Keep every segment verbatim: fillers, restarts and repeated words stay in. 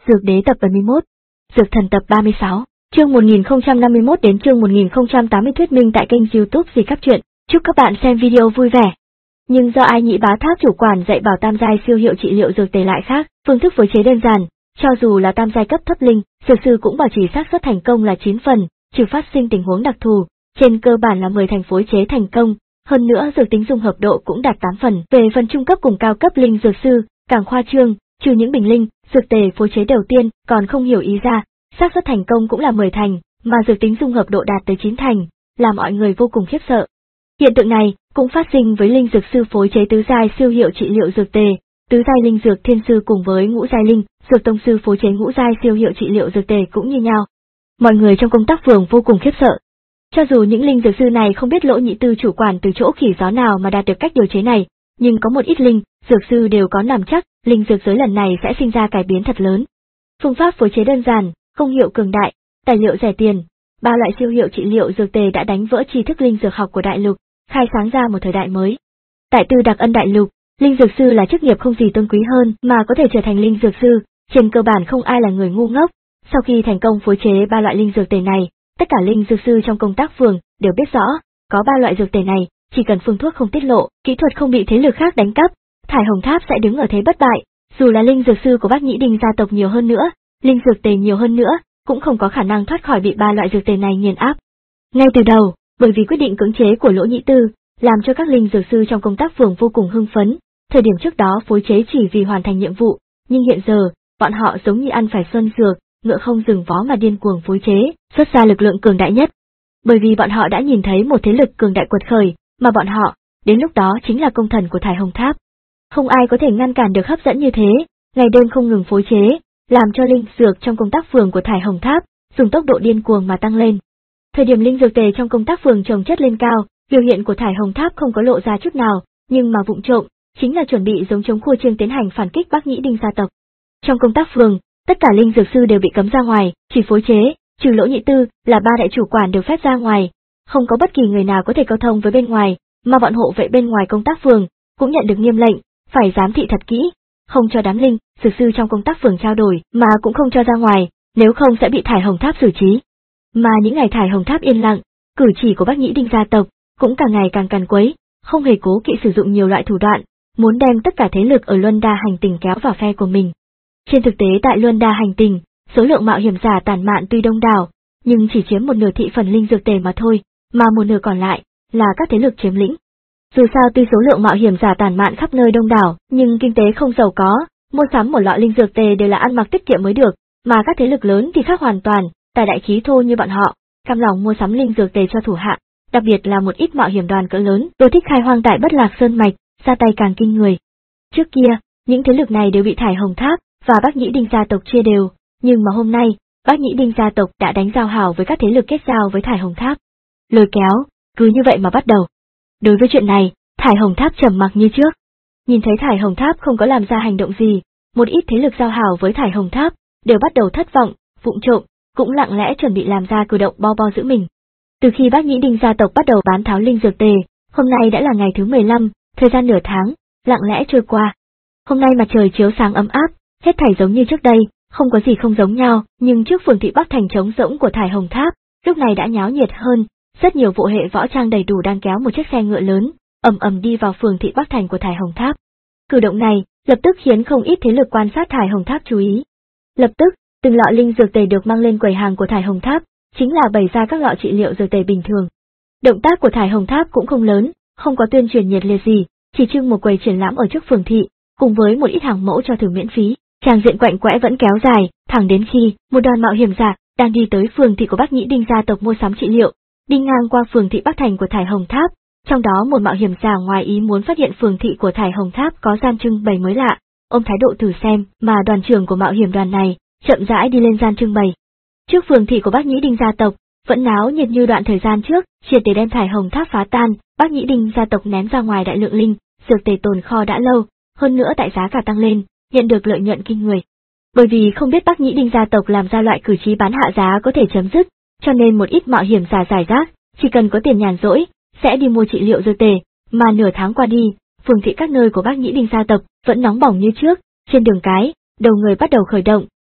Dược đế tập bảy mươi mốt, Dược thần tập ba mươi sáu, chương một nghìn không trăm năm mươi mốt đến chương một nghìn không trăm tám mươi thuyết minh tại kênh YouTube Gì Các Chuyện. Chúc các bạn xem video vui vẻ. Nhưng do Ai Nhĩ Bá Tháp chủ quản dạy bảo tam giai siêu hiệu trị liệu dược tề lại khác, phương thức phối chế đơn giản, cho dù là tam giai cấp thấp linh, dược sư cũng bảo trì xác suất thành công là chín phần, trừ phát sinh tình huống đặc thù, trên cơ bản là mười thành phối chế thành công. Hơn nữa dược tính dung hợp độ cũng đạt tám phần. Về phần trung cấp cùng cao cấp linh dược sư, càng khoa trương, trừ những bình linh, dược tề phối chế đầu tiên, còn không hiểu ý ra, xác suất thành công cũng là mười thành, mà dược tính dung hợp độ đạt tới chín thành, làm mọi người vô cùng khiếp sợ. Hiện tượng này cũng phát sinh với linh dược sư phối chế tứ giai siêu hiệu trị liệu dược tề, tứ giai linh dược thiên sư cùng với ngũ giai linh dược tông sư phối chế ngũ giai siêu hiệu trị liệu dược tề cũng như nhau. Mọi người trong công tác phường vô cùng khiếp sợ. Cho dù những linh dược sư này không biết Lỗ Nhĩ Tư chủ quản từ chỗ khỉ gió nào mà đạt được cách điều chế này, nhưng có một ít linh dược sư đều có nắm chắc, linh dược giới lần này sẽ sinh ra cải biến thật lớn. Phương pháp phối chế đơn giản, công hiệu cường đại, tài liệu rẻ tiền, ba loại siêu hiệu trị liệu dược tề đã đánh vỡ tri thức linh dược học của đại lục, khai sáng ra một thời đại mới. Tại Tư Đặc Ân đại lục, linh dược sư là chức nghiệp không gì tôn quý hơn mà có thể trở thành linh dược sư, trên cơ bản không ai là người ngu ngốc. Sau khi thành công phối chế ba loại linh dược tề này, tất cả linh dược sư trong công tác phường đều biết rõ, có ba loại dược tề này, chỉ cần phương thuốc không tiết lộ, kỹ thuật không bị thế lực khác đánh cắp, Thải Hồng Tháp sẽ đứng ở thế bất bại. Dù là linh dược sư của Bác Nhĩ Đình gia tộc nhiều hơn nữa, linh dược tề nhiều hơn nữa, cũng không có khả năng thoát khỏi bị ba loại dược tề này nghiền áp. Ngay từ đầu, bởi vì quyết định cưỡng chế của Lỗ Nhĩ Tư, làm cho các linh dược sư trong công tác phường vô cùng hưng phấn. Thời điểm trước đó phối chế chỉ vì hoàn thành nhiệm vụ, nhưng hiện giờ, bọn họ giống như ăn phải xuân dược, ngựa không dừng vó mà điên cuồng phối chế, xuất ra lực lượng cường đại nhất. Bởi vì bọn họ đã nhìn thấy một thế lực cường đại quật khởi, mà bọn họ, đến lúc đó chính là công thần của Thải Hồng Tháp. Không ai có thể ngăn cản được hấp dẫn như thế, ngày đêm không ngừng phối chế, làm cho linh dược trong công tác phường của Thải Hồng Tháp dùng tốc độ điên cuồng mà tăng lên. Thời điểm linh dược tề trong công tác phường trồng chất lên cao, biểu hiện của Thải Hồng Tháp không có lộ ra chút nào, nhưng mà vụng trộm, chính là chuẩn bị giống chống khua trương tiến hành phản kích Bác Nhĩ Đình gia tộc. Trong công tác phường, tất cả linh dược sư đều bị cấm ra ngoài, chỉ phối chế, trừ Lỗ Nhĩ Tư là ba đại chủ quản được phép ra ngoài, không có bất kỳ người nào có thể câu thông với bên ngoài, mà bọn hộ vệ bên ngoài công tác phường cũng nhận được nghiêm lệnh, phải giám thị thật kỹ, không cho đám linh dược sư trong công tác phường trao đổi, mà cũng không cho ra ngoài, nếu không sẽ bị Thải Hồng Tháp xử trí. Mà những ngày Thải Hồng Tháp yên lặng, cử chỉ của Bác Nhĩ Đình gia tộc cũng càng ngày càng càn quấy, không hề cố kỵ sử dụng nhiều loại thủ đoạn, muốn đem tất cả thế lực ở Luân Đa hành tinh kéo vào phe của mình. Trên thực tế tại Luân Đa hành tinh, số lượng mạo hiểm giả tản mạn tuy đông đảo, nhưng chỉ chiếm một nửa thị phần linh dược tề mà thôi, mà một nửa còn lại là các thế lực chiếm lĩnh. Dù sao tuy số lượng mạo hiểm giả tản mạn khắp nơi đông đảo, nhưng kinh tế không giàu có, mua sắm một lọ linh dược tề đều là ăn mặc tiết kiệm mới được, mà các thế lực lớn thì khác hoàn toàn, tài đại khí thô như bọn họ, cam lòng mua sắm linh dược tề cho thủ hạ, đặc biệt là một ít mạo hiểm đoàn cỡ lớn, đều thích khai hoang tại Bất Lạc Sơn mạch, ra tay càng kinh người. Trước kia, những thế lực này đều bị Thải Hồng Tháp và Bác Nhĩ Đình gia tộc chia đều, nhưng mà hôm nay, Bác Nhĩ Đình gia tộc đã đánh giao hảo với các thế lực kết giao với Thải Hồng Tháp. Lôi kéo, cứ như vậy mà bắt đầu. Đối với chuyện này, Thải Hồng Tháp trầm mặc như trước. Nhìn thấy Thải Hồng Tháp không có làm ra hành động gì, một ít thế lực giao hảo với Thải Hồng Tháp đều bắt đầu thất vọng, vụng trộm, cũng lặng lẽ chuẩn bị làm ra cử động bo bo giữ mình. Từ khi Bác Nhĩ Đình gia tộc bắt đầu bán tháo linh dược tề, hôm nay đã là ngày thứ mười lăm, thời gian nửa tháng lặng lẽ trôi qua. Hôm nay mặt trời chiếu sáng ấm áp, hết thảy giống như trước đây, không có gì không giống nhau, nhưng trước phường thị Bắc thành trống rỗng của Thải Hồng Tháp, lúc này đã nháo nhiệt hơn, rất nhiều bộ hệ võ trang đầy đủ đang kéo một chiếc xe ngựa lớn, ầm ầm đi vào phường thị Bắc thành của Thải Hồng Tháp. Cử động này lập tức khiến không ít thế lực quan sát Thải Hồng Tháp chú ý. Lập tức, từng lọ linh dược tề được mang lên quầy hàng của Thải Hồng Tháp, chính là bày ra các lọ trị liệu dược tề bình thường. Động tác của Thải Hồng Tháp cũng không lớn, không có tuyên truyền nhiệt liệt gì, chỉ trưng một quầy triển lãm ở trước phường thị, cùng với một ít hàng mẫu cho thử miễn phí. Tràng diện quạnh quẽ vẫn kéo dài, thẳng đến khi một đoàn mạo hiểm giả đang đi tới phường thị của Bác Nhĩ Đình gia tộc mua sắm trị liệu, đi ngang qua phường thị Bắc thành của Thải Hồng Tháp, trong đó một mạo hiểm giả ngoài ý muốn phát hiện phường thị của Thải Hồng Tháp có gian trưng bày mới lạ, ôm thái độ thử xem, mà đoàn trưởng của mạo hiểm đoàn này chậm rãi đi lên gian trưng bày. Trước phường thị của Bác Nhĩ Đình gia tộc, vẫn náo nhiệt như đoạn thời gian trước, triệt để đem Thải Hồng Tháp phá tan, Bác Nhĩ Đình gia tộc ném ra ngoài đại lượng linh dược tề tồn kho đã lâu, hơn nữa tại giá cả tăng lên, nhận được lợi nhuận kinh người. Bởi vì không biết Bác Nhĩ Đình gia tộc làm ra loại cử chỉ bán hạ giá có thể chấm dứt, cho nên một ít mạo hiểm giả giải rác, chỉ cần có tiền nhàn rỗi, sẽ đi mua trị liệu dược tề, mà nửa tháng qua đi, phường thị các nơi của Bác Nhĩ Đình gia tộc vẫn nóng bỏng như trước, trên đường cái, đầu người bắt đầu khởi động,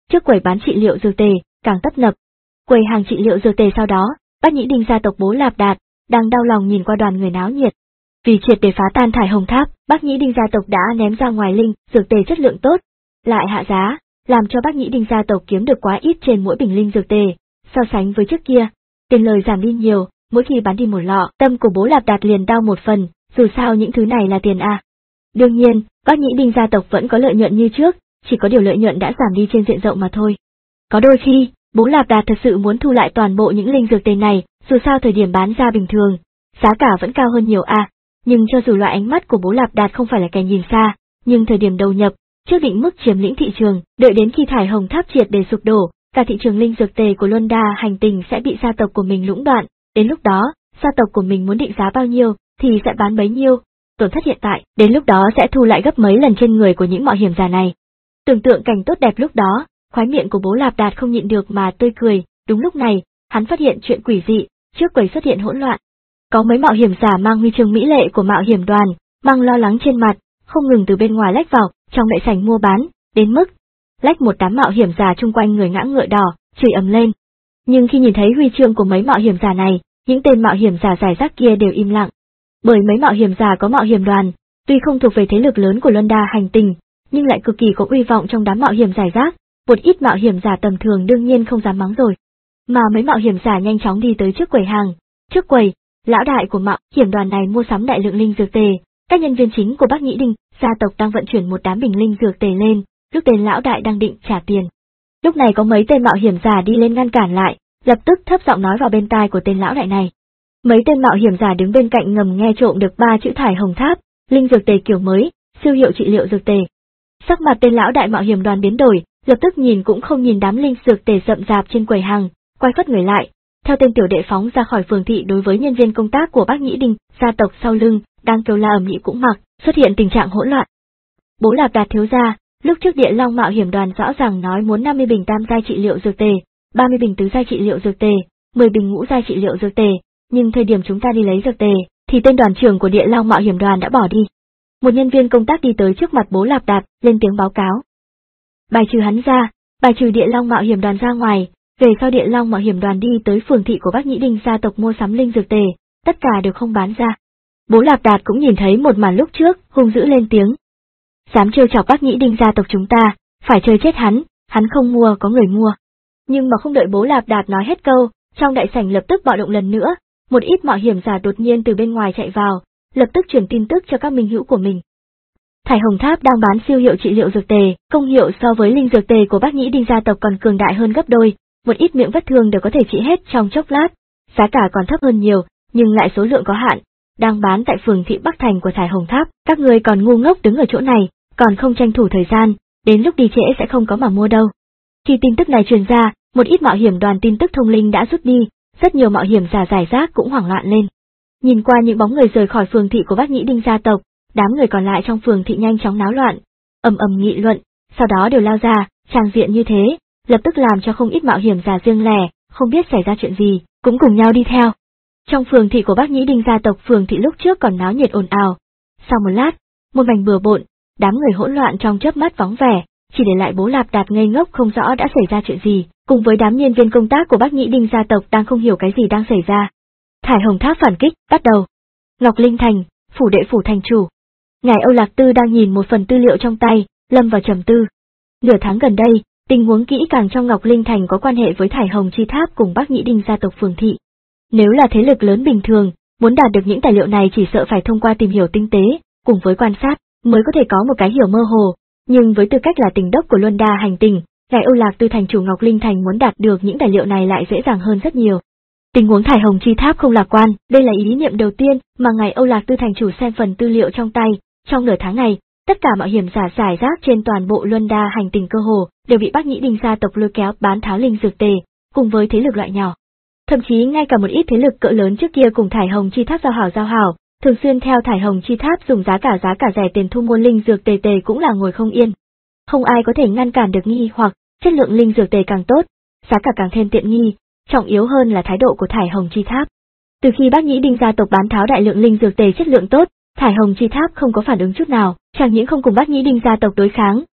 trước quầy bán trị liệu dược tề, càng tấp nập. Quầy hàng trị liệu dược tề sau đó, Bác Nhĩ Đinh gia tộc Bố Lạp Đạt, đang đau lòng nhìn qua đoàn người náo nhiệt. Vì triệt để phá tan Thải Hồng Tháp, Bác Nhĩ Đinh gia tộc đã ném ra ngoài linh dược tề chất lượng tốt, lại hạ giá, làm cho Bác Nhĩ Đinh gia tộc kiếm được quá ít trên mỗi bình linh dược tề. So sánh với trước kia, tiền lời giảm đi nhiều, mỗi khi bán đi một lọ, tâm của Bố Lạp Đạt liền đau một phần, dù sao những thứ này là tiền à. Đương nhiên, Bác Nhĩ Đinh gia tộc vẫn có lợi nhuận như trước, chỉ có điều lợi nhuận đã giảm đi trên diện rộng mà thôi. Có đôi khi, Bố Lạp Đạt thật sự muốn thu lại toàn bộ những linh dược tề này, dù sao thời điểm bán ra bình thường, giá cả vẫn cao hơn nhiều à. Nhưng cho dù loại ánh mắt của Bố Lạp Đạt không phải là kẻ nhìn xa, nhưng thời điểm đầu nhập, trước định mức chiếm lĩnh thị trường, đợi đến khi Thải Hồng Tháp triệt để sụp đổ, cả thị trường linh dược tề của Luân Đa Hành Tinh sẽ bị gia tộc của mình lũng đoạn, đến lúc đó, gia tộc của mình muốn định giá bao nhiêu thì sẽ bán bấy nhiêu, tổn thất hiện tại, đến lúc đó sẽ thu lại gấp mấy lần trên người của những mạo hiểm giả này. Tưởng tượng cảnh tốt đẹp lúc đó, khóe miệng của Bố Lạp Đạt không nhịn được mà tươi cười, đúng lúc này, hắn phát hiện chuyện quỷ dị, trước quầy xuất hiện hỗn loạn. Có mấy mạo hiểm giả mang huy chương mỹ lệ của mạo hiểm đoàn, mang lo lắng trên mặt, không ngừng từ bên ngoài lách vào, trong đại sảnh mua bán, đến mức lách một đám mạo hiểm giả chung quanh người ngã ngựa đỏ, chửi ầm lên. Nhưng khi nhìn thấy huy chương của mấy mạo hiểm giả này, những tên mạo hiểm giả giải rác kia đều im lặng. Bởi mấy mạo hiểm giả có mạo hiểm đoàn, tuy không thuộc về thế lực lớn của Luân Đa Hành Tinh, nhưng lại cực kỳ có uy vọng trong đám mạo hiểm giải rác, một ít mạo hiểm giả tầm thường đương nhiên không dám mắng rồi. Mà mấy mạo hiểm giả nhanh chóng đi tới trước quầy hàng, trước quầy, lão đại của mạo hiểm đoàn này mua sắm đại lượng linh dược tề, các nhân viên chính của Bác Nhĩ Đinh gia tộc đang vận chuyển một đám bình linh dược tề lên, lúc tên lão đại đang định trả tiền. Lúc này có mấy tên mạo hiểm giả đi lên ngăn cản lại, lập tức thấp giọng nói vào bên tai của tên lão đại này. Mấy tên mạo hiểm giả đứng bên cạnh ngầm nghe trộm được ba chữ Thải Hồng Tháp, linh dược tề kiểu mới, siêu hiệu trị liệu dược tề. Sắc mặt tên lão đại mạo hiểm đoàn biến đổi, lập tức nhìn cũng không nhìn đám linh dược tề rậm rạp trên quầy hàng, quay phất người lại, theo tên tiểu đệ phóng ra khỏi phường thị đối với nhân viên công tác của Bác Nhĩ Đinh, gia tộc sau lưng, đang kêu la ầm ĩ cũng mặc, xuất hiện tình trạng hỗn loạn. Bố Lạp Đạt thiếu gia, lúc trước Địa Long mạo hiểm đoàn rõ ràng nói muốn năm mươi bình tam giai trị liệu dược tề, ba mươi bình tứ giai trị liệu dược tề, mười bình ngũ giai trị liệu dược tề, nhưng thời điểm chúng ta đi lấy dược tề, thì tên đoàn trưởng của Địa Long mạo hiểm đoàn đã bỏ đi. Một nhân viên công tác đi tới trước mặt Bố Lạp Đạt, lên tiếng báo cáo. Bài trừ hắn ra, bài trừ Địa Long mạo hiểm đoàn ra ngoài, về sau Địa Long mạo hiểm đoàn đi tới phường thị của Bác Nhĩ Đinh gia tộc mua sắm linh dược tề, tất cả đều không bán ra. Bố Lạp Đạt cũng nhìn thấy một màn lúc trước, hung dữ lên tiếng. Dám trêu chọc Bác Nhĩ Đinh gia tộc chúng ta, phải chơi chết hắn, hắn không mua có người mua. Nhưng mà không đợi Bố Lạp Đạt nói hết câu, trong đại sảnh lập tức bạo động lần nữa, một ít mạo hiểm giả đột nhiên từ bên ngoài chạy vào, lập tức truyền tin tức cho các minh hữu của mình. Thải Hồng Tháp đang bán siêu hiệu trị liệu dược tề, công hiệu so với linh dược tề của Bác Nhĩ Đinh gia tộc còn cường đại hơn gấp đôi, một ít miệng vết thương đều có thể trị hết trong chốc lát, giá cả còn thấp hơn nhiều, nhưng lại số lượng có hạn, đang bán tại phường thị Bắc Thành của Thải Hồng Tháp, các người còn ngu ngốc đứng ở chỗ này, còn không tranh thủ thời gian, đến lúc đi trễ sẽ không có mà mua đâu. Khi tin tức này truyền ra, một ít mạo hiểm đoàn tin tức thông linh đã rút đi, rất nhiều mạo hiểm giả giải rác cũng hoảng loạn lên. Nhìn qua những bóng người rời khỏi phường thị của Bác Nhĩ Đinh gia tộc, đám người còn lại trong phường thị nhanh chóng náo loạn, ầm ầm nghị luận, sau đó đều lao ra, tràng diện như thế, lập tức làm cho không ít mạo hiểm giả riêng lẻ, không biết xảy ra chuyện gì, cũng cùng nhau đi theo. Trong phường thị của Bác Nhĩ Đinh gia tộc, phường thị lúc trước còn náo nhiệt ồn ào, sau một lát, một mảnh bừa bộn, đám người hỗn loạn trong chớp mắt vắng vẻ, chỉ để lại Bố Lạp Đạt ngây ngốc không rõ đã xảy ra chuyện gì, cùng với đám nhân viên công tác của Bác Nhĩ Đinh gia tộc đang không hiểu cái gì đang xảy ra. Thải Hồng Tháp phản kích, bắt đầu. Ngọc Linh Thành, phủ đệ phủ thành chủ. Ngài Âu Lạc Tư đang nhìn một phần tư liệu trong tay, lâm vào trầm tư. Nửa tháng gần đây, tình huống kỹ càng trong Ngọc Linh Thành có quan hệ với Thải Hồng Chi Tháp cùng Bác Nhĩ Đinh gia tộc phường thị. Nếu là thế lực lớn bình thường, muốn đạt được những tài liệu này chỉ sợ phải thông qua tìm hiểu tinh tế, cùng với quan sát, mới có thể có một cái hiểu mơ hồ. Nhưng với tư cách là tỉnh đốc của Luân Đa Hành Tinh, Ngài Âu Lạc Tư thành chủ Ngọc Linh Thành muốn đạt được những tài liệu này lại dễ dàng hơn rất nhiều. Tình huống Thải Hồng Chi Tháp không lạc quan, đây là ý niệm đầu tiên mà Ngài Âu Lạc Tư thành chủ xem phần tư liệu trong tay. Trong nửa tháng này, tất cả mạo hiểm giả giải rác trên toàn bộ Luân Đa Hành Tinh cơ hồ đều bị Bác Nhĩ Đinh gia tộc lôi kéo bán tháo linh dược tề, cùng với thế lực loại nhỏ. Thậm chí ngay cả một ít thế lực cỡ lớn trước kia cùng Thải Hồng Chi Tháp giao hảo giao hảo, thường xuyên theo Thải Hồng Chi Tháp dùng giá cả giá cả rẻ tiền thu mua linh dược tề tề cũng là ngồi không yên. Không ai có thể ngăn cản được nghi hoặc, chất lượng linh dược tề càng tốt, giá cả càng thêm tiện nghi, trọng yếu hơn là thái độ của Thải Hồng Chi Tháp. Từ khi Bác Nhĩ Đinh gia tộc bán tháo đại lượng linh dược tề chất lượng tốt, Thải Hồng Chi Tháp không có phản ứng chút nào, chẳng những không cùng Bác Nhĩ Đinh gia tộc đối kháng,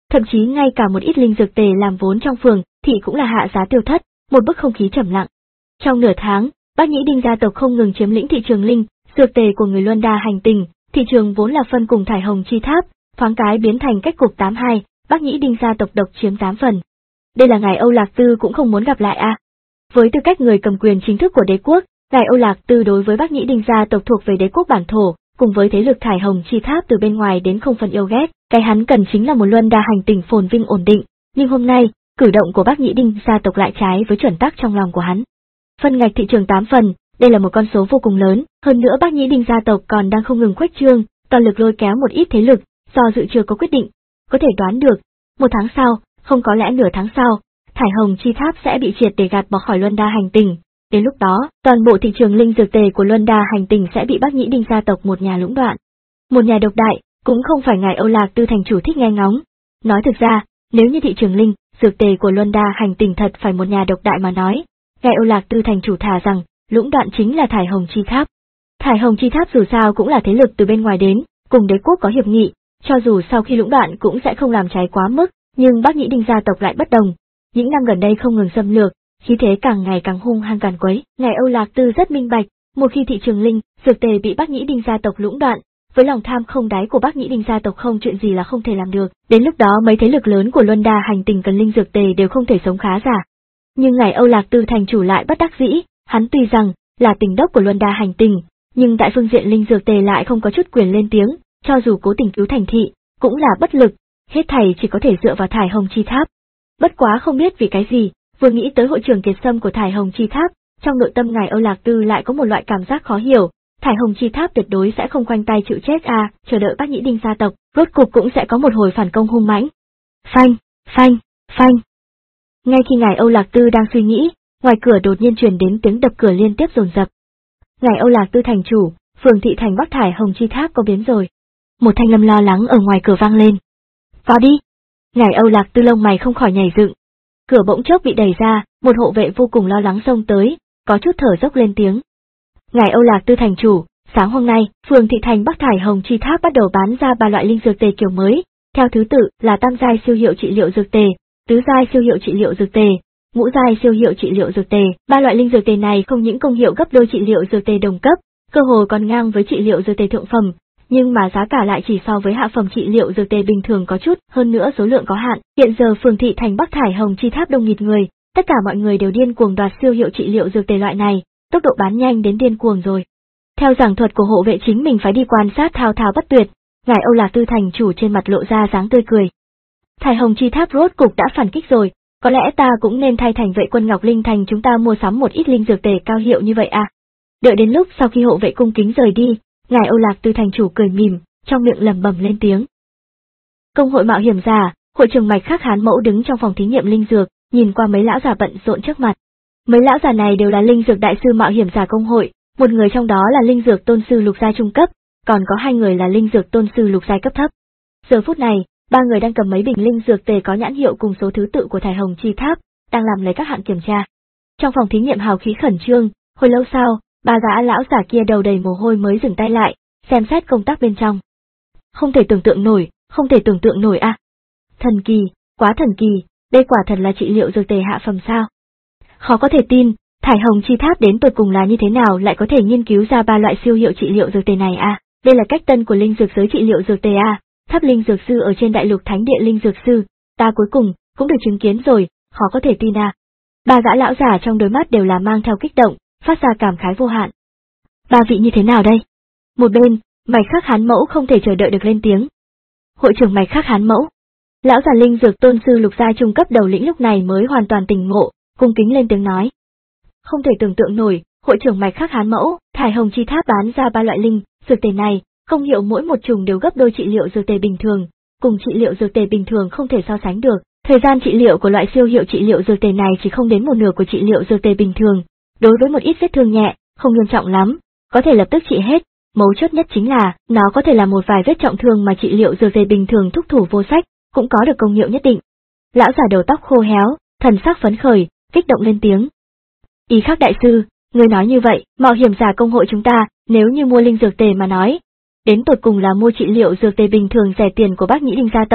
Thậm chí ngay cả một ít linh dược tề làm vốn trong phường thì cũng là hạ giá tiêu thất, một bức không khí trầm lặng. Trong nửa tháng, Bác Nhĩ Đinh gia tộc không ngừng chiếm lĩnh thị trường linh dược tề của người Luân Đa hành tinh, thị trường vốn là phân cùng Thải Hồng Chi Tháp, thoáng cái biến thành cách cục tám hai, Bác Nhĩ Đinh gia tộc độc chiếm tám phần. Đây là ngài Âu Lạc Tư cũng không muốn gặp lại a. À. Với tư cách người cầm quyền chính thức của đế quốc, ngài Âu Lạc Tư đối với Bác Nhĩ Đinh gia tộc thuộc về đế quốc bản thổ, cùng với thế lực Thải Hồng Chi Tháp từ bên ngoài đến không phần yêu ghét, cái hắn cần chính là một Luân Đa hành tinh phồn vinh ổn định, nhưng hôm nay, cử động của Bác Nhĩ Đinh gia tộc lại trái với chuẩn tắc trong lòng của hắn. Phân ngạch thị trường tám phần, đây là một con số vô cùng lớn, hơn nữa Bác Nhĩ Đinh gia tộc còn đang không ngừng khuếch trương, toàn lực lôi kéo một ít thế lực, do dự chưa có quyết định, có thể đoán được, một tháng sau, không có lẽ nửa tháng sau, Thải Hồng Chi Tháp sẽ bị triệt để gạt bỏ khỏi Luân Đa hành tinh. Đến lúc đó, toàn bộ thị trường linh dược tề của Luân Đa hành tinh sẽ bị Bác Nhĩ Đinh gia tộc một nhà lũng đoạn. Một nhà độc đại, cũng không phải ngài Âu Lạc Tư thành chủ thích nghe ngóng. Nói thực ra, nếu như thị trường linh dược tề của Luân Đa hành tinh thật phải một nhà độc đại mà nói, ngài Âu Lạc Tư thành chủ thả rằng, lũng đoạn chính là Thải Hồng Chi Tháp. Thải Hồng Chi Tháp dù sao cũng là thế lực từ bên ngoài đến, cùng đế quốc có hiệp nghị, cho dù sau khi lũng đoạn cũng sẽ không làm cháy quá mức, nhưng Bác Nhĩ Đinh gia tộc lại bất đồng. Những năm gần đây không ngừng xâm lược, khí thế càng ngày càng hung hăng càn quấy. Ngài Âu Lạc Tư rất minh bạch, một khi thị trường linh dược tề bị Bác Nhĩ Đinh gia tộc lũng đoạn, với lòng tham không đáy của Bác Nhĩ Đinh gia tộc không chuyện gì là không thể làm được. Đến lúc đó mấy thế lực lớn của Luân Đa hành tinh cần linh dược tề đều không thể sống khá giả. Nhưng ngài Âu Lạc Tư thành chủ lại bất đắc dĩ, hắn tuy rằng là tỉnh đốc của Luân Đa hành tinh, nhưng tại phương diện linh dược tề lại không có chút quyền lên tiếng, cho dù cố tình cứu thành thị, cũng là bất lực, hết thảy chỉ có thể dựa vào Thải Hồng Chi Tháp. Bất quá không biết vì cái gì, vừa nghĩ tới hội trưởng kiệt sâm của Thải Hồng Chi Tháp, trong nội tâm ngài Âu Lạc Tư lại có một loại cảm giác khó hiểu, Thải Hồng Chi Tháp tuyệt đối sẽ không khoanh tay chịu chết a, à, chờ đợi Bác Nhĩ Đinh gia tộc, rốt cục cũng sẽ có một hồi phản công hung mãnh. Phanh, phanh, phanh. Ngay khi ngài Âu Lạc Tư đang suy nghĩ, ngoài cửa đột nhiên truyền đến tiếng đập cửa liên tiếp dồn dập. Ngài Âu Lạc Tư thành chủ, phường thị thành Bắc Thải Hồng Chi Tháp có biến rồi. Một thanh âm lo lắng ở ngoài cửa vang lên. Vào đi. Ngài Âu Lạc Tư lông mày không khỏi nhảy dựng. Cửa bỗng chốc bị đẩy ra, một hộ vệ vô cùng lo lắng xông tới, có chút thở dốc lên tiếng. Ngài Âu Lạc Tư thành chủ, sáng hôm nay, phường thị thành Bắc Thải Hồng Chi Tháp bắt đầu bán ra ba loại linh dược tề kiểu mới, theo thứ tự là tam giai siêu hiệu trị liệu dược tề, tứ giai siêu hiệu trị liệu dược tề, ngũ giai siêu hiệu trị liệu dược tề. Ba loại linh dược tề này không những công hiệu gấp đôi trị liệu dược tề đồng cấp, cơ hồ còn ngang với trị liệu dược tề thượng phẩm, nhưng mà giá cả lại chỉ so với hạ phẩm trị liệu dược tề bình thường có chút, hơn nữa số lượng có hạn. Hiện giờ phường thị thành Bắc Thải Hồng Chi Tháp đông nghịt người, tất cả mọi người đều điên cuồng đoạt siêu hiệu trị liệu dược tề loại này, tốc độ bán nhanh đến điên cuồng rồi. Theo giảng thuật của hộ vệ chính mình phải đi quan sát thao thao bất tuyệt, ngài Âu Lạc Tư thành chủ trên mặt lộ ra dáng tươi cười. Thải Hồng Chi Tháp rốt cục đã phản kích rồi, có lẽ ta cũng nên thay thành vệ quân Ngọc Linh thành chúng ta mua sắm một ít linh dược tề cao hiệu như vậy à. Đợi đến lúc sau khi hộ vệ cung kính rời đi, ngài Âu Lạc Tư thành chủ cười mỉm, trong miệng lẩm bẩm lên tiếng. Công hội mạo hiểm giả, hội trưởng Mạch Khắc Hán Mẫu đứng trong phòng thí nghiệm linh dược, nhìn qua mấy lão già bận rộn trước mặt. Mấy lão già này đều là linh dược đại sư mạo hiểm giả công hội, một người trong đó là linh dược tôn sư lục giai trung cấp, còn có hai người là linh dược tôn sư lục giai cấp thấp. Giờ phút này, ba người đang cầm mấy bình linh dược tề có nhãn hiệu cùng số thứ tự của Thải Hồng Chi Tháp, đang làm lấy các hạng kiểm tra. Trong phòng thí nghiệm hào khí khẩn trương, hồi lâu sau, ba gã lão giả kia đầu đầy mồ hôi mới dừng tay lại, xem xét công tác bên trong. Không thể tưởng tượng nổi, không thể tưởng tượng nổi à. Thần kỳ, quá thần kỳ, đây quả thật là trị liệu dược tề hạ phẩm sao. Khó có thể tin, Thải Hồng Chi Tháp đến tột cùng là như thế nào lại có thể nghiên cứu ra ba loại siêu hiệu trị liệu dược tề này à, đây là cách tân của linh dược giới trị liệu dược tề à, tháp linh dược sư ở trên đại lục thánh địa linh dược sư, ta cuối cùng, cũng được chứng kiến rồi, khó có thể tin à. Ba gã lão giả trong đôi mắt đều là mang theo kích động, phát ra cảm khái vô hạn. Ba vị như thế nào đây? Một bên, Mạch Khắc Hán Mẫu không thể chờ đợi được lên tiếng. Hội trưởng Mạch Khắc Hán Mẫu. Lão già linh dược tôn sư lục giai trung cấp đầu lĩnh lúc này mới hoàn toàn tỉnh ngộ, cung kính lên tiếng nói. Không thể tưởng tượng nổi, hội trưởng Mạch Khắc Hán Mẫu, Thải Hồng Chi Tháp bán ra ba loại linh dược tề này, công hiệu mỗi một chủng đều gấp đôi trị liệu dược tề bình thường, cùng trị liệu dược tề bình thường không thể so sánh được. Thời gian trị liệu của loại siêu hiệu trị liệu dược tề này chỉ không đến một nửa của trị liệu dược tề bình thường. Đối với một ít vết thương nhẹ, không nghiêm trọng lắm, có thể lập tức trị hết. Mấu chốt nhất chính là, nó có thể là một vài vết trọng thương mà trị liệu dược tề bình thường thúc thủ vô sách, cũng có được công hiệu nhất định. Lão già đầu tóc khô héo, thần sắc phấn khởi, kích động lên tiếng. Ý Khắc đại sư, người nói như vậy, mạo hiểm giả công hội chúng ta, nếu như mua linh dược tề mà nói, đến tột cùng là mua trị liệu dược tề bình thường rẻ tiền của Bác Nhĩ Đinh gia tộc,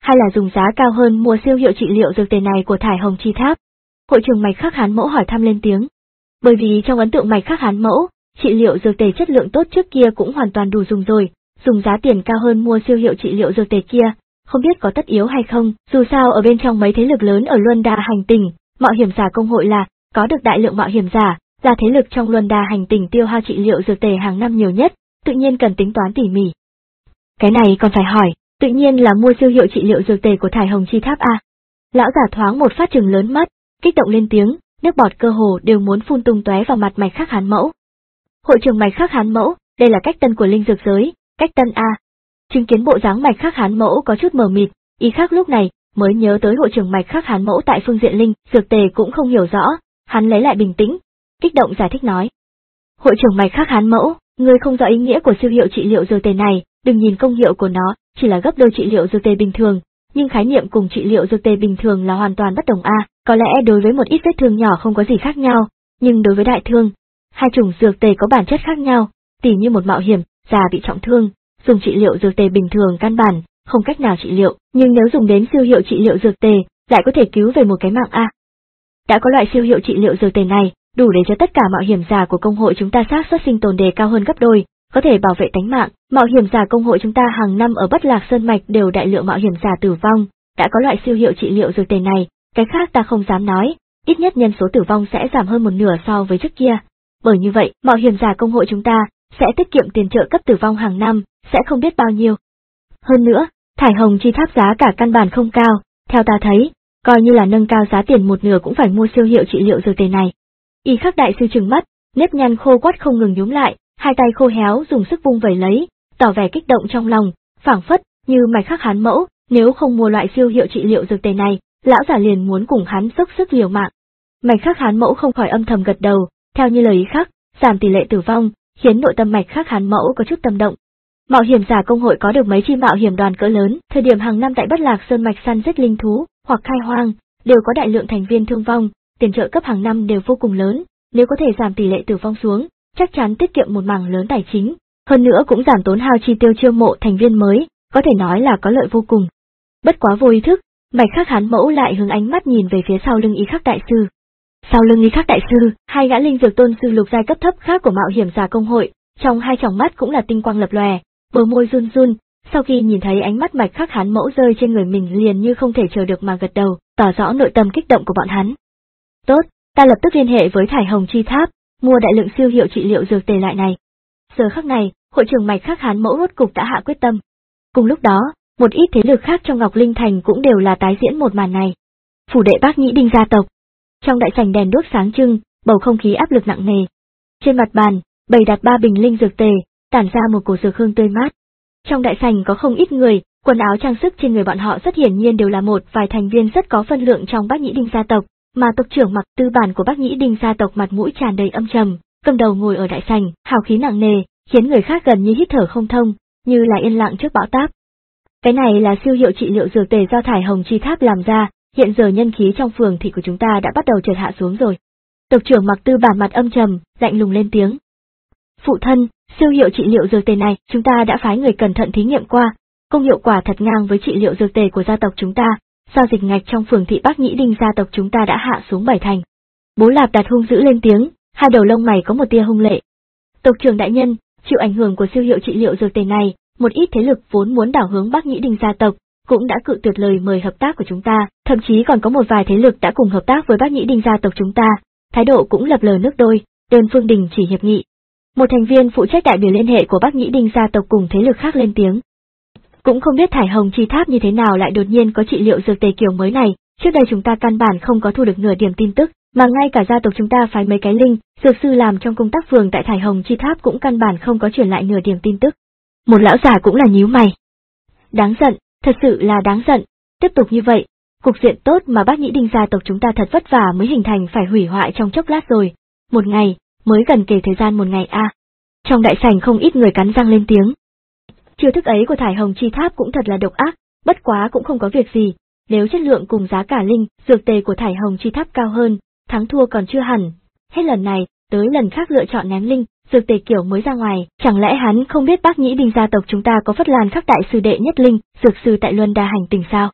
hay là dùng giá cao hơn mua siêu hiệu trị liệu dược tề này của Thải Hồng Chi Tháp? Hội trưởng Mạch Khắc Hán Mẫu hỏi thăm lên tiếng. Bởi vì trong ấn tượng Mạch Khắc Hán Mẫu, trị liệu dược tề chất lượng tốt trước kia cũng hoàn toàn đủ dùng rồi, dùng giá tiền cao hơn mua siêu hiệu trị liệu dược tề kia, không biết có tất yếu hay không. Dù sao ở bên trong mấy thế lực lớn ở Luân Đa hành tinh, mạo hiểm giả công hội là có được đại lượng mạo hiểm giả, là thế lực trong Luân Đa hành tinh tiêu hao trị liệu dược tề hàng năm nhiều nhất, tự nhiên cần tính toán tỉ mỉ. Cái này còn phải hỏi, tự nhiên là mua siêu hiệu trị liệu dược tề của Thải Hồng Chi Tháp a. Lão giả thoáng một phát trừng lớn mắt, kích động lên tiếng, nước bọt cơ hồ đều muốn phun tung tóe vào mặt Mạch Khắc Hán Mẫu. Hội trưởng Mạch Khắc Hán Mẫu, đây là cách tân của linh dược giới, cách tân a. Chứng kiến bộ dáng Mạch Khắc Hán Mẫu có chút mờ mịt, ý khác lúc này mới nhớ tới hội trưởng Mạch Khắc Hán Mẫu tại phương diện linh dược tề cũng không hiểu rõ, hắn lấy lại bình tĩnh, kích động giải thích nói. Hội trưởng Mạch Khắc Hán Mẫu, ngươi không rõ ý nghĩa của siêu hiệu trị liệu dược tề này, đừng nhìn công hiệu của nó chỉ là gấp đôi trị liệu dược tề bình thường, nhưng khái niệm cùng trị liệu dược tề bình thường là hoàn toàn bất đồng a. Có lẽ đối với một ít vết thương nhỏ không có gì khác nhau, nhưng đối với đại thương, hai chủng dược tề có bản chất khác nhau, tỉ như một mạo hiểm giả bị trọng thương, dùng trị liệu dược tề bình thường căn bản không cách nào trị liệu, nhưng nếu dùng đến siêu hiệu trị liệu dược tề, lại có thể cứu về một cái mạng a. Đã có loại siêu hiệu trị liệu dược tề này, đủ để cho tất cả mạo hiểm giả của công hội chúng ta xác suất sinh tồn đề cao hơn gấp đôi, có thể bảo vệ tánh mạng. Mạo hiểm giả công hội chúng ta hàng năm ở Bất Lạc Sơn mạch đều đại lượng mạo hiểm giả tử vong, đã có loại siêu hiệu trị liệu dược tề này, cái khác ta không dám nói, ít nhất nhân số tử vong sẽ giảm hơn một nửa so với trước kia. Bởi như vậy, mạo hiểm giả công hội chúng ta sẽ tiết kiệm tiền trợ cấp tử vong hàng năm, sẽ không biết bao nhiêu. Hơn nữa, Thải Hồng Chi Tháp giá cả căn bản không cao, theo ta thấy, coi như là nâng cao giá tiền một nửa cũng phải mua siêu hiệu trị liệu dược tề này. Y Khắc đại sư trừng mắt, nếp nhăn khô quắt không ngừng nhúm lại, hai tay khô héo dùng sức vung vẩy lấy, tỏ vẻ kích động trong lòng, phảng phất như Mạch Khắc Hán Mẫu, nếu không mua loại siêu hiệu trị liệu dược tề này, lão giả liền muốn cùng hắn dốc sức liều mạng. Mạch Khắc Hán Mẫu không khỏi âm thầm gật đầu, theo như lời Y Khắc, giảm tỷ lệ tử vong, khiến nội tâm Mạch Khắc Hán Mẫu có chút tâm động. Mạo hiểm giả công hội có được mấy chi mạo hiểm đoàn cỡ lớn, thời điểm hàng năm tại Bất Lạc Sơn mạch săn giết linh thú hoặc khai hoang, đều có đại lượng thành viên thương vong, tiền trợ cấp hàng năm đều vô cùng lớn, nếu có thể giảm tỷ lệ tử vong xuống, chắc chắn tiết kiệm một mảng lớn tài chính, hơn nữa cũng giảm tốn hao chi tiêu chiêu mộ thành viên mới, có thể nói là có lợi vô cùng. Bất quá vô ý thức, Mạch Khắc Hán Mẫu lại hướng ánh mắt nhìn về phía sau lưng Y Khắc đại sư. Sau lưng Y Khắc đại sư, hai gã linh dược tôn sư lục giai cấp thấp khác của mạo hiểm giả công hội, trong hai tròng mắt cũng là tinh quang lập lòe, bờ môi run run, sau khi nhìn thấy ánh mắt Mạch Khắc Hán Mẫu rơi trên người mình liền như không thể chờ được mà gật đầu, tỏ rõ nội tâm kích động của bọn hắn. Tốt, ta lập tức liên hệ với Thải Hồng Chi Tháp, mua đại lượng siêu hiệu trị liệu dược tề lại này. Giờ khắc này, hội trưởng Mạch Khắc Hán Mẫu rốt cục đã hạ quyết tâm. Cùng lúc đó, một ít thế lực khác trong Ngọc Linh Thành cũng đều là tái diễn một màn này. Phủ đệ Bác Nhĩ Đinh gia tộc. Trong đại sảnh đèn đuốc sáng trưng, bầu không khí áp lực nặng nề. Trên mặt bàn, bày đặt ba bình linh dược tề, tản ra một cổ dược hương tươi mát. Trong đại sảnh có không ít người, quần áo trang sức trên người bọn họ rất hiển nhiên đều là một vài thành viên rất có phân lượng trong Bác Nhĩ Đinh gia tộc, mà tộc trưởng Mặc Tư Bản của Bác Nhĩ Đinh gia tộc mặt mũi tràn đầy âm trầm, cầm đầu ngồi ở đại sảnh, hào khí nặng nề, khiến người khác gần như hít thở không thông, như là yên lặng trước bão táp. Cái này là siêu hiệu trị liệu dược tề do Thải Hồng Chi Tháp làm ra, hiện giờ nhân khí trong phường thị của chúng ta đã bắt đầu chợt hạ xuống rồi. Tộc trưởng Mặc Tư Bản mặt âm trầm, lạnh lùng lên tiếng. Phụ thân, siêu hiệu trị liệu dược tề này, chúng ta đã phái người cẩn thận thí nghiệm qua, công hiệu quả thật ngang với trị liệu dược tề của gia tộc chúng ta, giao dịch ngạch trong phường thị Bác Nhĩ Đinh gia tộc chúng ta đã hạ xuống bảy thành. Bố Lạp Đạt hung dữ lên tiếng, hai đầu lông mày có một tia hung lệ. Tộc trưởng đại nhân, chịu ảnh hưởng của siêu hiệu trị liệu dược tề này, một ít thế lực vốn muốn đảo hướng Bác Nhĩ Đinh gia tộc cũng đã cự tuyệt lời mời hợp tác của chúng ta, thậm chí còn có một vài thế lực đã cùng hợp tác với Bác Nhĩ Đinh gia tộc chúng ta, thái độ cũng lập lờ nước đôi, đơn phương đình chỉ hiệp nghị. Một thành viên phụ trách đại biểu liên hệ của Bác Nhĩ Đinh gia tộc cùng thế lực khác lên tiếng. Cũng không biết Thải Hồng Chi Tháp như thế nào lại đột nhiên có trị liệu dược tề kiểu mới này, trước đây chúng ta căn bản không có thu được nửa điểm tin tức, mà ngay cả gia tộc chúng ta phái mấy cái linh dược sư làm trong công tác phường tại Thải Hồng Chi Tháp cũng căn bản không có truyền lại nửa điểm tin tức. Một lão già cũng là nhíu mày. Đáng giận, thật sự là đáng giận, tiếp tục như vậy, cục diện tốt mà Bác Nhĩ Đinh gia tộc chúng ta thật vất vả mới hình thành phải hủy hoại trong chốc lát rồi. Một ngày, mới gần kề thời gian một ngày a. À. Trong đại sảnh không ít người cắn răng lên tiếng. Chiêu thức ấy của Thải Hồng Chi Tháp cũng thật là độc ác, bất quá cũng không có việc gì, nếu chất lượng cùng giá cả linh dược tề của Thải Hồng Chi Tháp cao hơn, thắng thua còn chưa hẳn. Hết lần này, tới lần khác lựa chọn ném linh dược tề kiểu mới ra ngoài, chẳng lẽ hắn không biết Bác Nhĩ Đinh gia tộc chúng ta có Phất Lan Khắc đại sư đệ nhất linh dược sư tại Luân Đa hành tinh sao?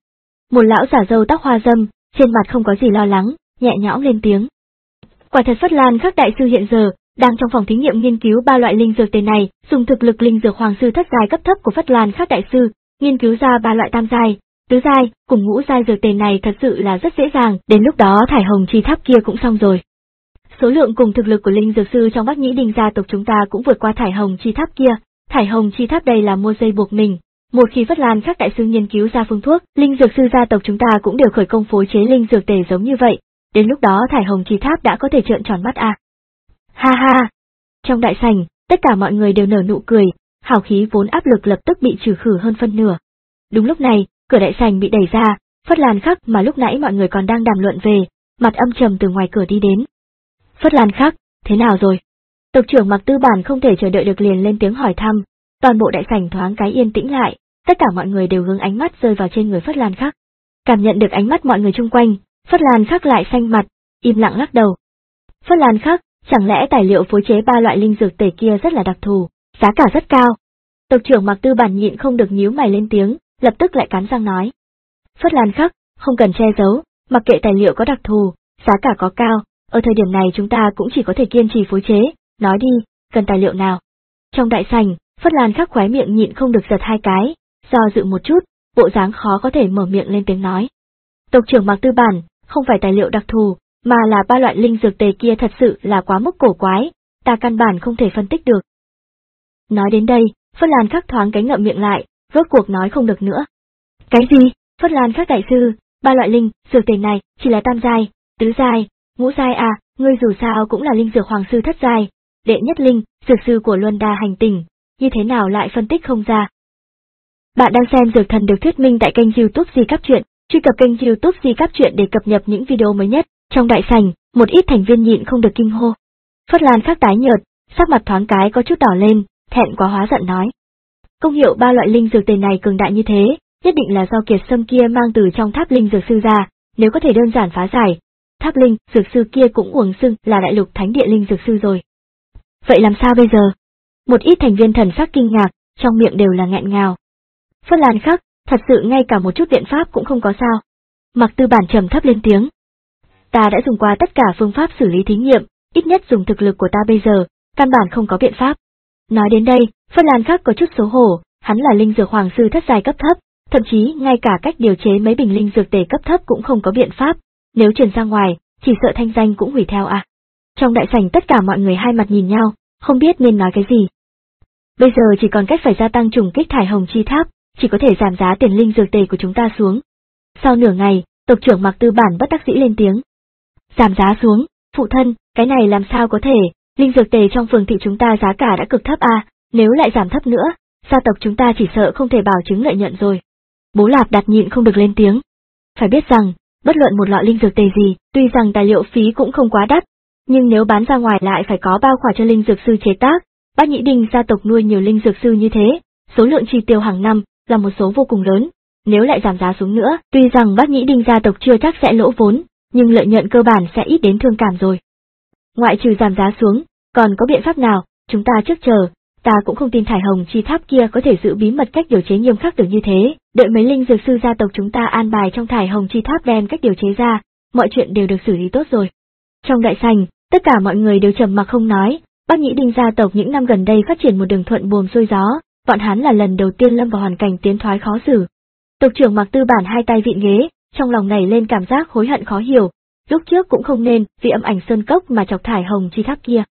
Một lão giả râu tóc hoa râm, trên mặt không có gì lo lắng, nhẹ nhõm lên tiếng. Quả thật Phất Lan Khắc đại sư hiện giờ đang trong phòng thí nghiệm nghiên cứu ba loại linh dược tề này, dùng thực lực linh dược hoàng sư thất giai cấp thấp của Phất Lan Khắc đại sư, nghiên cứu ra ba loại tam giai, tứ giai, cùng ngũ giai dược tề này thật sự là rất dễ dàng, đến lúc đó thải hồng chi tháp kia cũng xong rồi. Số lượng cùng thực lực của linh dược sư trong Bắc Nhĩ Đinh gia tộc chúng ta cũng vượt qua thải hồng chi tháp kia, thải hồng chi tháp đây là mua dây buộc mình. Một khi Phất Lan Khắc đại sư nghiên cứu ra phương thuốc, linh dược sư gia tộc chúng ta cũng đều khởi công phối chế linh dược tề giống như vậy, đến lúc đó thải hồng chi tháp đã có thể trợn tròn mắt à. Ha ha! Trong đại sảnh, tất cả mọi người đều nở nụ cười, hào khí vốn áp lực lập tức bị trừ khử hơn phân nửa. Đúng lúc này, cửa đại sảnh bị đẩy ra, Phất Lan Khắc mà lúc nãy mọi người còn đang đàm luận về, mặt âm trầm từ ngoài cửa đi đến. Phất Lan Khắc, thế nào rồi? Tộc trưởng Mạc Tư Bản không thể chờ đợi được liền lên tiếng hỏi thăm, toàn bộ đại sảnh thoáng cái yên tĩnh lại, tất cả mọi người đều hướng ánh mắt rơi vào trên người Phất Lan Khắc. Cảm nhận được ánh mắt mọi người chung quanh, Phất Lan Khắc lại xanh mặt, im lặng lắc đầu. Phất Lan Khắc, chẳng lẽ tài liệu phối chế ba loại linh dược tề kia rất là đặc thù, giá cả rất cao? Tộc trưởng Mạc Tư Bản nhịn không được nhíu mày lên tiếng, lập tức lại cắn răng nói. Phất Lan Khắc, không cần che giấu, mặc kệ tài liệu có đặc thù, giá cả có cao, ở thời điểm này chúng ta cũng chỉ có thể kiên trì phối chế, nói đi, cần tài liệu nào? Trong đại sảnh, Phất Lan Khắc khóe miệng nhịn không được giật hai cái, do dự một chút, bộ dáng khó có thể mở miệng lên tiếng nói. Tộc trưởng Mạc Tư Bản, không phải tài liệu đặc thù, mà là ba loại linh dược tề kia thật sự là quá mức cổ quái, ta căn bản không thể phân tích được. Nói đến đây, Phất Lan Khắc thoáng cái ngậm miệng lại, rốt cuộc nói không được nữa. Cái gì? Phất Lan Khắc đại sư, ba loại linh dược tề này chỉ là tam giai, tứ giai, ngũ giai à, ngươi dù sao cũng là linh dược hoàng sư thất giai, đệ nhất linh, dược sư của Luân Đa hành tinh, như thế nào lại phân tích không ra? Bạn đang xem Dược Thần được thuyết minh tại kênh YouTube Di Cáp Truyện, truy cập kênh YouTube Di Cáp Truyện để cập nhật những video mới nhất. Trong đại sảnh, một ít thành viên nhịn không được kinh hô. Phất Lan Khắc tái nhợt, sắc mặt thoáng cái có chút đỏ lên, thẹn quá hóa giận nói. Công hiệu ba loại linh dược tề này cường đại như thế, nhất định là do kiệt sâm kia mang từ trong tháp linh dược sư ra, nếu có thể đơn giản phá giải, tháp linh dược sư kia cũng uổng xưng là đại lục thánh địa linh dược sư rồi. Vậy làm sao bây giờ? Một ít thành viên thần sắc kinh ngạc, trong miệng đều là nghẹn ngào. Phất Lan Khắc, thật sự ngay cả một chút biện pháp cũng không có sao? Mạc Tư Bản trầm thấp lên tiếng. Ta đã dùng qua tất cả phương pháp xử lý thí nghiệm, ít nhất dùng thực lực của ta bây giờ, căn bản không có biện pháp. Nói đến đây, Phất Lan Khắc có chút xấu hổ, hắn là linh dược hoàng sư thất giai cấp thấp, thậm chí ngay cả cách điều chế mấy bình linh dược tề cấp thấp cũng không có biện pháp, nếu truyền ra ngoài, chỉ sợ thanh danh cũng hủy theo à. Trong đại sảnh tất cả mọi người hai mặt nhìn nhau, không biết nên nói cái gì. Bây giờ chỉ còn cách phải gia tăng trùng kích thải hồng chi tháp, chỉ có thể giảm giá tiền linh dược tề của chúng ta xuống. Sau nửa ngày, tộc trưởng Mạc Tư Bản bất đắc dĩ lên tiếng. Giảm giá xuống, phụ thân, cái này làm sao có thể, linh dược tề trong phường thị chúng ta giá cả đã cực thấp à, nếu lại giảm thấp nữa, gia tộc chúng ta chỉ sợ không thể bảo chứng lợi nhuận rồi. Bố Lạp Đạt nhịn không được lên tiếng. Phải biết rằng, bất luận một lọ linh dược tề gì, tuy rằng tài liệu phí cũng không quá đắt, nhưng nếu bán ra ngoài lại phải có bao khỏa cho linh dược sư chế tác, Bắc Nhĩ Đinh gia tộc nuôi nhiều linh dược sư như thế, số lượng chi tiêu hàng năm là một số vô cùng lớn, nếu lại giảm giá xuống nữa, tuy rằng Bắc Nhĩ Đinh gia tộc chưa chắc sẽ lỗ vốn, nhưng lợi nhuận cơ bản sẽ ít đến thương cảm rồi. Ngoại trừ giảm giá xuống, còn có biện pháp nào, chúng ta trước chờ, ta cũng không tin thải hồng chi tháp kia có thể giữ bí mật cách điều chế nghiêm khắc được như thế, đợi mấy linh dược sư gia tộc chúng ta an bài trong thải hồng chi tháp đem cách điều chế ra, mọi chuyện đều được xử lý tốt rồi. Trong đại sảnh, tất cả mọi người đều trầm mặc không nói, Bắc Nhĩ Đinh gia tộc những năm gần đây phát triển một đường thuận buồm xuôi gió, bọn hắn là lần đầu tiên lâm vào hoàn cảnh tiến thoái khó xử. Tộc trưởng Mạc Tư Bản hai tay vịn ghế, trong lòng nảy lên cảm giác hối hận khó hiểu, lúc trước cũng không nên vì âm ảnh sơn cốc mà chọc thải hồng chi tháp kia.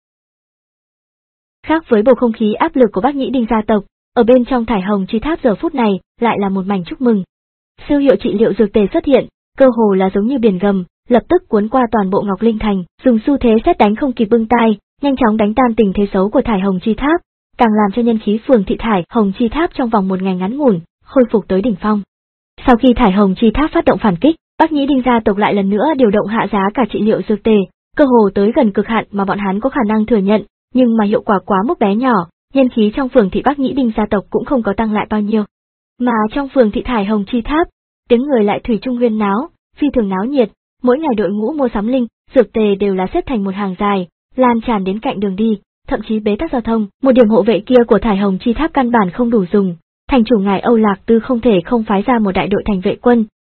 Khác với bầu không khí áp lực của Bắc Nhĩ Đinh gia tộc, ở bên trong thải hồng chi tháp giờ phút này lại là một mảnh chúc mừng. Siêu hiệu trị liệu dược tề xuất hiện, cơ hồ là giống như biển gầm, lập tức cuốn qua toàn bộ Ngọc Linh Thành, dùng xu thế sét đánh không kịp bưng tai, nhanh chóng đánh tan tình thế xấu của thải hồng chi tháp, càng làm cho nhân khí phường thị thải hồng chi tháp trong vòng một ngày ngắn ngủn khôi phục tới đỉnh phong. Sau khi thải hồng chi tháp phát động phản kích, Bắc Nhĩ Đinh gia tộc lại lần nữa điều động hạ giá cả trị liệu dược tề, cơ hồ tới gần cực hạn mà bọn hắn có khả năng thừa nhận, nhưng mà hiệu quả quá mức bé nhỏ, nhân khí trong phường thị Bắc Nhĩ Đinh gia tộc cũng không có tăng lại bao nhiêu. Mà trong phường thị thải hồng chi tháp, tiếng người lại thủy chung huyên náo, phi thường náo nhiệt, mỗi ngày đội ngũ mua sắm linh dược tề đều là xếp thành một hàng dài, lan tràn đến cạnh đường đi, thậm chí bế tắc giao thông. Một điểm hộ vệ kia của thải hồng chi tháp căn bản không đủ dùng, thành chủ ngài Âu Lạc Tư không thể không phái ra một đại đội thành vệ quân,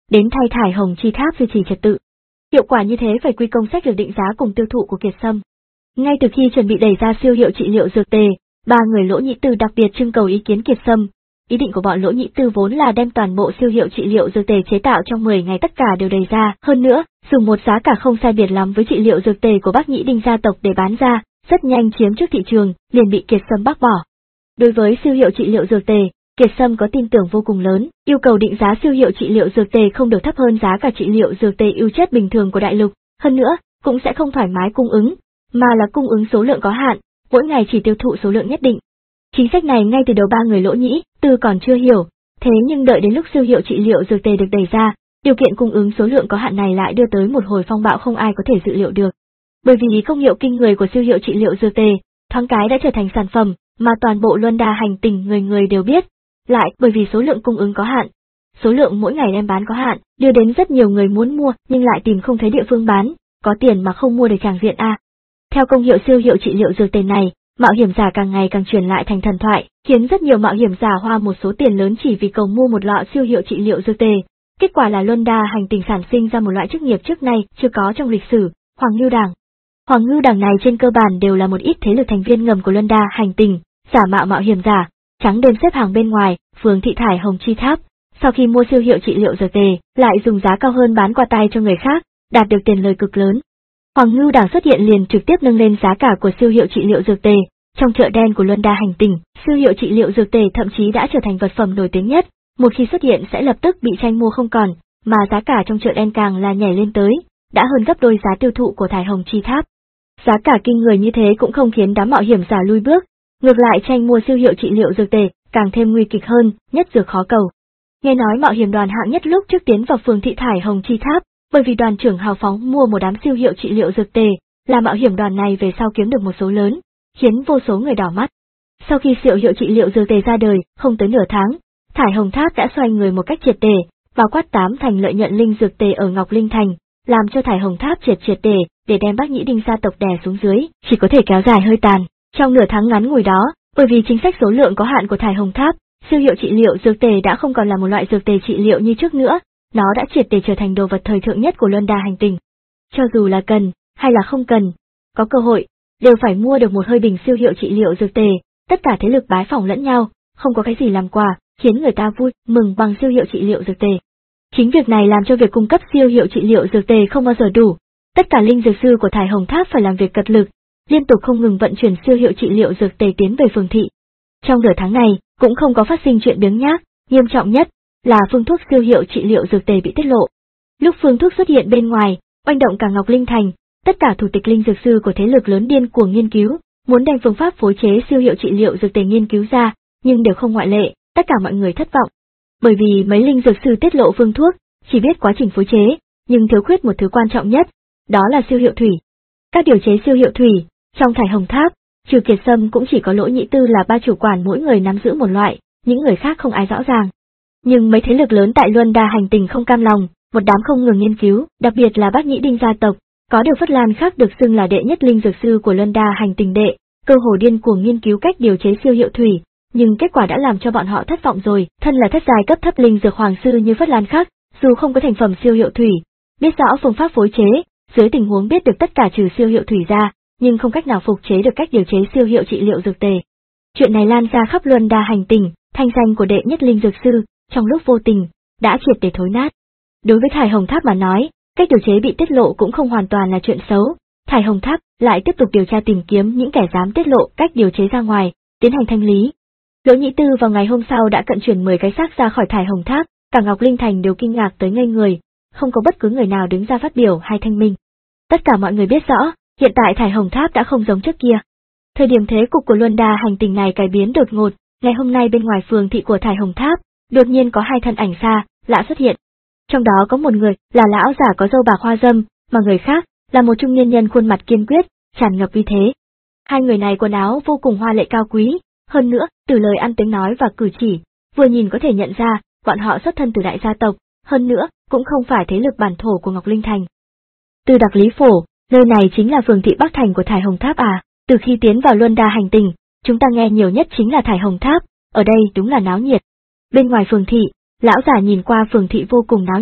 đến thay Thải Hồng Chi Tháp duy trì trật tự. Hiệu quả như thế phải quy công sách lược định giá cùng tiêu thụ của Kiệt Sâm. Ngay từ khi chuẩn bị đẩy ra siêu hiệu trị liệu dược tề, ba người Lỗ Nhĩ Tư đặc biệt trưng cầu ý kiến Kiệt Sâm. Ý định của bọn Lỗ Nhĩ Tư vốn là đem toàn bộ siêu hiệu trị liệu dược tề chế tạo trong mười ngày tất cả đều đẩy ra, hơn nữa, dùng một giá cả không sai biệt lắm với trị liệu dược tề của Bác Nhĩ Đinh gia tộc để bán ra, rất nhanh chiếm trước thị trường, liền bị Kiệt Sâm bác bỏ. Đối với siêu hiệu trị liệu dược tề, Kiệt Sâm có tin tưởng vô cùng lớn, yêu cầu định giá siêu hiệu trị liệu dược tề không được thấp hơn giá cả trị liệu dược tề ưu chất bình thường của đại lục, hơn nữa, cũng sẽ không thoải mái cung ứng, mà là cung ứng số lượng có hạn, mỗi ngày chỉ tiêu thụ số lượng nhất định. Chính sách này ngay từ đầu ba người Lỗ Nhĩ Tư còn chưa hiểu, thế nhưng đợi đến lúc siêu hiệu trị liệu dược tề được đẩy ra, điều kiện cung ứng số lượng có hạn này lại đưa tới một hồi phong bạo không ai có thể dự liệu được. Bởi vì công hiệu kinh người của siêu hiệu trị liệu dược tề, thoáng cái đã trở thành sản phẩm mà toàn bộ Luân Đa hành tinh người người đều biết. Lại, bởi vì số lượng cung ứng có hạn, số lượng mỗi ngày đem bán có hạn, đưa đến rất nhiều người muốn mua nhưng lại tìm không thấy địa phương bán, có tiền mà không mua được tràng diện a. Theo công hiệu siêu hiệu trị liệu dược tề này, mạo hiểm giả càng ngày càng truyền lại thành thần thoại, khiến rất nhiều mạo hiểm giả hoa một số tiền lớn chỉ vì cầu mua một lọ siêu hiệu trị liệu dược tề. Kết quả là Luân Đa hành tinh sản sinh ra một loại chức nghiệp trước nay chưa có trong lịch sử, Hoàng Ngưu Đảng. Hoàng Ngưu Đảng này trên cơ bản đều là một ít thế lực thành viên ngầm của Luân Đa hành tinh, giả mạo mạo hiểm giả, trắng đêm xếp hàng bên ngoài phường thị Thải Hồng Chi Tháp, sau khi mua siêu hiệu trị liệu dược tề, lại dùng giá cao hơn bán qua tay cho người khác, đạt được tiền lời cực lớn. Hoàng Ngưu Đảng xuất hiện liền trực tiếp nâng lên giá cả của siêu hiệu trị liệu dược tề. Trong chợ đen của Luân Đa hành tinh, siêu hiệu trị liệu dược tề thậm chí đã trở thành vật phẩm nổi tiếng nhất, một khi xuất hiện sẽ lập tức bị tranh mua không còn, mà giá cả trong chợ đen càng là nhảy lên tới, đã hơn gấp đôi giá tiêu thụ của Thải Hồng Chi Tháp. Giá cả kinh người như thế cũng không khiến đám mạo hiểm giả lui bước, ngược lại tranh mua siêu hiệu trị liệu dược tề càng thêm nguy kịch hơn, nhất dược khó cầu. Nghe nói mạo hiểm đoàn hạng nhất lúc trước tiến vào phường thị Thải Hồng Chi Tháp, bởi vì đoàn trưởng hào phóng mua một đám siêu hiệu trị liệu dược tề, là mạo hiểm đoàn này về sau kiếm được một số lớn, khiến vô số người đỏ mắt. Sau khi siêu hiệu trị liệu dược tề ra đời, không tới nửa tháng, Thải Hồng Tháp đã xoay người một cách triệt để, bao quát tám thành lợi nhuận linh dược tề ở Ngọc Linh Thành, làm cho Thải Hồng Tháp triệt triệt để, để đem Bác Nhĩ Đinh gia tộc đè xuống dưới, chỉ có thể kéo dài hơi tàn. Trong nửa tháng ngắn ngủi đó, bởi vì chính sách số lượng có hạn của Thải Hồng Tháp, siêu hiệu trị liệu dược tề đã không còn là một loại dược tề trị liệu như trước nữa, nó đã triệt để trở thành đồ vật thời thượng nhất của Luân Đa hành tinh. Cho dù là cần, hay là không cần, có cơ hội, đều phải mua được một hơi bình siêu hiệu trị liệu dược tề, tất cả thế lực bái phỏng lẫn nhau, không có cái gì làm quà, khiến người ta vui, mừng bằng siêu hiệu trị liệu dược tề. Chính việc này làm cho việc cung cấp siêu hiệu trị liệu dược tề không bao giờ đủ, tất cả linh dược sư của Thải Hồng Tháp phải làm việc cật lực, liên tục không ngừng vận chuyển siêu hiệu trị liệu dược tề tiến về phường thị. Trong nửa tháng này, cũng không có phát sinh chuyện biếng nhác, nghiêm trọng nhất là phương thuốc siêu hiệu trị liệu dược tề bị tiết lộ. Lúc phương thuốc xuất hiện bên ngoài, oanh động cả Ngọc Linh Thành, tất cả thủ tịch linh dược sư của thế lực lớn điên cuồng nghiên cứu, muốn đem phương pháp phối chế siêu hiệu trị liệu dược tề nghiên cứu ra, nhưng đều không ngoại lệ, tất cả mọi người thất vọng. Bởi vì mấy linh dược sư tiết lộ phương thuốc, chỉ biết quá trình phối chế, nhưng thiếu khuyết một thứ quan trọng nhất, đó là siêu hiệu thủy. Các điều chế siêu hiệu thủy, trong Thải Hồng Tháp, trừ Kiệt Sâm cũng chỉ có Lỗ Nhĩ Tư là ba chủ quản mỗi người nắm giữ một loại, những người khác không ai rõ ràng. Nhưng mấy thế lực lớn tại Luân Đa hành tinh không cam lòng, một đám không ngừng nghiên cứu, đặc biệt là Bác Nhĩ Đinh gia tộc, có điều Phất Lan khác được xưng là đệ nhất linh dược sư của Luân Đa hành tinh đệ, cơ hồ điên cuồng nghiên cứu cách điều chế siêu hiệu thủy, nhưng kết quả đã làm cho bọn họ thất vọng rồi. Thân là thất giai cấp thấp linh dược hoàng sư như Phất Lan khác, dù không có thành phẩm siêu hiệu thủy, biết rõ phương pháp phối chế, dưới tình huống biết được tất cả trừ siêu hiệu thủy ra, nhưng không cách nào phục chế được cách điều chế siêu hiệu trị liệu dược tề. Chuyện này lan ra khắp Luân Đa hành tinh, thanh danh của đệ nhất linh dược sư, trong lúc vô tình, đã triệt để thối nát. Đối với Thải Hồng Tháp mà nói, cách điều chế bị tiết lộ cũng không hoàn toàn là chuyện xấu, Thải Hồng Tháp lại tiếp tục điều tra tìm kiếm những kẻ dám tiết lộ cách điều chế ra ngoài, tiến hành thanh lý. Lỗ Nhĩ Tư vào ngày hôm sau đã cận chuyển mười cái xác ra khỏi Thải Hồng Tháp, cả Ngọc Linh Thành đều kinh ngạc tới ngây người, không có bất cứ người nào đứng ra phát biểu hay thanh minh. Tất cả mọi người biết rõ, hiện tại Thải Hồng Tháp đã không giống trước kia. Thời điểm thế cục của Luân Đa hành tinh này cải biến đột ngột, ngày hôm nay bên ngoài phường thị của Thải Hồng Tháp, đột nhiên có hai thân ảnh xa lạ xuất hiện. Trong đó có một người là lão giả có râu bạc hoa râm, mà người khác là một trung niên nhân khuôn mặt kiên quyết, tràn ngập uy thế. Hai người này quần áo vô cùng hoa lệ cao quý, hơn nữa, từ lời ăn tiếng nói và cử chỉ, vừa nhìn có thể nhận ra, bọn họ xuất thân từ đại gia tộc, hơn nữa, cũng không phải thế lực bản thổ của Ngọc Linh Thành. Từ Đặc Lý Phổ, nơi này chính là phường thị Bắc Thành của Thải Hồng Tháp à, từ khi tiến vào Luân Đa hành tinh, chúng ta nghe nhiều nhất chính là Thải Hồng Tháp, ở đây đúng là náo nhiệt. Bên ngoài phường thị, lão giả nhìn qua phường thị vô cùng náo nhiệt,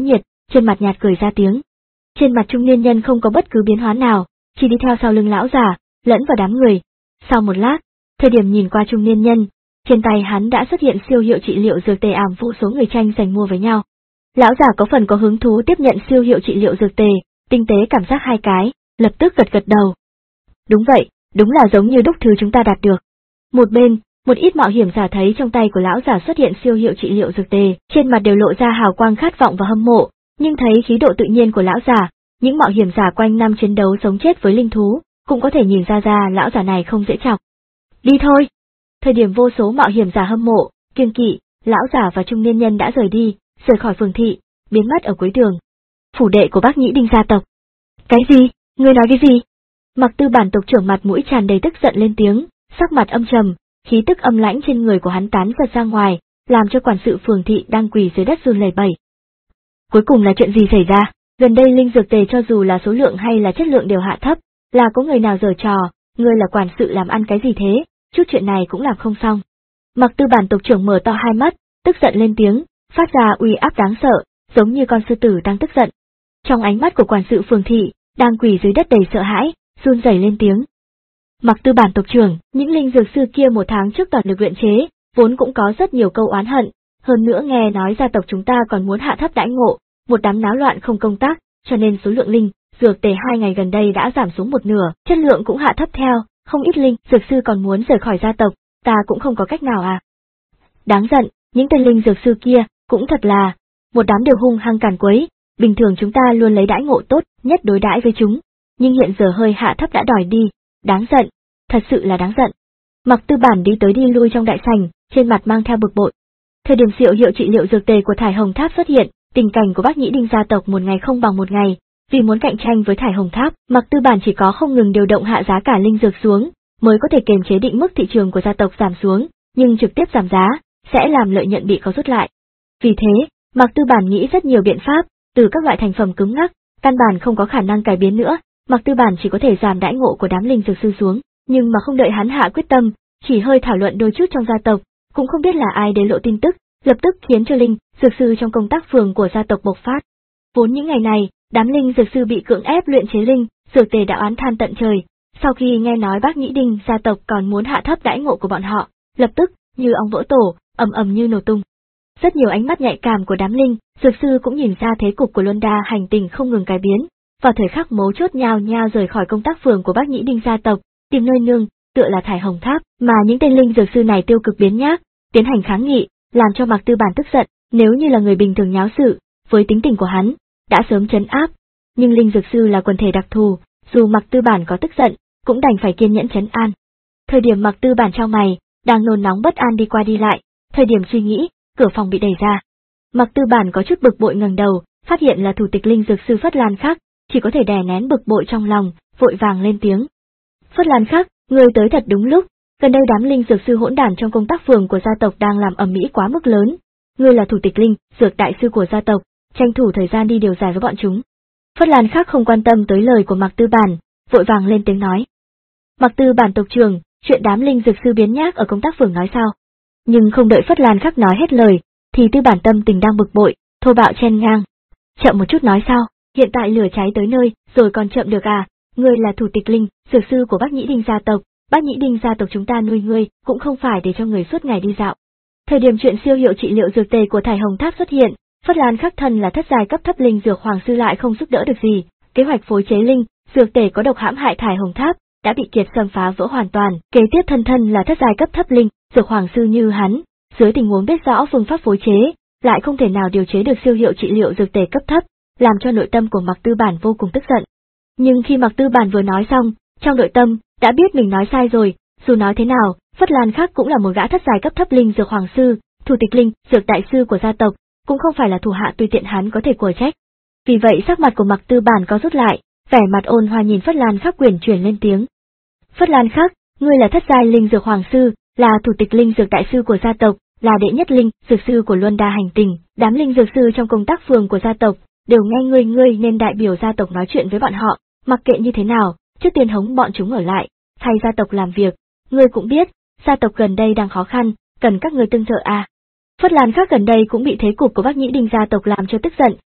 trên mặt nhạt cười ra tiếng. Trên mặt trung niên nhân không có bất cứ biến hóa nào, chỉ đi theo sau lưng lão giả, lẫn vào đám người. Sau một lát, thời điểm nhìn qua trung niên nhân, trên tay hắn đã xuất hiện siêu hiệu trị liệu dược tề ảm vô số người tranh giành mua với nhau. Lão giả có phần có hứng thú tiếp nhận siêu hiệu trị liệu dược tề, tinh tế cảm giác hai cái, lập tức gật gật đầu. Đúng vậy, đúng là giống như đúc thứ chúng ta đạt được. Một bên, một ít mạo hiểm giả thấy trong tay của lão giả xuất hiện siêu hiệu trị liệu dược tề, trên mặt đều lộ ra hào quang khát vọng và hâm mộ, nhưng thấy khí độ tự nhiên của lão giả, những mạo hiểm giả quanh năm chiến đấu sống chết với linh thú, cũng có thể nhìn ra ra lão giả này không dễ chọc. Đi thôi! Thời điểm vô số mạo hiểm giả hâm mộ, kiêng kỵ, lão giả và trung niên nhân đã rời đi, rời khỏi phường thị, biến mất ở cuối đường. Phủ đệ của Bác Nhĩ Đinh gia tộc. Cái gì? Ngươi nói cái gì? Mặc Tư Bản tộc trưởng mặt mũi tràn đầy tức giận lên tiếng, sắc mặt âm trầm, khí tức âm lãnh trên người của hắn tán giật ra ngoài, làm cho quản sự phường thị đang quỳ dưới đất run lẩy bẩy. Cuối cùng là chuyện gì xảy ra? Gần đây linh dược tề cho dù là số lượng hay là chất lượng đều hạ thấp, là có người nào giở trò, ngươi là quản sự làm ăn cái gì thế, chút chuyện này cũng làm không xong. Mặc Tư Bản tộc trưởng mở to hai mắt, tức giận lên tiếng, phát ra uy áp đáng sợ, giống như con sư tử đang tức giận. Trong ánh mắt của quản sự phường thị, đang quỳ dưới đất đầy sợ hãi, run rẩy lên tiếng. Mặc Tư Bản tộc trưởng, những linh dược sư kia một tháng trước toàn lực luyện chế, vốn cũng có rất nhiều câu oán hận, hơn nữa nghe nói gia tộc chúng ta còn muốn hạ thấp đãi ngộ, một đám náo loạn không công tác, cho nên số lượng linh dược tề hai ngày gần đây đã giảm xuống một nửa, chất lượng cũng hạ thấp theo, không ít linh dược sư còn muốn rời khỏi gia tộc, ta cũng không có cách nào à. Đáng giận, những tên linh dược sư kia, cũng thật là, một đám đều hung hăng càn quấy, bình thường chúng ta luôn lấy đãi ngộ tốt nhất đối đãi với chúng, nhưng hiện giờ hơi hạ thấp đã đòi đi, đáng giận, thật sự là đáng giận. Mặc Tư Bản đi tới đi lui trong đại sảnh, trên mặt mang theo bực bội. Thời điểm siêu hiệu trị liệu dược tề của Thải Hồng Tháp xuất hiện, tình cảnh của Bác Nhĩ Đinh gia tộc một ngày không bằng một ngày, vì muốn cạnh tranh với Thải Hồng Tháp, Mặc Tư Bản chỉ có không ngừng điều động hạ giá cả linh dược xuống, mới có thể kiềm chế định mức thị trường của gia tộc giảm xuống, nhưng trực tiếp giảm giá, sẽ làm lợi nhuận bị có rút lại. Vì thế, Mặc Tư Bản nghĩ rất nhiều biện pháp, từ các loại thành phẩm cứng ngắc, căn bản không có khả năng cải biến nữa, Mặc Tư Bản chỉ có thể giảm đãi ngộ của đám linh dược sư xuống, nhưng mà không đợi hắn hạ quyết tâm, chỉ hơi thảo luận đôi chút trong gia tộc, cũng không biết là ai để lộ tin tức, lập tức khiến cho linh dược sư trong công tác phường của gia tộc bộc phát. Vốn những ngày này, đám linh dược sư bị cưỡng ép luyện chế linh dược tề đã oán than tận trời, sau khi nghe nói Bác Nhĩ Đinh gia tộc còn muốn hạ thấp đãi ngộ của bọn họ, lập tức như ong vỡ tổ, ầm ầm như nổ tung. Rất nhiều ánh mắt nhạy cảm của đám linh dược sư cũng nhìn ra thế cục của Luân Đa hành tinh không ngừng cải biến, vào thời khắc mấu chốt nhao nhao rời khỏi công tác phường của Bác Nhĩ Đinh gia tộc, tìm nơi nương tựa là Thải Hồng Tháp, mà những tên linh dược sư này tiêu cực biến nhác, tiến hành kháng nghị, làm cho Mặc Tư Bản tức giận, nếu như là người bình thường nháo sự, với tính tình của hắn, đã sớm trấn áp, nhưng linh dược sư là quần thể đặc thù, dù Mặc Tư Bản có tức giận, cũng đành phải kiên nhẫn trấn an. Thời điểm Mặc Tư Bản trao mày, đang nôn nóng bất an đi qua đi lại, thời điểm suy nghĩ, cửa phòng bị đẩy ra. Mặc Tư Bản có chút bực bội ngẩng đầu, phát hiện là thủ tịch linh dược sư Phất Lan Khắc, chỉ có thể đè nén bực bội trong lòng, vội vàng lên tiếng. Phất Lan Khắc, ngươi tới thật đúng lúc, gần đây đám linh dược sư hỗn đản trong công tác phường của gia tộc đang làm ầm ĩ quá mức lớn. Ngươi là thủ tịch linh dược đại sư của gia tộc, tranh thủ thời gian đi điều giải với bọn chúng. Phất Lan Khắc không quan tâm tới lời của Mặc Tư Bản, vội vàng lên tiếng nói. Mặc Tư Bản tộc trưởng, chuyện đám linh dược sư biến nhác ở công tác phường nói sao? Nhưng không đợi Phất Lan Khắc nói hết lời, thì Tư Bản tâm tình đang bực bội, thô bạo chen ngang. Chậm một chút nói sao, hiện tại lửa cháy tới nơi, rồi còn chậm được à, ngươi là thủ tịch linh dược sư của Bác Nhĩ Đinh gia tộc, Bác Nhĩ Đinh gia tộc chúng ta nuôi ngươi, cũng không phải để cho người suốt ngày đi dạo. Thời điểm chuyện siêu hiệu trị liệu dược tề của Thải Hồng Tháp xuất hiện, Phất Lan Khắc thân là thất giai cấp thấp linh dược hoàng sư lại không giúp đỡ được gì, kế hoạch phối chế linh dược tề có độc hãm hại Thải Hồng Tháp đã bị kiệt xâm phá vỡ hoàn toàn, kế tiếp thân thân là thất giai cấp thấp linh dược hoàng sư như hắn, dưới tình huống biết rõ phương pháp phối chế, lại không thể nào điều chế được siêu hiệu trị liệu dược tề cấp thấp, làm cho nội tâm của Mặc Tư Bản vô cùng tức giận. Nhưng khi Mặc Tư Bản vừa nói xong, trong nội tâm đã biết mình nói sai rồi, dù nói thế nào, Phất Lan Khắc cũng là một gã thất giai cấp thấp linh dược hoàng sư, thủ tịch linh dược đại sư của gia tộc, cũng không phải là thủ hạ tùy tiện hắn có thể của trách. Vì vậy sắc mặt của Mặc Tư Bản có rút lại, vẻ mặt ôn hòa nhìn Phất Lan Khắc quyển chuyển lên tiếng. Phất Lan Khắc, ngươi là thất giai linh dược hoàng sư, là thủ tịch linh dược đại sư của gia tộc, là đệ nhất linh dược sư của Luân Đa hành tinh, đám linh dược sư trong công tác phường của gia tộc đều nghe ngươi ngươi nên đại biểu gia tộc nói chuyện với bọn họ, mặc kệ như thế nào, trước tiên hống bọn chúng ở lại, thay gia tộc làm việc. Ngươi cũng biết, gia tộc gần đây đang khó khăn, cần các ngươi tương trợ à. Phất Lan Khắc gần đây cũng bị thế cục của Bác Nhĩ Đinh gia tộc làm cho tức giận,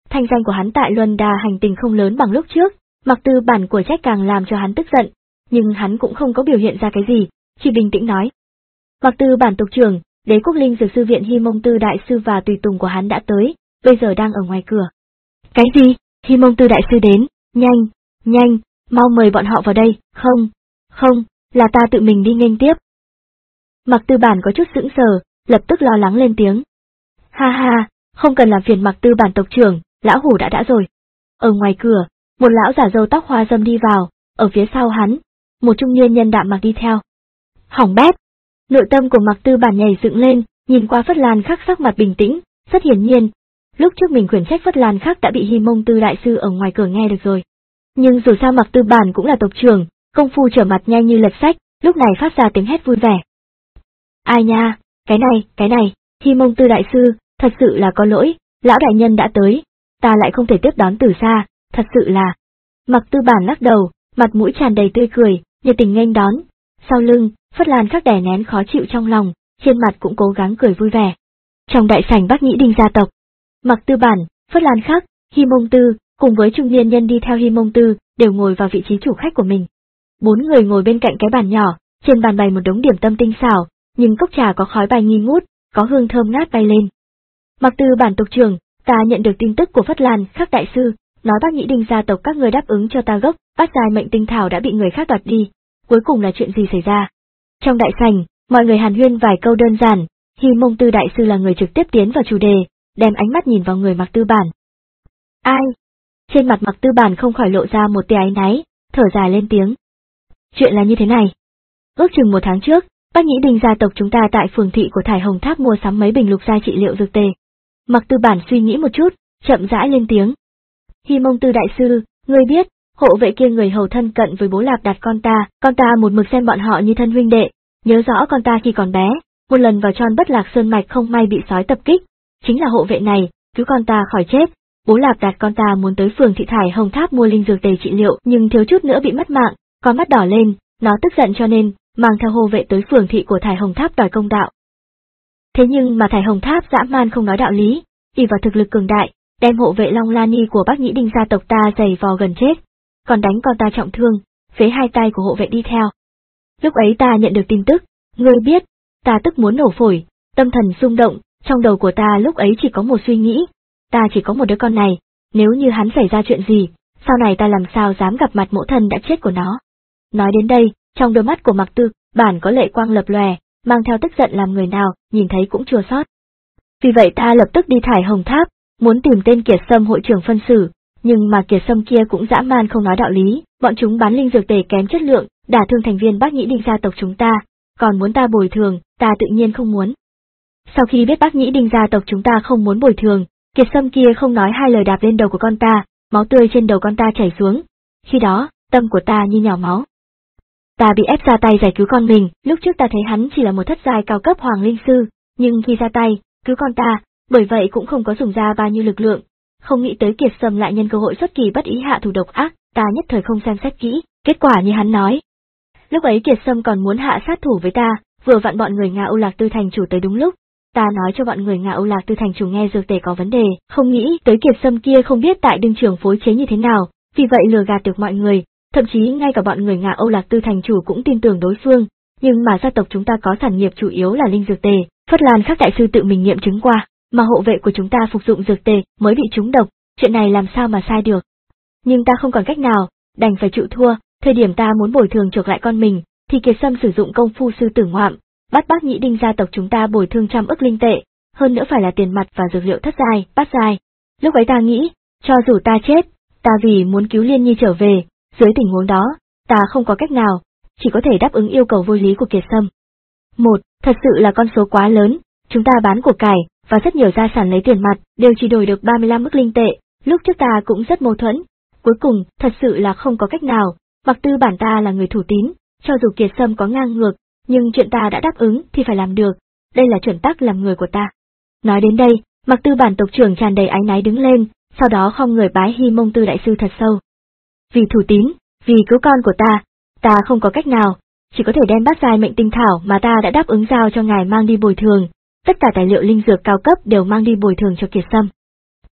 thanh danh của hắn tại Luân Đà hành tinh không lớn bằng lúc trước, Mạc Tư Bản của trách càng làm cho hắn tức giận, nhưng hắn cũng không có biểu hiện ra cái gì, chỉ bình tĩnh nói. Mạc Tư Bản tộc trưởng, Đế Quốc Linh Dược Sư viện Hy Mông Tư đại sư và tùy tùng của hắn đã tới, bây giờ đang ở ngoài cửa. Cái gì? Hy Mông Tư đại sư đến, nhanh, nhanh, mau mời bọn họ vào đây, không, không, là ta tự mình đi nghênh tiếp. Mạc Tư Bản có chút sững sờ, lập tức lo lắng lên tiếng. Ha ha, không cần làm phiền Mạc Tư Bản tộc trưởng, lão hủ đã đã rồi. Ở ngoài cửa, một lão giả râu tóc hoa râm đi vào, ở phía sau hắn, một trung niên nhân đạm mạc đi theo. Hỏng bét! Nội tâm của Mạc Tư Bản nhảy dựng lên, nhìn qua Phất Lan Khắc sắc mặt bình tĩnh, rất hiển nhiên, lúc trước mình khuyển trách Phất Lan Khắc đã bị Hy Mông Tư đại sư ở ngoài cửa nghe được rồi. Nhưng dù sao Mạc Tư Bản cũng là tộc trưởng, công phu trở mặt nhanh như lật sách, lúc này phát ra tiếng hét vui vẻ. Ai nha, cái này, cái này, Hy Mông Tư đại sư, thật sự là có lỗi, lão đại nhân đã tới, ta lại không thể tiếp đón từ xa, thật sự là. Mạc Tư Bản lắc đầu, mặt mũi tràn đầy tươi cười, nhiệt tình nghênh đón. Sau lưng, Phất Lan Khắc đè nén khó chịu trong lòng, trên mặt cũng cố gắng cười vui vẻ. Trong đại sảnh Bắc Nhĩ Đinh gia tộc, Mạc Tư Bản, Phất Lan Khắc, Hy Mông Tư, cùng với trung niên nhân đi theo Hy Mông Tư, đều ngồi vào vị trí chủ khách của mình. Bốn người ngồi bên cạnh cái bàn nhỏ, trên bàn bày một đống điểm tâm tinh xảo, nhưng cốc trà có khói bay nghi ngút, có hương thơm ngát bay lên. Mạc Tư Bản tộc trưởng, ta nhận được tin tức của Phất Lan Khắc đại sư, nói Bắc Nhĩ Đinh gia tộc các người đáp ứng cho ta gốc bát giai mệnh tinh thảo đã bị người khác đoạt đi, cuối cùng là chuyện gì xảy ra? Trong đại sảnh, mọi người hàn huyên vài câu đơn giản, Hy Mông Tư đại sư là người trực tiếp tiến vào chủ đề, đem ánh mắt nhìn vào người Mạc Tư Bản. Ai? Trên mặt Mạc Tư Bản không khỏi lộ ra một tia áy náy, thở dài lên tiếng. Chuyện là như thế này. Ước chừng một tháng trước, Bắc Nhĩ Đinh gia tộc chúng ta tại phường thị của Thải Hồng Tháp mua sắm mấy bình lục giai trị liệu dược tề. Mạc Tư Bản suy nghĩ một chút, chậm rãi lên tiếng. Hy Mông Tư đại sư, ngươi biết, hộ vệ kia người hầu thân cận với Bố Lạp Đạt con ta, con ta một mực xem bọn họ như thân huynh đệ, nhớ rõ con ta khi còn bé, một lần vào Tròn Bất Lạc Sơn mạch không may bị sói tập kích, chính là hộ vệ này, cứu con ta khỏi chết. Bố Lạp Đạt con ta muốn tới phường thị Thải Hồng Tháp mua linh dược tề trị liệu, nhưng thiếu chút nữa bị mất mạng, con mắt đỏ lên, nó tức giận cho nên mang theo hộ vệ tới phường thị của Thải Hồng Tháp đòi công đạo. Thế nhưng mà Thải Hồng Tháp dã man không nói đạo lý, ỷ vào thực lực cường đại, đem hộ vệ Long Lan Nhi của Bắc Nhĩ Đinh gia tộc ta giày vò gần chết, còn đánh con ta trọng thương, phế hai tay của hộ vệ đi theo. Lúc ấy ta nhận được tin tức, ngươi biết, ta tức muốn nổ phổi, tâm thần xung động, trong đầu của ta lúc ấy chỉ có một suy nghĩ, ta chỉ có một đứa con này, nếu như hắn xảy ra chuyện gì, sau này ta làm sao dám gặp mặt mẫu thân đã chết của nó. Nói đến đây, trong đôi mắt của Mạc Tư Bản có lệ quang lập lòe, mang theo tức giận làm người nào nhìn thấy cũng chua xót. Vì vậy ta lập tức đi Thải Hồng Tháp, muốn tìm tên Kiệt Sâm hội trưởng phân xử, nhưng mà Kiệt Sâm kia cũng dã man không nói đạo lý, bọn chúng bán linh dược tề kém chất lượng, đả thương thành viên Bắc Nhĩ Đinh gia tộc chúng ta, còn muốn ta bồi thường, ta tự nhiên không muốn. Sau khi biết Bắc Nhĩ Đinh gia tộc chúng ta không muốn bồi thường, Kiệt Sâm kia không nói hai lời đạp lên đầu của con ta, máu tươi trên đầu con ta chảy xuống. Khi đó, tâm của ta như nhào máu. Ta bị ép ra tay giải cứu con mình, lúc trước ta thấy hắn chỉ là một thất giai cao cấp hoàng linh sư, nhưng khi ra tay, cứu con ta, bởi vậy cũng không có dùng ra bao nhiêu lực lượng. Không nghĩ tới Kiệt Sâm lại nhân cơ hội xuất kỳ bất ý hạ thủ độc ác, ta nhất thời không xem xét kỹ, kết quả như hắn nói. Lúc ấy Kiệt Sâm còn muốn hạ sát thủ với ta, vừa vặn bọn người Nga Âu Lạc Tư thành chủ tới đúng lúc. Ta nói cho bọn người Nga Âu Lạc Tư thành chủ nghe dược tề có vấn đề, không nghĩ tới Kiệt Sâm kia không biết tại đương trường phối chế như thế nào, vì vậy lừa gạt được mọi người, thậm chí ngay cả bọn người Nga Âu Lạc Tư thành chủ cũng tin tưởng đối phương, nhưng mà gia tộc chúng ta có sản nghiệp chủ yếu là linh dược tề, Phất Lan Khắc đại sư tự mình nghiệm chứng qua, mà hộ vệ của chúng ta phục dụng dược tề mới bị trúng độc, chuyện này làm sao mà sai được. Nhưng ta không còn cách nào, đành phải chịu thua, thời điểm ta muốn bồi thường chuộc lại con mình, thì Kiệt Sâm sử dụng công phu sư tử ngoạm, bắt Bắc Nhĩ Đinh gia tộc chúng ta bồi thương trăm ức linh tệ, hơn nữa phải là tiền mặt và dược liệu thất giai, bát giai. Lúc ấy ta nghĩ, cho dù ta chết, ta vì muốn cứu Liên Nhi trở về, dưới tình huống đó, ta không có cách nào, chỉ có thể đáp ứng yêu cầu vô lý của Kiệt Sâm. Một, thật sự là con số quá lớn, chúng ta bán của cải, và rất nhiều gia sản lấy tiền mặt, đều chỉ đổi được ba mươi lăm ức linh tệ, lúc trước ta cũng rất mâu thuẫn. Cuối cùng, thật sự là không có cách nào, Mạc Tư Bản ta là người thủ tín, cho dù Kiệt Sâm có ngang ngược, nhưng chuyện ta đã đáp ứng thì phải làm được, đây là chuẩn tắc làm người của ta. Nói đến đây, Mạc Tư Bản tộc trưởng tràn đầy áy náy đứng lên, sau đó khom người bái Hy Mông Tư đại sư thật sâu. Vì thủ tín, vì cứu con của ta, ta không có cách nào, chỉ có thể đem bát giai mệnh tinh thảo mà ta đã đáp ứng giao cho ngài mang đi bồi thường, tất cả tài liệu linh dược cao cấp đều mang đi bồi thường cho Kiệt Sâm.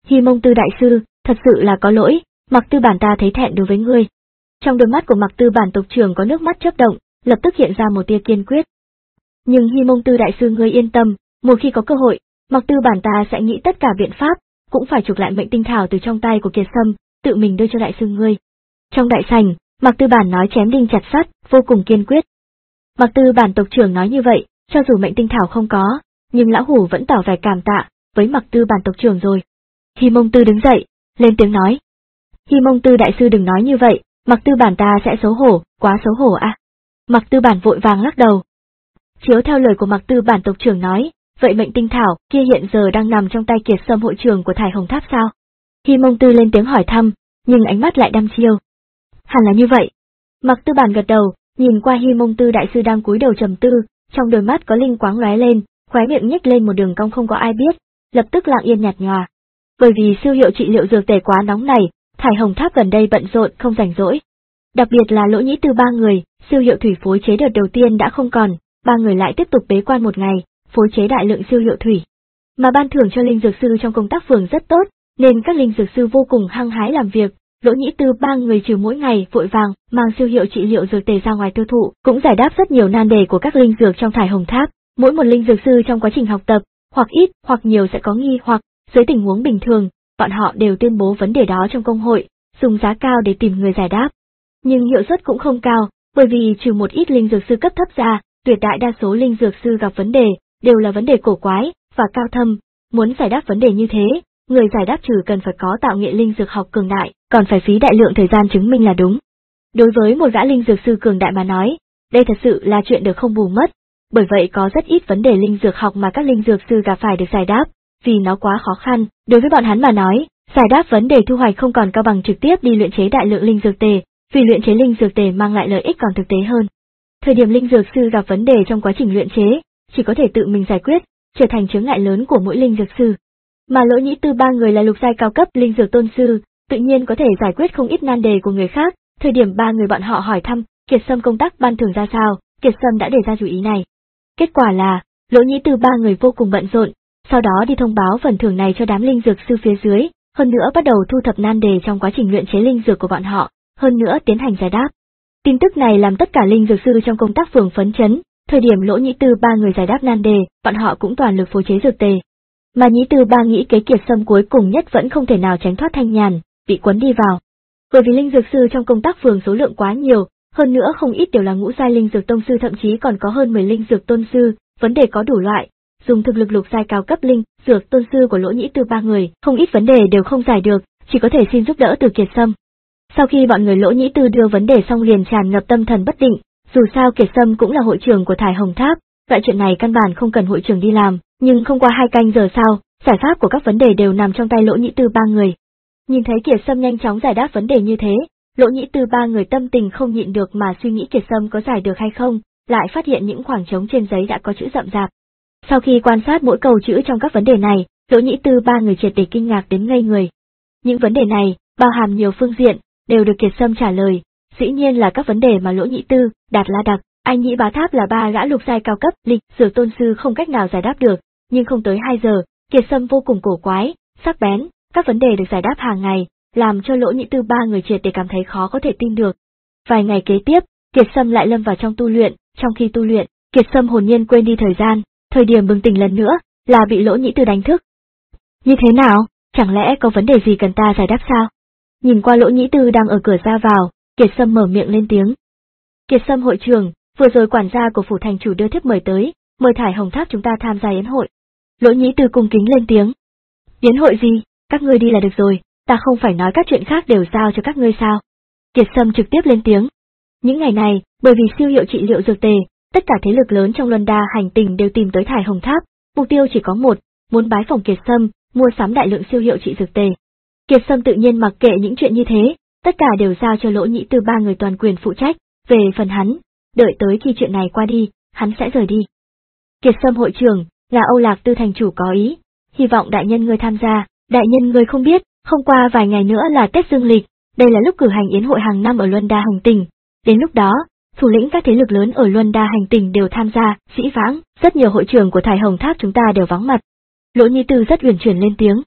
Hi Mông Tư đại sư, thật sự là có lỗi, Mặc Tư bản ta thấy thẹn đối với ngươi. Trong đôi mắt của Mặc Tư bản tộc trưởng có nước mắt chớp động, lập tức hiện ra một tia kiên quyết. Nhưng Hi Mông Tư đại sư ngươi yên tâm, một khi có cơ hội, Mặc Tư bản ta sẽ nghĩ tất cả biện pháp, cũng phải chuộc lại mệnh tinh thảo từ trong tay của Kiệt Sâm, tự mình đưa cho đại sư ngươi. Trong đại sảnh, Mặc Tư bản nói chém đinh chặt sắt, vô cùng kiên quyết. Mặc Tư bản tộc trưởng nói như vậy, cho dù mệnh tinh thảo không có, nhưng lão hủ vẫn tỏ vẻ cảm tạ với Mặc Tư bản tộc trưởng rồi. Hi Mông Tư đứng dậy, lên tiếng nói. Hi Mông Tư đại sư đừng nói như vậy, Mặc Tư bản ta sẽ xấu hổ, quá xấu hổ à. Mặc Tư bản vội vàng lắc đầu. Chiếu theo lời của Mặc Tư bản tộc trưởng nói, vậy mệnh tinh thảo kia hiện giờ đang nằm trong tay Kiệt Sâm hội trưởng của Thải Hồng Tháp sao? Hi Mông Tư lên tiếng hỏi thăm, nhưng ánh mắt lại đăm chiêu. Hẳn là như vậy. Mặc Tư bản gật đầu, nhìn qua Hi Mông Tư đại sư đang cúi đầu trầm tư, trong đôi mắt có linh quáng lóe lên, khóe miệng nhếch lên một đường cong không có ai biết, lập tức lặng yên nhạt nhòa. Bởi vì siêu hiệu trị liệu dược tề quá nóng này, Thải Hồng Tháp gần đây bận rộn không rảnh rỗi. Đặc biệt là Lỗ Nhĩ Tư ba người, siêu hiệu thủy phối chế đợt đầu tiên đã không còn, ba người lại tiếp tục bế quan một ngày, phối chế đại lượng siêu hiệu thủy. Mà ban thưởng cho linh dược sư trong công tác phường rất tốt, nên các linh dược sư vô cùng hăng hái làm việc. Lỗ Nhĩ Tư ba người trừ mỗi ngày vội vàng mang siêu hiệu trị liệu dược tề ra ngoài tiêu thụ, cũng giải đáp rất nhiều nan đề của các linh dược trong Thải Hồng Tháp. Mỗi một linh dược sư trong quá trình học tập, hoặc ít hoặc nhiều sẽ có nghi hoặc, dưới tình huống bình thường, bọn họ đều tuyên bố vấn đề đó trong công hội, dùng giá cao để tìm người giải đáp. Nhưng hiệu suất cũng không cao, bởi vì trừ một ít linh dược sư cấp thấp ra, tuyệt đại đa số linh dược sư gặp vấn đề đều là vấn đề cổ quái và cao thâm. Muốn giải đáp vấn đề như thế, người giải đáp trừ cần phải có tạo nghệ linh dược học cường đại, còn phải phí đại lượng thời gian chứng minh là đúng. Đối với một gã linh dược sư cường đại mà nói, đây thật sự là chuyện được không bù mất. Bởi vậy có rất ít vấn đề linh dược học mà các linh dược sư gặp phải được giải đáp, vì nó quá khó khăn. Đối với bọn hắn mà nói, giải đáp vấn đề thu hoạch không còn cao bằng trực tiếp đi luyện chế đại lượng linh dược tề, vì luyện chế linh dược tề mang lại lợi ích còn thực tế hơn. Thời điểm linh dược sư gặp vấn đề trong quá trình luyện chế, chỉ có thể tự mình giải quyết, trở thành chướng ngại lớn của mỗi linh dược sư. Mà Lỗ Nhĩ Tư ba người là lục giai cao cấp linh dược tôn sư, tự nhiên có thể giải quyết không ít nan đề của người khác. Thời điểm ba người bọn họ hỏi thăm Kiệt Sâm công tác ban thưởng ra sao, Kiệt Sâm đã đề ra chủ ý này. Kết quả là, Lỗ Nhĩ Tư ba người vô cùng bận rộn, sau đó đi thông báo phần thưởng này cho đám linh dược sư phía dưới, hơn nữa bắt đầu thu thập nan đề trong quá trình luyện chế linh dược của bọn họ, hơn nữa tiến hành giải đáp. Tin tức này làm tất cả linh dược sư trong công tác phường phấn chấn, thời điểm Lỗ Nhĩ Tư ba người giải đáp nan đề, bọn họ cũng toàn lực phối chế dược tề. Mà Nhĩ Tư ba nghĩ kế Kiệt Sâm cuối cùng nhất vẫn không thể nào tránh thoát thanh nhàn, bị quấn đi vào. Bởi vì linh dược sư trong công tác phường số lượng quá nhiều, hơn nữa không ít đều là ngũ giai linh dược tông sư, thậm chí còn có hơn mười linh dược tôn sư, vấn đề có đủ loại. Dùng thực lực lục giai cao cấp linh dược tôn sư của Lỗ Nhĩ Tư ba người, không ít vấn đề đều không giải được, chỉ có thể xin giúp đỡ từ Kiệt Sâm. Sau khi bọn người Lỗ Nhĩ Tư đưa vấn đề xong liền tràn ngập tâm thần bất định, dù sao Kiệt Sâm cũng là hội trưởng của Thải Hồng Tháp, loại chuyện này căn bản không cần hội trưởng đi làm, nhưng không qua hai canh giờ sau, giải pháp của các vấn đề đều nằm trong tay Lỗ Nhĩ Tư ba người. Nhìn thấy Kiệt Sâm nhanh chóng giải đáp vấn đề như thế, Lỗ Nhĩ Tư ba người tâm tình không nhịn được mà suy nghĩ Kiệt Sâm có giải được hay không, lại phát hiện những khoảng trống trên giấy đã có chữ rậm rạp. Sau khi quan sát mỗi câu chữ trong các vấn đề này, Lỗ Nhĩ Tư ba người triệt để kinh ngạc đến ngây người. Những vấn đề này, bao hàm nhiều phương diện, đều được Kiệt Sâm trả lời, dĩ nhiên là các vấn đề mà Lỗ Nhĩ Tư, Đạt La Đặc, Anh Nhĩ Bá Tháp là ba gã lục giai cao cấp linh dược tôn sư không cách nào giải đáp được, nhưng không tới hai giờ, Kiệt Sâm vô cùng cổ quái, sắc bén, các vấn đề được giải đáp hàng ngày, làm cho Lỗ Nhĩ Tư ba người triệt để cảm thấy khó có thể tin được. Vài ngày kế tiếp, Kiệt Sâm lại lâm vào trong tu luyện, trong khi tu luyện, Kiệt Sâm hồn nhiên quên đi thời gian, thời điểm bừng tỉnh lần nữa, là bị Lỗ Nhĩ Tư đánh thức. Như thế nào, chẳng lẽ có vấn đề gì cần ta giải đáp sao? Nhìn qua Lỗ Nhĩ Tư đang ở cửa ra vào, Kiệt Sâm mở miệng lên tiếng. Kiệt Sâm hội trưởng, vừa rồi quản gia của phủ thành chủ đưa thiếp mời tới, mời Thải Hồng Tháp chúng ta tham gia yến hội. Lỗ Nhĩ Tư cung kính lên tiếng. Yến hội gì, các ngươi đi là được rồi, ta không phải nói các chuyện khác đều giao cho các ngươi sao? Kiệt Sâm trực tiếp lên tiếng. Những ngày này, bởi vì siêu hiệu trị liệu dược tề, tất cả thế lực lớn trong Luân Đa hành tinh đều tìm tới Thải Hồng Tháp, mục tiêu chỉ có một, muốn bái phỏng Kiệt Sâm, mua sắm đại lượng siêu hiệu trị dược tề. Kiệt Sâm tự nhiên mặc kệ những chuyện như thế, tất cả đều giao cho Lỗ Nhĩ Tư ba người toàn quyền phụ trách, về phần hắn, đợi tới khi chuyện này qua đi, hắn sẽ rời đi. Kiệt Sâm hội trưởng, là Âu Lạc Tư thành chủ có ý, hy vọng đại nhân ngươi tham gia, đại nhân ngươi không biết, không qua vài ngày nữa là Tết Dương Lịch, đây là lúc cử hành yến hội hàng năm ở Luân Đa hành tinh, đến lúc đó, thủ lĩnh các thế lực lớn ở Luân Đa hành tinh đều tham gia, dĩ vãng, rất nhiều hội trưởng của Thải Hồng Tháp chúng ta đều vắng mặt. Lỗ Nhĩ Tư rất uyển chuyển lên tiếng.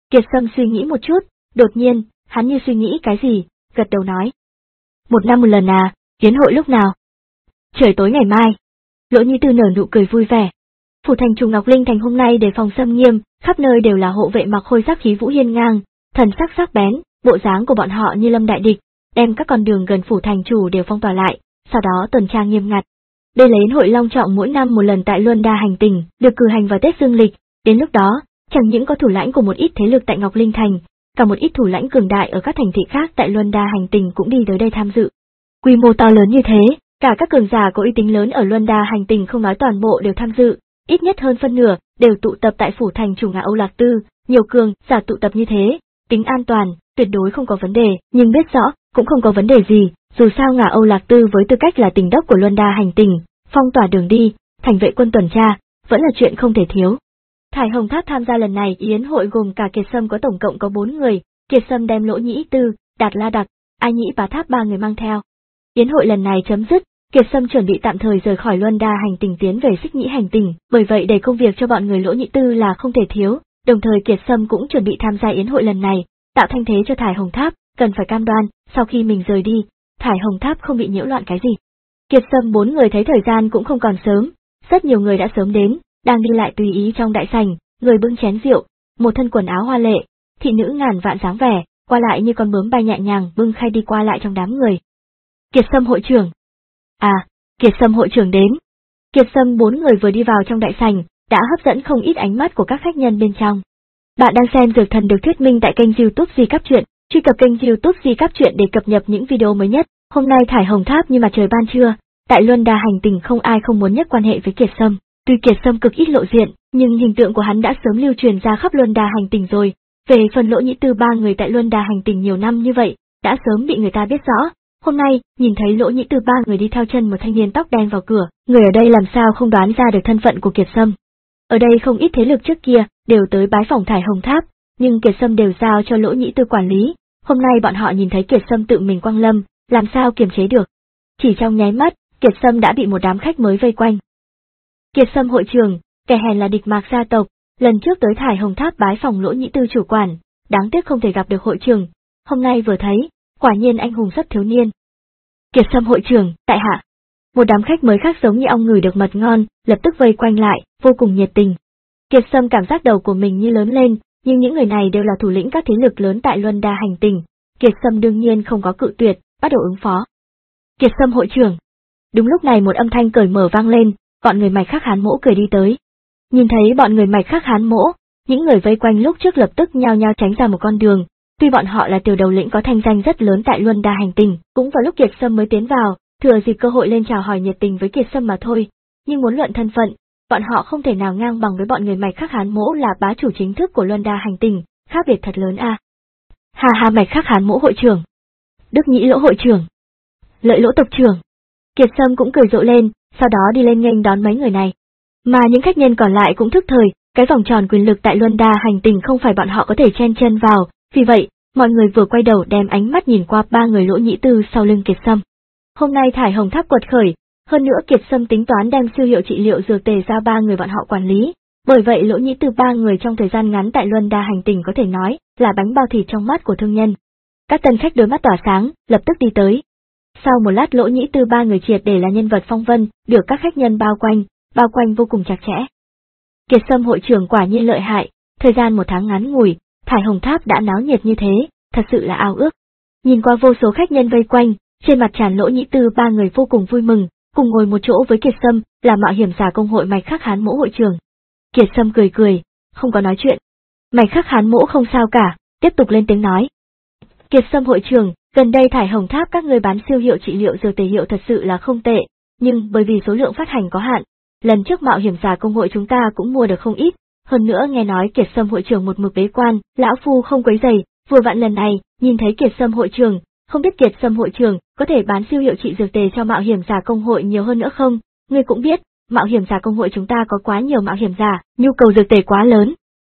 Kiệt Sâm suy nghĩ một chút, đột nhiên, hắn như suy nghĩ cái gì, gật đầu nói. Một năm một lần à, yến hội lúc nào? Trời tối ngày mai. Lỗ Nhĩ Tư nở nụ cười vui vẻ. Phủ thành chủ Ngọc Linh Thành hôm nay đề phòng xâm nghiêm, khắp nơi đều là hộ vệ mặc khôi giáp khí vũ hiên ngang, thần sắc sắc bén, bộ dáng của bọn họ như lâm đại địch, đem các con đường gần phủ thành chủ đều phong tỏa lại, sau đó tuần tra nghiêm ngặt. Đây là yến hội long trọng mỗi năm một lần tại Luân Đa hành tỉnh, được cử hành vào Tết Dương lịch, đến lúc đó, chẳng những có thủ lãnh của một ít thế lực tại Ngọc Linh Thành, cả một ít thủ lãnh cường đại ở các thành thị khác tại Luân Đa hành tỉnh cũng đi tới đây tham dự. Quy mô to lớn như thế, cả các cường giả có uy tín lớn ở Luân Đa hành tỉnh không nói toàn bộ đều tham dự, ít nhất hơn phân nửa đều tụ tập tại phủ thành chủ Ngạ Âu Lạc Tư, nhiều cường giả tụ tập như thế, tính an toàn tuyệt đối không có vấn đề, nhưng biết rõ cũng không có vấn đề gì, dù sao Ngạ Âu Lạc Tư với tư cách là tỉnh đốc của Luân Đa hành tỉnh, phong tỏa đường đi, thành vệ quân tuần tra, vẫn là chuyện không thể thiếu. Thải Hồng Tháp tham gia lần này yến hội gồm cả Kiệt Sâm có tổng cộng có bốn người, Kiệt Sâm đem Lỗ Nhĩ Tư, Đạt La Đặc, Ai Nhĩ Bá Tháp ba người mang theo. Yến hội lần này chấm dứt, Kiệt Sâm chuẩn bị tạm thời rời khỏi Luân Đa hành tỉnh tiến về Xích Nhĩ hành tỉnh, bởi vậy để công việc cho bọn người Lỗ Nhĩ Tư là không thể thiếu, đồng thời Kiệt Sâm cũng chuẩn bị tham gia yến hội lần này, tạo thanh thế cho Thải Hồng Tháp, cần phải cam đoan, sau khi mình rời đi, Thải Hồng Tháp không bị nhiễu loạn cái gì. Kiệt Sâm bốn người thấy thời gian cũng không còn sớm, rất nhiều người đã sớm đến, đang đi lại tùy ý trong đại sảnh, người bưng chén rượu, một thân quần áo hoa lệ, thị nữ ngàn vạn dáng vẻ, qua lại như con bướm bay nhẹ nhàng bưng khay đi qua lại trong đám người. Kiệt Sâm hội trưởng. À, Kiệt Sâm hội trưởng đến. Kiệt Sâm bốn người vừa đi vào trong đại sảnh, đã hấp dẫn không ít ánh mắt của các khách nhân bên trong. Bạn đang xem Dược Thần được thuyết minh tại kênh YouTube Di Cáp Truyện, truy cập kênh YouTube Di Cáp Truyện để cập nhật những video mới nhất. Hôm nay Thải Hồng Tháp như mặt trời ban trưa, tại Luân Đa hành tỉnh không ai không muốn nhất quan hệ với Kiệt Sâm. Tuy Kiệt Sâm cực ít lộ diện, nhưng hình tượng của hắn đã sớm lưu truyền ra khắp Luân Đa hành tỉnh rồi. Về phần Lỗ Nhĩ Tư ba người tại Luân Đa hành tỉnh nhiều năm như vậy, đã sớm bị người ta biết rõ. Hôm nay, nhìn thấy Lỗ Nhĩ Tư ba người đi theo chân một thanh niên tóc đen vào cửa, người ở đây làm sao không đoán ra được thân phận của Kiệt Sâm. Ở đây không ít thế lực trước kia đều tới bái phỏng Thải Hồng Tháp, nhưng Kiệt Sâm đều giao cho Lỗ Nhĩ Tư quản lý. Hôm nay bọn họ nhìn thấy Kiệt Sâm tự mình quang lâm, làm sao kiềm chế được. Chỉ trong nháy mắt, Kiệt Sâm đã bị một đám khách mới vây quanh. Kiệt Sâm hội trưởng, kẻ hèn là địch Mạc gia tộc, lần trước tới Thải Hồng Tháp bái phỏng Lỗ Nhĩ Tư chủ quản, đáng tiếc không thể gặp được hội trưởng, hôm nay vừa thấy, quả nhiên anh hùng rất thiếu niên. Kiệt Sâm hội trưởng, tại hạ. Một đám khách mới khác giống như ong ngửi được mật ngon, lập tức vây quanh lại, vô cùng nhiệt tình. Kiệt Sâm cảm giác đầu của mình như lớn lên, nhưng những người này đều là thủ lĩnh các thế lực lớn tại Luân Đa hành tỉnh. Kiệt Sâm đương nhiên không có cự tuyệt, bắt đầu ứng phó. Kiệt Sâm hội trưởng. Đúng lúc này một âm thanh cởi mở vang lên, bọn người Mạch Khắc Hán Mỗ cười đi tới. Nhìn thấy bọn người Mạch Khắc Hán Mỗ, những người vây quanh lúc trước lập tức nhao nhao tránh ra một con đường. Tuy bọn họ là tiểu đầu lĩnh có thanh danh rất lớn tại Luân Đa hành tỉnh, cũng vào lúc Kiệt Sâm mới tiến vào, thừa dịp cơ hội lên chào hỏi nhiệt tình với Kiệt Sâm mà thôi. Nhưng muốn luận thân phận, bọn họ không thể nào ngang bằng với bọn người Mạch Khắc Hán Mỗ là bá chủ chính thức của Luân Đa hành tỉnh, khác biệt thật lớn a. À. Hà hà Mạch Khắc Hán Mỗ hội trưởng, Đức Nhĩ Lỗ hội trưởng, Lợi Lỗ tộc trưởng. Kiệt Sâm cũng cười rộ lên, sau đó đi lên nghênh đón mấy người này. Mà những khách nhân còn lại cũng thức thời, cái vòng tròn quyền lực tại Luân Đa hành tỉnh không phải bọn họ có thể chen chân vào, vì vậy, mọi người vừa quay đầu đem ánh mắt nhìn qua ba người Lỗ Nhĩ Tư sau lưng Kiệt Sâm. Hôm nay Thải Hồng Tháp quật khởi, hơn nữa Kiệt Sâm tính toán đem siêu hiệu trị liệu dược tề giao ba người bọn họ quản lý, bởi vậy Lỗ Nhĩ Tư ba người trong thời gian ngắn tại Luân Đa hành tỉnh có thể nói là bánh bao thịt trong mắt của thương nhân. Các tân khách đôi mắt tỏa sáng, lập tức đi tới. Sau một lát Lỗ Nhĩ Tư ba người triệt để là nhân vật phong vân, được các khách nhân bao quanh, bao quanh vô cùng chặt chẽ. Kiệt Sâm hội trưởng quả nhiên lợi hại, thời gian một tháng ngắn ngủi, Thải Hồng Tháp đã náo nhiệt như thế, thật sự là ao ước. Nhìn qua vô số khách nhân vây quanh, trên mặt tràn Lỗ Nhĩ Tư ba người vô cùng vui mừng, cùng ngồi một chỗ với Kiệt Sâm, là mạo hiểm giả công hội Mạch Khắc Hán Mỗ hội trưởng. Kiệt Sâm cười cười, không có nói chuyện. Mạch Khắc Hán Mỗ không sao cả, tiếp tục lên tiếng nói. Kiệt Sâm hội trưởng, gần đây Thải Hồng Tháp các người bán siêu hiệu trị liệu dược tề hiệu thật sự là không tệ, nhưng bởi vì số lượng phát hành có hạn, lần trước mạo hiểm giả công hội chúng ta cũng mua được không ít, hơn nữa nghe nói Kiệt Sâm hội trưởng một mực bế quan, lão phu không quấy rầy, vừa vặn lần này, nhìn thấy Kiệt Sâm hội trưởng, không biết Kiệt Sâm hội trưởng có thể bán siêu hiệu trị dược tề cho mạo hiểm giả công hội nhiều hơn nữa không? Ngươi cũng biết, mạo hiểm giả công hội chúng ta có quá nhiều mạo hiểm giả, nhu cầu dược tề quá lớn.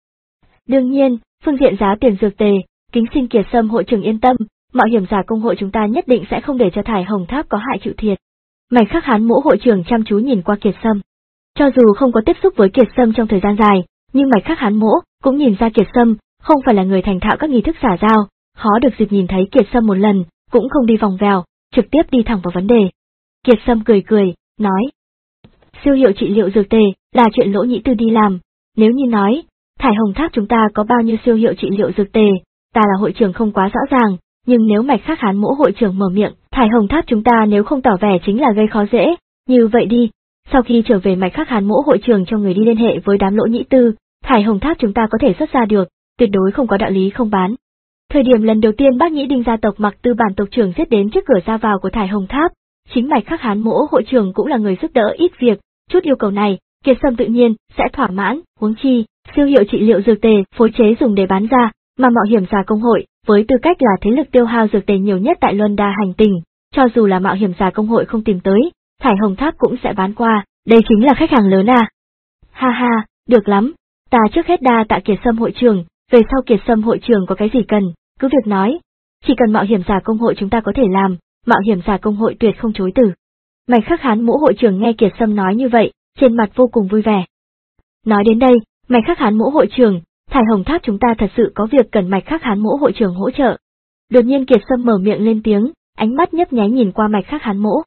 Đương nhiên, phương diện giá tiền dược tề, kính xin Kiệt Sâm hội trưởng yên tâm, mạo hiểm giả công hội chúng ta nhất định sẽ không để cho Thải Hồng Tháp có hại chịu thiệt. Mạch Khắc Hán Mỗ hội trưởng chăm chú nhìn qua Kiệt Sâm. Cho dù không có tiếp xúc với Kiệt Sâm trong thời gian dài, nhưng Mạch Khắc Hán Mỗ cũng nhìn ra Kiệt Sâm không phải là người thành thạo các nghi thức xã giao, khó được dịp nhìn thấy Kiệt Sâm một lần, cũng không đi vòng vèo, trực tiếp đi thẳng vào vấn đề. Kiệt Sâm cười cười, nói. Siêu hiệu trị liệu dược tề, là chuyện Lỗ Nhĩ Tư đi làm, nếu như nói, Thải Hồng Tháp chúng ta có bao nhiêu siêu hiệu trị liệu dược tề, ta là hội trưởng không quá rõ ràng, nhưng nếu Mạch Khắc Hán Mỗ hội trưởng mở miệng, Thải Hồng Tháp chúng ta nếu không tỏ vẻ chính là gây khó dễ, như vậy đi, sau khi trở về Mạch Khắc Hán Mỗ hội trưởng cho người đi liên hệ với đám Lỗ Nhĩ Tư, Thải Hồng Tháp chúng ta có thể xuất ra được, tuyệt đối không có đạo lý không bán. Thời điểm lần đầu tiên Bác Nhĩ Đinh gia tộc Mặc Tư bản tộc trưởng giết đến trước cửa ra vào của Thải Hồng Tháp, chính Mạch Khắc Hán Mỗ hội trưởng cũng là người giúp đỡ ít việc, chút yêu cầu này, Kiệt Sâm tự nhiên sẽ thỏa mãn, huống chi, siêu hiệu trị liệu dược tề phối chế dùng để bán ra, mà Mạo Hiểm Giả Công hội, với tư cách là thế lực tiêu hao dược tề nhiều nhất tại Luân Đa hành tinh, cho dù là Mạo Hiểm Giả Công hội không tìm tới, Thải Hồng Tháp cũng sẽ bán qua, đây chính là khách hàng lớn à. Ha ha, được lắm, ta trước hết đa tạ Kiệt Sâm hội trưởng, về sau Kiệt Sâm hội trưởng có cái gì cần, cứ việc nói, chỉ cần Mạo Hiểm Giả Công hội chúng ta có thể làm, Mạo Hiểm Giả Công hội tuyệt không chối từ. Mạch Khắc Hán Mỗ hội trưởng nghe Kiệt Sâm nói như vậy, trên mặt vô cùng vui vẻ. Nói đến đây, Mạch Khắc Hán Mỗ hội trưởng, Thải Hồng Tháp chúng ta thật sự có việc cần Mạch Khắc Hán Mỗ hội trưởng hỗ trợ. Đột nhiên Kiệt Sâm mở miệng lên tiếng, ánh mắt nhấp nháy nhìn qua Mạch Khắc Hán Mỗ.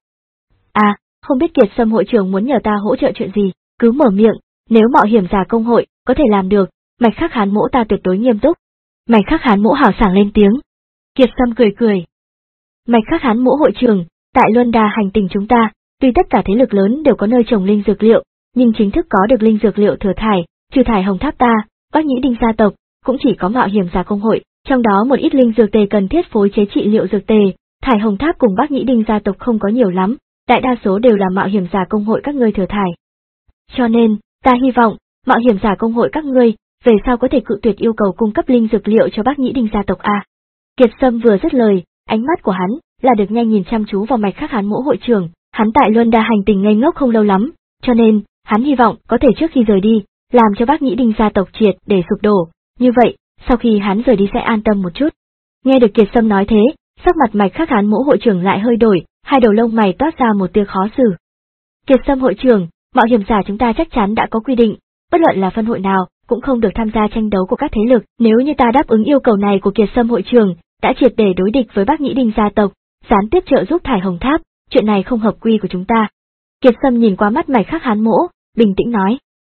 À, không biết Kiệt Sâm hội trưởng muốn nhờ ta hỗ trợ chuyện gì, cứ mở miệng, nếu Mạo Hiểm Giả Công hội có thể làm được, Mạch Khắc Hán Mỗ ta tuyệt đối nghiêm túc. Mạch Khắc Hán Mỗ hào sảng lên tiếng. Kiệt Sâm cười cười. Mạch Khắc Hán Mỗ hội trưởng, tại Luân Đa hành tinh chúng ta, tuy tất cả thế lực lớn đều có nơi trồng linh dược liệu, nhưng chính thức có được linh dược liệu thừa thải, trừ Thải Hồng Tháp ta, Bác Nhĩ Đinh gia tộc, cũng chỉ có Mạo Hiểm Giả Công hội, trong đó một ít linh dược tề cần thiết phối chế trị liệu dược tề, Thải Hồng Tháp cùng Bác Nhĩ Đinh gia tộc không có nhiều lắm, đại đa số đều là Mạo Hiểm Giả Công hội các ngươi thừa thải. Cho nên, ta hy vọng, Mạo Hiểm Giả Công hội các ngươi, về sau có thể cự tuyệt yêu cầu cung cấp linh dược liệu cho Bác Nhĩ Đinh gia tộc a. Kiệt Sâm vừa dứt lời, ánh mắt của hắn là được nhanh nhìn chăm chú vào Mạch Khắc Hán Mỗ hội trưởng, hắn tại Luân Đa hành tinh ngây ngốc không lâu lắm, cho nên, hắn hy vọng có thể trước khi rời đi, làm cho Bác Nhĩ Đinh gia tộc triệt để sụp đổ, như vậy, sau khi hắn rời đi sẽ an tâm một chút. Nghe được Kiệt Sâm nói thế, sắc mặt Mạch Khắc Hán Mỗ hội trưởng lại hơi đổi, hai đầu lông mày toát ra một tia khó xử. Kiệt Sâm hội trưởng, Mạo Hiểm Giả chúng ta chắc chắn đã có quy định, bất luận là phân hội nào, cũng không được tham gia tranh đấu của các thế lực, nếu như ta đáp ứng yêu cầu này của Kiệt Sâm hội trưởng, đã triệt để đối địch với Bác Nhĩ Đinh gia tộc, gián tiếp trợ giúp Thải Hồng Tháp, chuyện này không hợp quy của chúng ta. Kiệt Sâm nhìn qua mắt Mạch Khắc Hán Mỗ, bình tĩnh nói.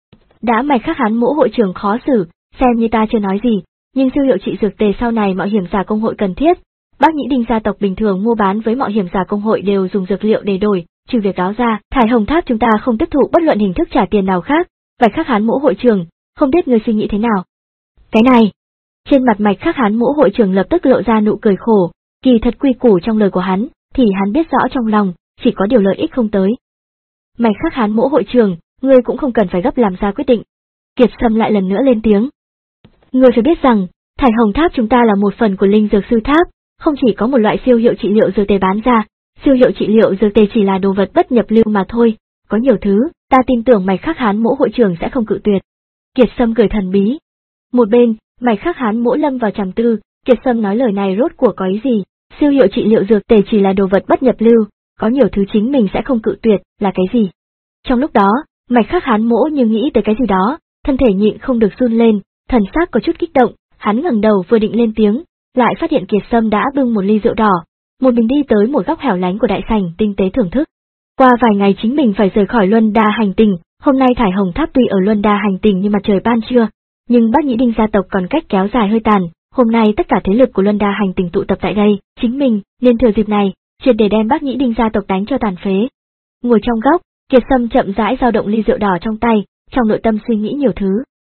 Đã Mạch Khắc Hán Mỗ hội trưởng khó xử, xem như ta chưa nói gì, nhưng siêu hiệu trị dược tề sau này Mạo Hiểm Giả Công hội cần thiết, Bác Nhĩ Đinh gia tộc bình thường mua bán với Mạo Hiểm Giả Công hội đều dùng dược liệu để đổi, trừ việc đó ra, Thải Hồng Tháp chúng ta không tiếp thụ bất luận hình thức trả tiền nào khác. Mạch Khắc Hán Mỗ hội trưởng, không biết ngươi suy nghĩ thế nào? Cái này, trên mặt Mạch Khắc Hán Mỗ hội trưởng lập tức lộ ra nụ cười khổ, kỳ thật quy củ trong lời của hắn, thì hắn biết rõ trong lòng, chỉ có điều lợi ích không tới. Mạch Khắc Hán Mỗ hội trưởng, ngươi cũng không cần phải gấp làm ra quyết định. Kiệt Sâm lại lần nữa lên tiếng. Ngươi phải biết rằng, Thải Hồng Tháp chúng ta là một phần của linh dược sư tháp, không chỉ có một loại siêu hiệu trị liệu dược tề bán ra, siêu hiệu trị liệu dược tề chỉ là đồ vật bất nhập lưu mà thôi, có nhiều thứ, ta tin tưởng Mạch Khắc Hán Mỗ hội trưởng sẽ không cự tuyệt. Kiệt Sâm cười thần bí. Một bên, Mạch Khắc Hán Mỗ lâm vào trầm tư, Kiệt Sâm nói lời này rốt cuộc có ý gì, siêu hiệu trị liệu dược tề chỉ là đồ vật bất nhập lưu, có nhiều thứ chính mình sẽ không cự tuyệt, là cái gì? Trong lúc đó, Mạch Khắc Hán Mỗ như nghĩ tới cái gì đó, thân thể nhịn không được run lên, thần sắc có chút kích động, hắn ngẩng đầu vừa định lên tiếng, lại phát hiện Kiệt Sâm đã bưng một ly rượu đỏ, một mình đi tới một góc hẻo lánh của đại sảnh tinh tế thưởng thức. Qua vài ngày chính mình phải rời khỏi Luân Đa hành tinh, hôm nay Thải Hồng Tháp tuy ở Luân Đa hành tinh như mặt trời ban trưa, nhưng Bác Nhĩ Đinh gia tộc còn cách kéo dài hơi tàn, hôm nay tất cả thế lực của Luân Đa hành tinh tụ tập tại đây, chính mình nên thừa dịp này, triệt để đem Bác Nhĩ Đinh gia tộc đánh cho tàn phế. Ngồi trong góc, Kiệt Sâm chậm rãi dao động ly rượu đỏ trong tay, trong nội tâm suy nghĩ nhiều thứ.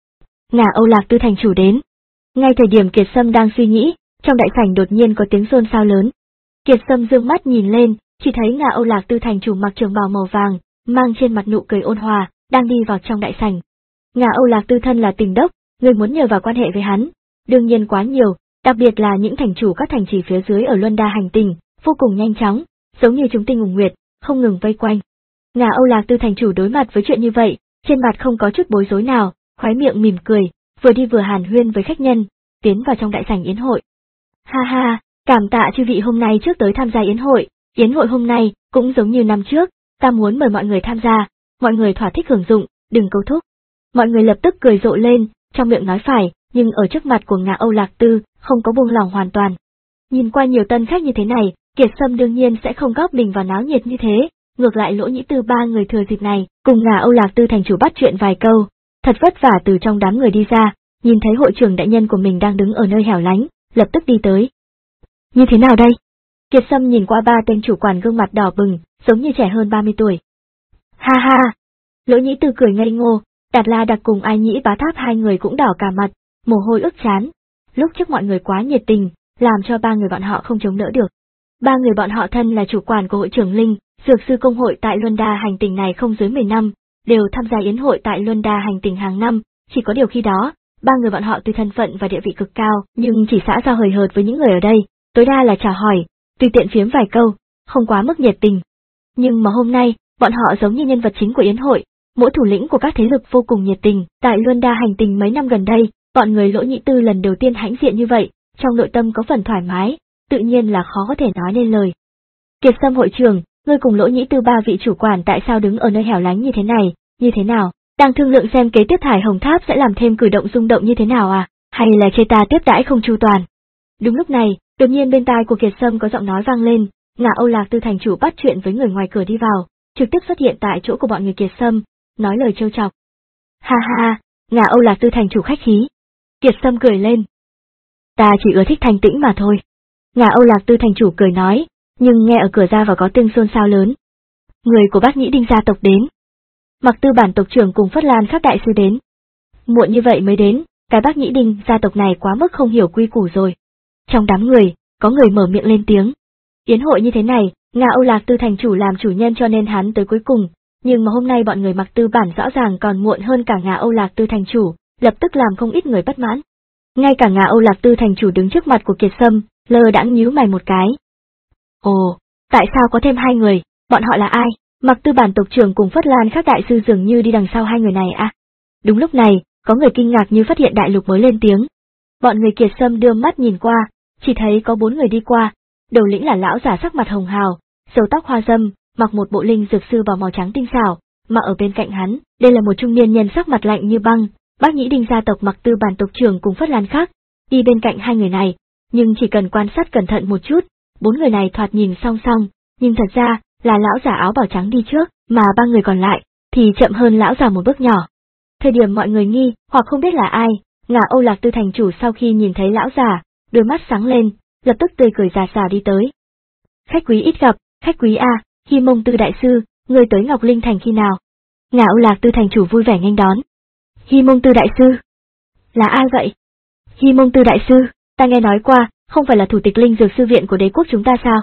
Ngả Âu Lạc Tư thành chủ đến. Ngay thời điểm Kiệt Sâm đang suy nghĩ, trong đại sảnh đột nhiên có tiếng xôn xao lớn. Kiệt Sâm dương mắt nhìn lên, chỉ thấy Ngả Âu Lạc Tư thành chủ mặc trường bào màu vàng, mang trên mặt nụ cười ôn hòa, đang đi vào trong đại sảnh. Ngả Âu Lạc Tư thân là Tình Đốc, người muốn nhờ vào quan hệ với hắn, đương nhiên quá nhiều, đặc biệt là những thành chủ các thành trì phía dưới ở Luân Đa hành tinh, vô cùng nhanh chóng, giống như chúng tinh ủng nguyệt, không ngừng vây quanh. Ngả Âu Lạc Tư thành chủ đối mặt với chuyện như vậy, trên mặt không có chút bối rối nào, khóe miệng mỉm cười, vừa đi vừa hàn huyên với khách nhân, tiến vào trong đại sảnh yến hội. Ha ha, cảm tạ chư vị hôm nay trước tới tham gia yến hội, yến hội hôm nay cũng giống như năm trước, ta muốn mời mọi người tham gia, mọi người thỏa thích hưởng dụng, đừng câu thúc. Mọi người lập tức cười rộ lên, trong miệng nói phải, nhưng ở trước mặt của Ngạ Âu Lạc Tư, không có buông lỏng hoàn toàn. Nhìn qua nhiều tân khách như thế này, Kiệt Sâm đương nhiên sẽ không góp mình vào náo nhiệt như thế, ngược lại Lỗ Nhĩ Tư ba người thừa dịp này, cùng Ngạ Âu Lạc Tư thành chủ bắt chuyện vài câu, thật vất vả từ trong đám người đi ra, nhìn thấy hội trưởng đại nhân của mình đang đứng ở nơi hẻo lánh, lập tức đi tới. Như thế nào đây? Kiệt Sâm nhìn qua ba tên chủ quản gương mặt đỏ bừng, giống như trẻ hơn ba mươi tuổi. Ha ha! Lỗ Nhĩ Tư cười ngây ngô, Đạt La Đặc cùng Ai Nhĩ Bá Tháp hai người cũng đỏ cả mặt, mồ hôi ướt trán. Lúc trước mọi người quá nhiệt tình, làm cho ba người bọn họ không chống đỡ được. Ba người bọn họ thân là chủ quản của hội trưởng Linh, Dược sư công hội tại Luân Đa hành tinh này không dưới mười năm, đều tham gia yến hội tại Luân Đa hành tinh hàng năm, chỉ có điều khi đó, ba người bọn họ tuy thân phận và địa vị cực cao, nhưng chỉ xã giao hời hợt với những người ở đây, tối đa là chào hỏi, tùy tiện phiếm vài câu, không quá mức nhiệt tình. Nhưng mà hôm nay, bọn họ giống như nhân vật chính của yến hội, mỗi thủ lĩnh của các thế lực vô cùng nhiệt tình. Tại Luân Đa hành tinh mấy năm gần đây, bọn người Lỗ Nhĩ Tư lần đầu tiên hãnh diện như vậy, trong nội tâm có phần thoải mái, tự nhiên là khó có thể nói nên lời. Kiệt Sâm hội trưởng, ngươi cùng Lỗ Nhĩ Tư ba vị chủ quản tại sao đứng ở nơi hẻo lánh như thế này, như thế nào? Đang thương lượng xem kế tiếp Thải Hồng Tháp sẽ làm thêm cử động rung động như thế nào à, hay là chê ta tiếp đãi không chu toàn? Đúng lúc này, đột nhiên bên tai của Kiệt Sâm có giọng nói vang lên, Ngạ Âu Lạc Tư thành chủ bắt chuyện với người ngoài cửa đi vào, trực tiếp xuất hiện tại chỗ của bọn người Kiệt Sâm, nói lời trêu chọc. Ha ha, Ngạ Âu Lạc Tư thành chủ khách khí. Kiệt Sâm cười lên. Ta chỉ ưa thích thanh tĩnh mà thôi. Ngạ Âu Lạc Tư thành chủ cười nói, nhưng nghe ở cửa ra vào có tiếng xôn xao lớn. Người của Bác Nhĩ Đinh gia tộc đến. Mặc Tư bản tộc trưởng cùng Phất Lan Khắc đại sư đến. Muộn như vậy mới đến, cái Bác Nhĩ Đinh gia tộc này quá mức không hiểu quy củ rồi. Trong đám người, có người mở miệng lên tiếng. Yến hội như thế này, Ngạ Âu Lạc Tư thành chủ làm chủ nhân cho nên hắn tới cuối cùng, nhưng mà hôm nay bọn người Mặc Tư bản rõ ràng còn muộn hơn cả Ngạ Âu Lạc Tư thành chủ, lập tức làm không ít người bất mãn. Ngay cả Ngạ Âu Lạc Tư thành chủ đứng trước mặt của Kiệt Sâm, lơ đãng nhíu mày một cái. Ồ, tại sao có thêm hai người, bọn họ là ai? Mặc Tư bản tộc trưởng cùng Phất Lan Khắc đại sư dường như đi đằng sau hai người này à? Đúng lúc này, có người kinh ngạc như phát hiện đại lục mới lên tiếng. Bọn người Kiệt Sâm đưa mắt nhìn qua, chỉ thấy có bốn người đi qua, đầu lĩnh là lão giả sắc mặt hồng hào, râu tóc hoa râm, mặc một bộ linh dược sư bào màu trắng tinh xảo, mà ở bên cạnh hắn, đây là một trung niên nhân sắc mặt lạnh như băng, Bác Nhĩ Đinh gia tộc Mặc Tư bản tộc trưởng cùng Phất Lan Khắc, đi bên cạnh hai người này, nhưng chỉ cần quan sát cẩn thận một chút, bốn người này thoạt nhìn song song, nhưng thật ra là lão giả áo bào trắng đi trước, mà ba người còn lại thì chậm hơn lão giả một bước nhỏ. Thời điểm mọi người nghi hoặc không biết là ai, Ngạ Âu Lạc Tư thành chủ sau khi nhìn thấy lão giả, đôi mắt sáng lên, lập tức tươi cười già xà đi tới. Khách quý ít gặp, khách quý a, Hi Mông Tư đại sư, người tới Ngọc Linh thành khi nào? Ngạ Âu Lạc Tư thành chủ vui vẻ nghênh đón. Hi Mông Tư đại sư? Là ai vậy? Hi Mông Tư đại sư, ta nghe nói qua, không phải là thủ tịch linh dược sư viện của đế quốc chúng ta sao?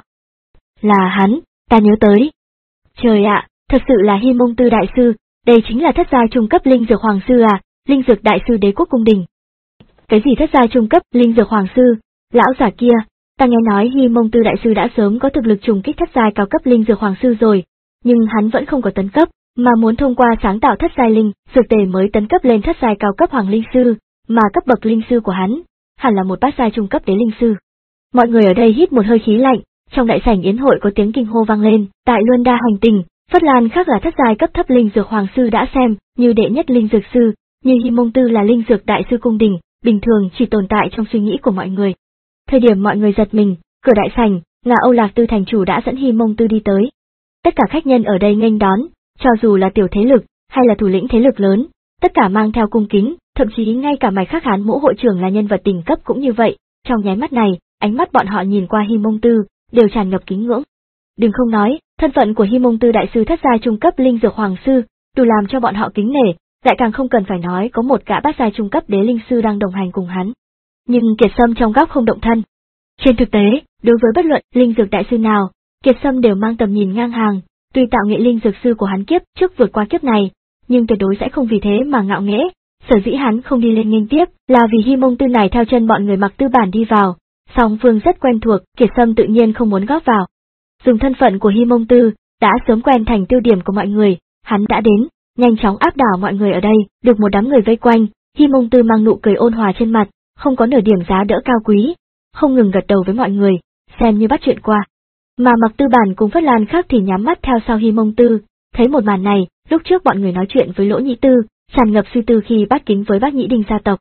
Là hắn, ta nhớ tới. Trời ạ, thật sự là Hi Mông Tư đại sư, đây chính là thất giai trung cấp linh dược hoàng sư à, linh dược đại sư đế quốc cung đình. Cái gì thất giai trung cấp linh dược hoàng sư? Lão giả kia, ta nghe nói Hi Mông Tư đại sư đã sớm có thực lực trùng kích thất giai cao cấp linh dược hoàng sư rồi, nhưng hắn vẫn không có tấn cấp, mà muốn thông qua sáng tạo thất giai linh dược tề mới tấn cấp lên thất giai cao cấp hoàng linh sư, mà cấp bậc linh sư của hắn hẳn là một bát giai trung cấp đế linh sư. Mọi người ở đây hít một hơi khí lạnh, trong đại sảnh yến hội có tiếng kinh hô vang lên. Tại Luân Đa hành tinh, Phất Lan Khắc là thất giai cấp thấp linh dược hoàng sư đã xem như đệ nhất linh dược sư, như Hi Mông Tư là linh dược đại sư cung đình, bình thường chỉ tồn tại trong suy nghĩ của mọi người. Thời điểm mọi người giật mình, cửa đại sảnh, Ngạ Âu Lạc Tư thành chủ đã dẫn Hi Mông Tư đi tới. Tất cả khách nhân ở đây nghênh đón, cho dù là tiểu thế lực hay là thủ lĩnh thế lực lớn, tất cả mang theo cung kính, thậm chí ngay cả Mạch Khắc Hán Mỗ hội trưởng là nhân vật đỉnh cấp cũng như vậy. Trong nháy mắt này, ánh mắt bọn họ nhìn qua Hi Mông Tư đều tràn ngập kính ngưỡng. Đừng không nói, thân phận của Hi Mông Tư đại sư thất giai trung cấp linh dược hoàng sư, đủ làm cho bọn họ kính nể, lại càng không cần phải nói có một gã bát giai trung cấp đế linh sư đang đồng hành cùng hắn. Nhưng Kiệt Sâm trong góc không động thân. Trên thực tế, đối với bất luận linh dược đại sư nào, Kiệt Sâm đều mang tầm nhìn ngang hàng, tuy tạo nghệ linh dược sư của hắn kiếp trước vượt qua kiếp này, nhưng tuyệt đối sẽ không vì thế mà ngạo nghễ. Sở dĩ hắn không đi lên nghênh tiếp, là vì Hi Mông Tư này theo chân bọn người Mặc Tư bản đi vào, song phương rất quen thuộc, Kiệt Sâm tự nhiên không muốn góp vào. Dùng thân phận của Hi Mông Tư, đã sớm quen thành tiêu điểm của mọi người, hắn đã đến, nhanh chóng áp đảo mọi người ở đây, được một đám người vây quanh, Hi Mông Tư mang nụ cười ôn hòa trên mặt, không có nửa điểm giá đỡ cao quý, không ngừng gật đầu với mọi người, xem như bắt chuyện qua. Mà Mặc Tư bản cùng Phất Lan Khắc thì nhắm mắt theo sau Hi Mông Tư, thấy một màn này, lúc trước bọn người nói chuyện với Lỗ Nhĩ Tư, tràn ngập suy tư khi bắt kính với Bác Nhĩ Đinh gia tộc.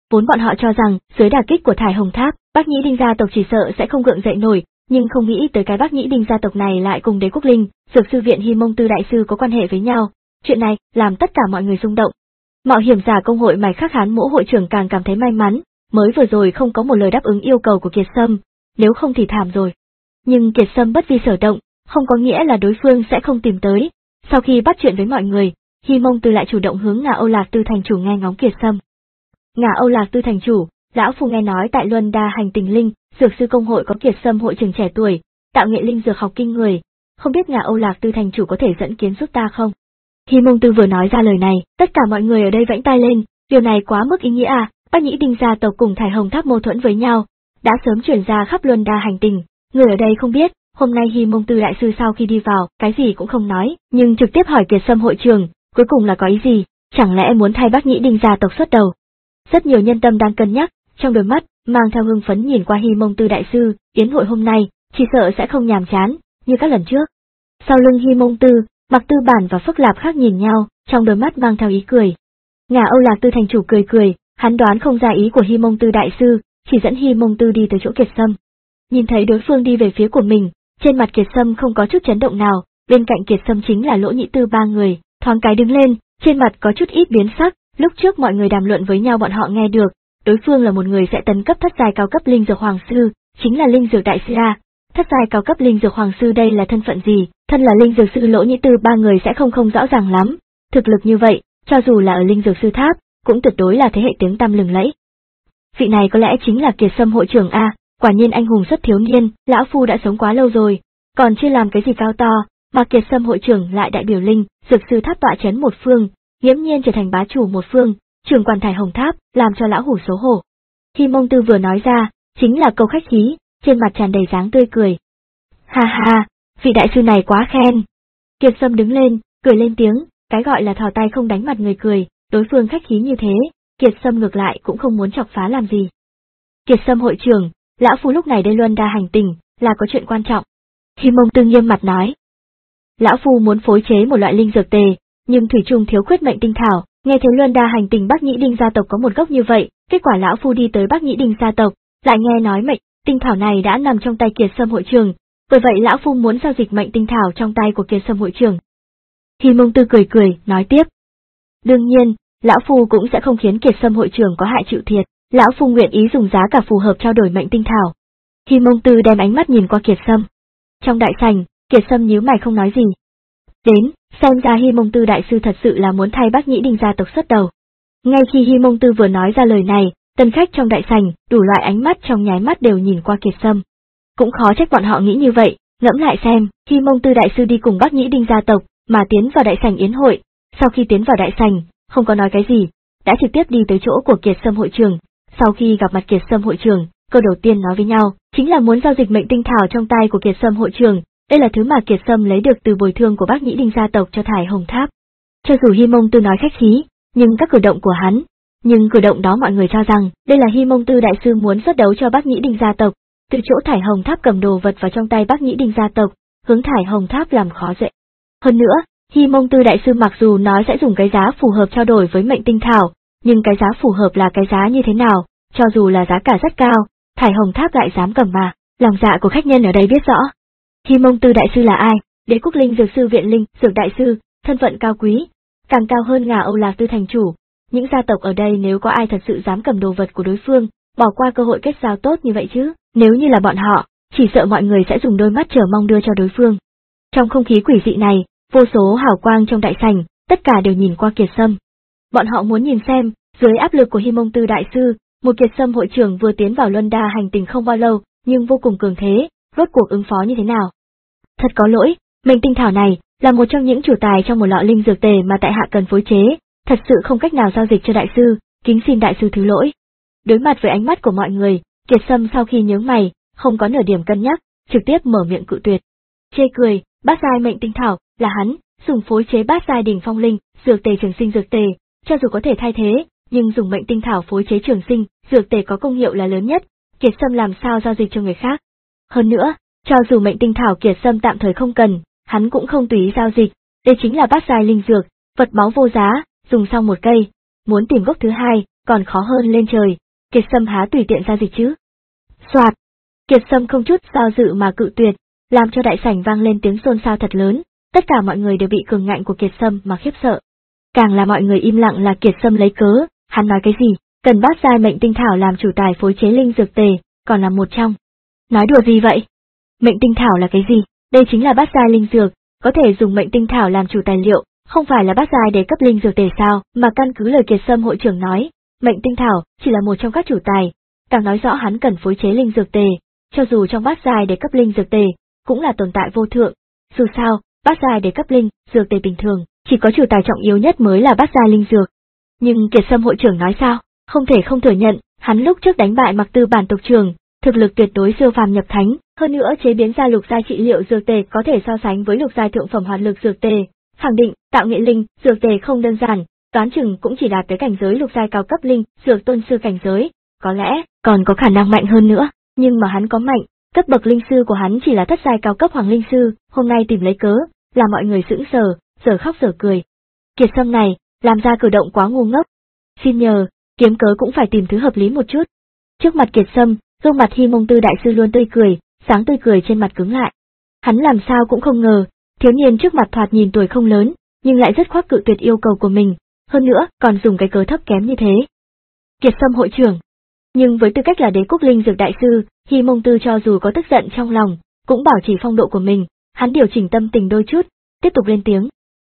Vốn bọn họ cho rằng, dưới đả kích của Thải Hồng Tháp, Bắc Nhĩ Đinh gia tộc chỉ sợ sẽ không gượng dậy nổi, nhưng không nghĩ tới cái Bắc Nhĩ Đinh gia tộc này lại cùng Đế Quốc Linh, Dược sư viện Hi Mông Tư đại sư có quan hệ với nhau. Chuyện này làm tất cả mọi người rung động. Mạo hiểm giả công hội Mạch Khắc Hán Mỗ hội trưởng càng cảm thấy may mắn, mới vừa rồi không có một lời đáp ứng yêu cầu của Kiệt Sâm, nếu không thì thảm rồi. Nhưng Kiệt Sâm bất vi sở động, không có nghĩa là đối phương sẽ không tìm tới. Sau khi bắt chuyện với mọi người, Hi Mông Tư lại chủ động hướng Ngà Âu Lạc Tư thành chủ nghe ngóng Kiệt Sâm. Ngà Âu Lạc Tư thành chủ, lão phu nghe nói tại Luân Đa hành tinh linh, dược sư công hội có Kiệt Sâm hội trưởng trẻ tuổi, tạo nghệ linh dược học kinh người, không biết Ngà Âu Lạc Tư thành chủ có thể dẫn kiến giúp ta không? Hi Mông Tư vừa nói ra lời này, tất cả mọi người ở đây vẫy tay lên, điều này quá mức ý nghĩa à, Bắc Nhĩ Đinh gia tộc cùng Thải Hồng Tháp mâu thuẫn với nhau, đã sớm chuyển ra khắp Luân Đa hành tinh, người ở đây không biết, hôm nay Hi Mông Tư đại sư sau khi đi vào, cái gì cũng không nói, nhưng trực tiếp hỏi Kiệt Sâm hội trưởng, cuối cùng là có ý gì, chẳng lẽ muốn thay Bắc Nhĩ Đinh gia tộc xuất đầu? Rất nhiều nhân tâm đang cân nhắc, trong đôi mắt mang theo hưng phấn nhìn qua Hi Mông Tư đại sư, yến hội hôm nay chỉ sợ sẽ không nhàm chán như các lần trước. Sau lưng Hi Mông Tư, Mạc Tư Bản và Phức Lạp khác nhìn nhau, trong đôi mắt mang theo ý cười. Ngà Âu Lạc Tư thành chủ cười cười, hắn đoán không ra ý của Hi Mông Tư đại sư, chỉ dẫn Hi Mông Tư đi tới chỗ Kiệt Sâm. Nhìn thấy đối phương đi về phía của mình, trên mặt Kiệt Sâm không có chút chấn động nào, bên cạnh Kiệt Sâm chính là Lỗ Nhĩ Tư ba người, thoáng cái đứng lên, trên mặt có chút ít biến sắc, lúc trước mọi người đàm luận với nhau bọn họ nghe được, đối phương là một người sẽ tấn cấp thất giai cao cấp linh dược hoàng sư, chính là linh dược đại sư A. Thất giai cao cấp linh dược hoàng sư đây là thân phận gì, thân là linh dược sư Lỗ Nhĩ Tư ba người sẽ không không rõ ràng lắm, thực lực như vậy, cho dù là ở linh dược sư tháp, cũng tuyệt đối là thế hệ tiếng tăm lừng lẫy. Vị này có lẽ chính là Kiệt Sâm hội trưởng A, quả nhiên anh hùng xuất thiếu niên, lão phu đã sống quá lâu rồi, còn chưa làm cái gì cao to, mà Kiệt Sâm hội trưởng lại đại biểu linh, dược sư tháp tọa chấn một phương, nghiễm nhiên trở thành bá chủ một phương, trưởng quản Thải Hồng Tháp, làm cho lão hủ xấu hổ. Hi Mông Tư vừa nói ra, chính là câu khách khí, trên mặt tràn đầy dáng tươi cười. Ha ha, vị đại sư này quá khen. Kiệt Sâm đứng lên, cười lên tiếng, cái gọi là thò tay không đánh mặt người cười, đối phương khách khí như thế, Kiệt Sâm ngược lại cũng không muốn chọc phá làm gì. Kiệt Sâm hội trưởng, lão phu lúc này đây Luân Đa hành tinh, là có chuyện quan trọng. Hi Mông Tư nghiêm mặt nói. Lão phu muốn phối chế một loại linh dược tề, nhưng thủy chung thiếu khuyết mệnh tinh thảo, nghe thấy Luân Đa hành tinh Bắc Nhĩ Đinh gia tộc có một gốc như vậy, kết quả lão phu đi tới Bắc Nhĩ Đinh gia tộc, lại nghe nói mệnh tinh thảo này đã nằm trong tay Kiệt Sâm hội trưởng, bởi vậy lão phu muốn giao dịch mệnh tinh thảo trong tay của Kiệt Sâm hội trưởng. Hi Mông Tư cười cười, nói tiếp. Đương nhiên, lão phu cũng sẽ không khiến Kiệt Sâm hội trưởng có hại chịu thiệt, lão phu nguyện ý dùng giá cả phù hợp trao đổi mệnh tinh thảo. Hi Mông Tư đem ánh mắt nhìn qua Kiệt Sâm. Trong đại sảnh, Kiệt Sâm nhíu mày không nói gì. Đến, xem ra Hi Mông Tư đại sư thật sự là muốn thay Bắc Nhĩ Đinh gia tộc xuất đầu. Ngay khi Hi Mông Tư vừa nói ra lời này, tân khách trong đại sảnh, đủ loại ánh mắt trong nháy mắt đều nhìn qua Kiệt Sâm. Cũng khó trách bọn họ nghĩ như vậy, ngẫm lại xem, Hi Mông Tư đại sư đi cùng Bắc Nhĩ Đinh gia tộc, mà tiến vào đại sảnh yến hội, sau khi tiến vào đại sảnh, không có nói cái gì, đã trực tiếp đi tới chỗ của Kiệt Sâm hội trưởng. Sau khi gặp mặt Kiệt Sâm hội trưởng, câu đầu tiên nói với nhau, chính là muốn giao dịch mệnh tinh thảo trong tay của Kiệt Sâm hội trưởng, đây là thứ mà Kiệt Sâm lấy được từ bồi thường của Bắc Nhĩ Đinh gia tộc cho Thải Hồng Tháp. Cho dù Hi Mông Tư nói khách khí, nhưng các cử động của hắn, nhưng cử động đó mọi người cho rằng, đây là Hi Mông Tư đại sư muốn xuất đấu cho Bắc Nhĩ Đinh gia tộc, từ chỗ Thải Hồng Tháp cầm đồ vật vào trong tay Bắc Nhĩ Đinh gia tộc, hướng Thải Hồng Tháp làm khó dễ. Hơn nữa, Hi Mông Tư đại sư mặc dù nói sẽ dùng cái giá phù hợp trao đổi với mệnh tinh thảo, nhưng cái giá phù hợp là cái giá như thế nào, cho dù là giá cả rất cao, Thải Hồng Tháp lại dám cầm mà, lòng dạ của khách nhân ở đây biết rõ. Hi Mông Tư đại sư là ai? Đế Quốc Linh dược sư viện linh, dược đại sư, thân phận cao quý, càng cao hơn Ngà Âu Lạc Tư thành chủ. Những gia tộc ở đây nếu có ai thật sự dám cầm đồ vật của đối phương, bỏ qua cơ hội kết giao tốt như vậy chứ, nếu như là bọn họ, chỉ sợ mọi người sẽ dùng đôi mắt chờ mong đưa cho đối phương. Trong không khí quỷ dị này, vô số hào quang trong đại sảnh, tất cả đều nhìn qua Kiệt Sâm. Bọn họ muốn nhìn xem, dưới áp lực của Hi Mông Tư đại sư, một Kiệt Sâm hội trưởng vừa tiến vào Luân Đa hành tinh không bao lâu, nhưng vô cùng cường thế, rốt cuộc ứng phó như thế nào. Thật có lỗi, mệnh tinh thảo này là một trong những chủ tài trong một lọ linh dược tề mà tại hạ cần phối chế, thật sự không cách nào giao dịch cho đại sư, kính xin đại sư thứ lỗi. Đối mặt với ánh mắt của mọi người, Kiệt Sâm sau khi nhướng mày, không có nửa điểm cân nhắc, trực tiếp mở miệng cự tuyệt. Chê cười, bát giai mệnh tinh thảo, là hắn, dùng phối chế bát giai đỉnh phong linh, dược tề trường sinh dược tề, cho dù có thể thay thế, nhưng dùng mệnh tinh thảo phối chế trường sinh, dược tề có công hiệu là lớn nhất, Kiệt Sâm làm sao giao dịch cho người khác. Hơn nữa, cho dù mệnh tinh thảo Kiệt Sâm tạm thời không cần, hắn cũng không tùy ý giao dịch, đây chính là bát giai linh dược, vật báu vô giá, dùng xong một cây, muốn tìm gốc thứ hai, còn khó hơn lên trời, Kiệt Sâm há tùy tiện giao dịch chứ. Soạt, Kiệt Sâm không chút do dự mà cự tuyệt, làm cho đại sảnh vang lên tiếng xôn xao thật lớn, tất cả mọi người đều bị cường ngạnh của Kiệt Sâm mà khiếp sợ. Càng là mọi người im lặng là Kiệt Sâm lấy cớ, hắn nói cái gì, cần bát giai mệnh tinh thảo làm chủ tài phối chế linh dược tề, còn là một trong. Nói đùa gì vậy? Mệnh tinh thảo là cái gì? Đây chính là bát giai linh dược, có thể dùng mệnh tinh thảo làm chủ tài liệu, không phải là bát giai để cấp linh dược tề sao? Mà căn cứ lời Kiệt Sâm hội trưởng nói, mệnh tinh thảo chỉ là một trong các chủ tài, càng nói rõ hắn cần phối chế linh dược tề, cho dù trong bát giai để cấp linh dược tề, cũng là tồn tại vô thượng. Dù sao, bát giai để cấp linh dược tề bình thường, chỉ có chủ tài trọng yếu nhất mới là bát giai linh dược. Nhưng Kiệt Sâm hội trưởng nói sao? Không thể không thừa nhận, hắn lúc trước đánh bại Mặc Tư bản tộc trưởng, thực lực tuyệt đối siêu phàm nhập thánh, hơn nữa chế biến ra lục giai trị liệu dược tề có thể so sánh với lục giai thượng phẩm hoạt lực dược tề, khẳng định tạo nghệ linh dược tề không đơn giản, toán chừng cũng chỉ đạt tới cảnh giới lục giai cao cấp linh dược tôn sư cảnh giới, có lẽ còn có khả năng mạnh hơn nữa, nhưng mà hắn có mạnh, cấp bậc linh sư của hắn chỉ là thất giai cao cấp hoàng linh sư, hôm nay tìm lấy cớ, làm mọi người sững sờ, giờ khóc giờ cười. Kiệt Sâm này, làm ra cử động quá ngu ngốc. Xin nhờ, kiếm cớ cũng phải tìm thứ hợp lý một chút. Trước mặt Kiệt Sâm, gương mặt Hi Mông Tư đại sư luôn tươi cười, sáng tươi cười trên mặt cứng lại. Hắn làm sao cũng không ngờ, thiếu niên trước mặt thoạt nhìn tuổi không lớn, nhưng lại rất khoác cự tuyệt yêu cầu của mình, hơn nữa còn dùng cái cớ thấp kém như thế. Kiệt Sâm hội trưởng. Nhưng với tư cách là đế quốc linh dược đại sư, Hi Mông Tư cho dù có tức giận trong lòng, cũng bảo trì phong độ của mình, hắn điều chỉnh tâm tình đôi chút, tiếp tục lên tiếng.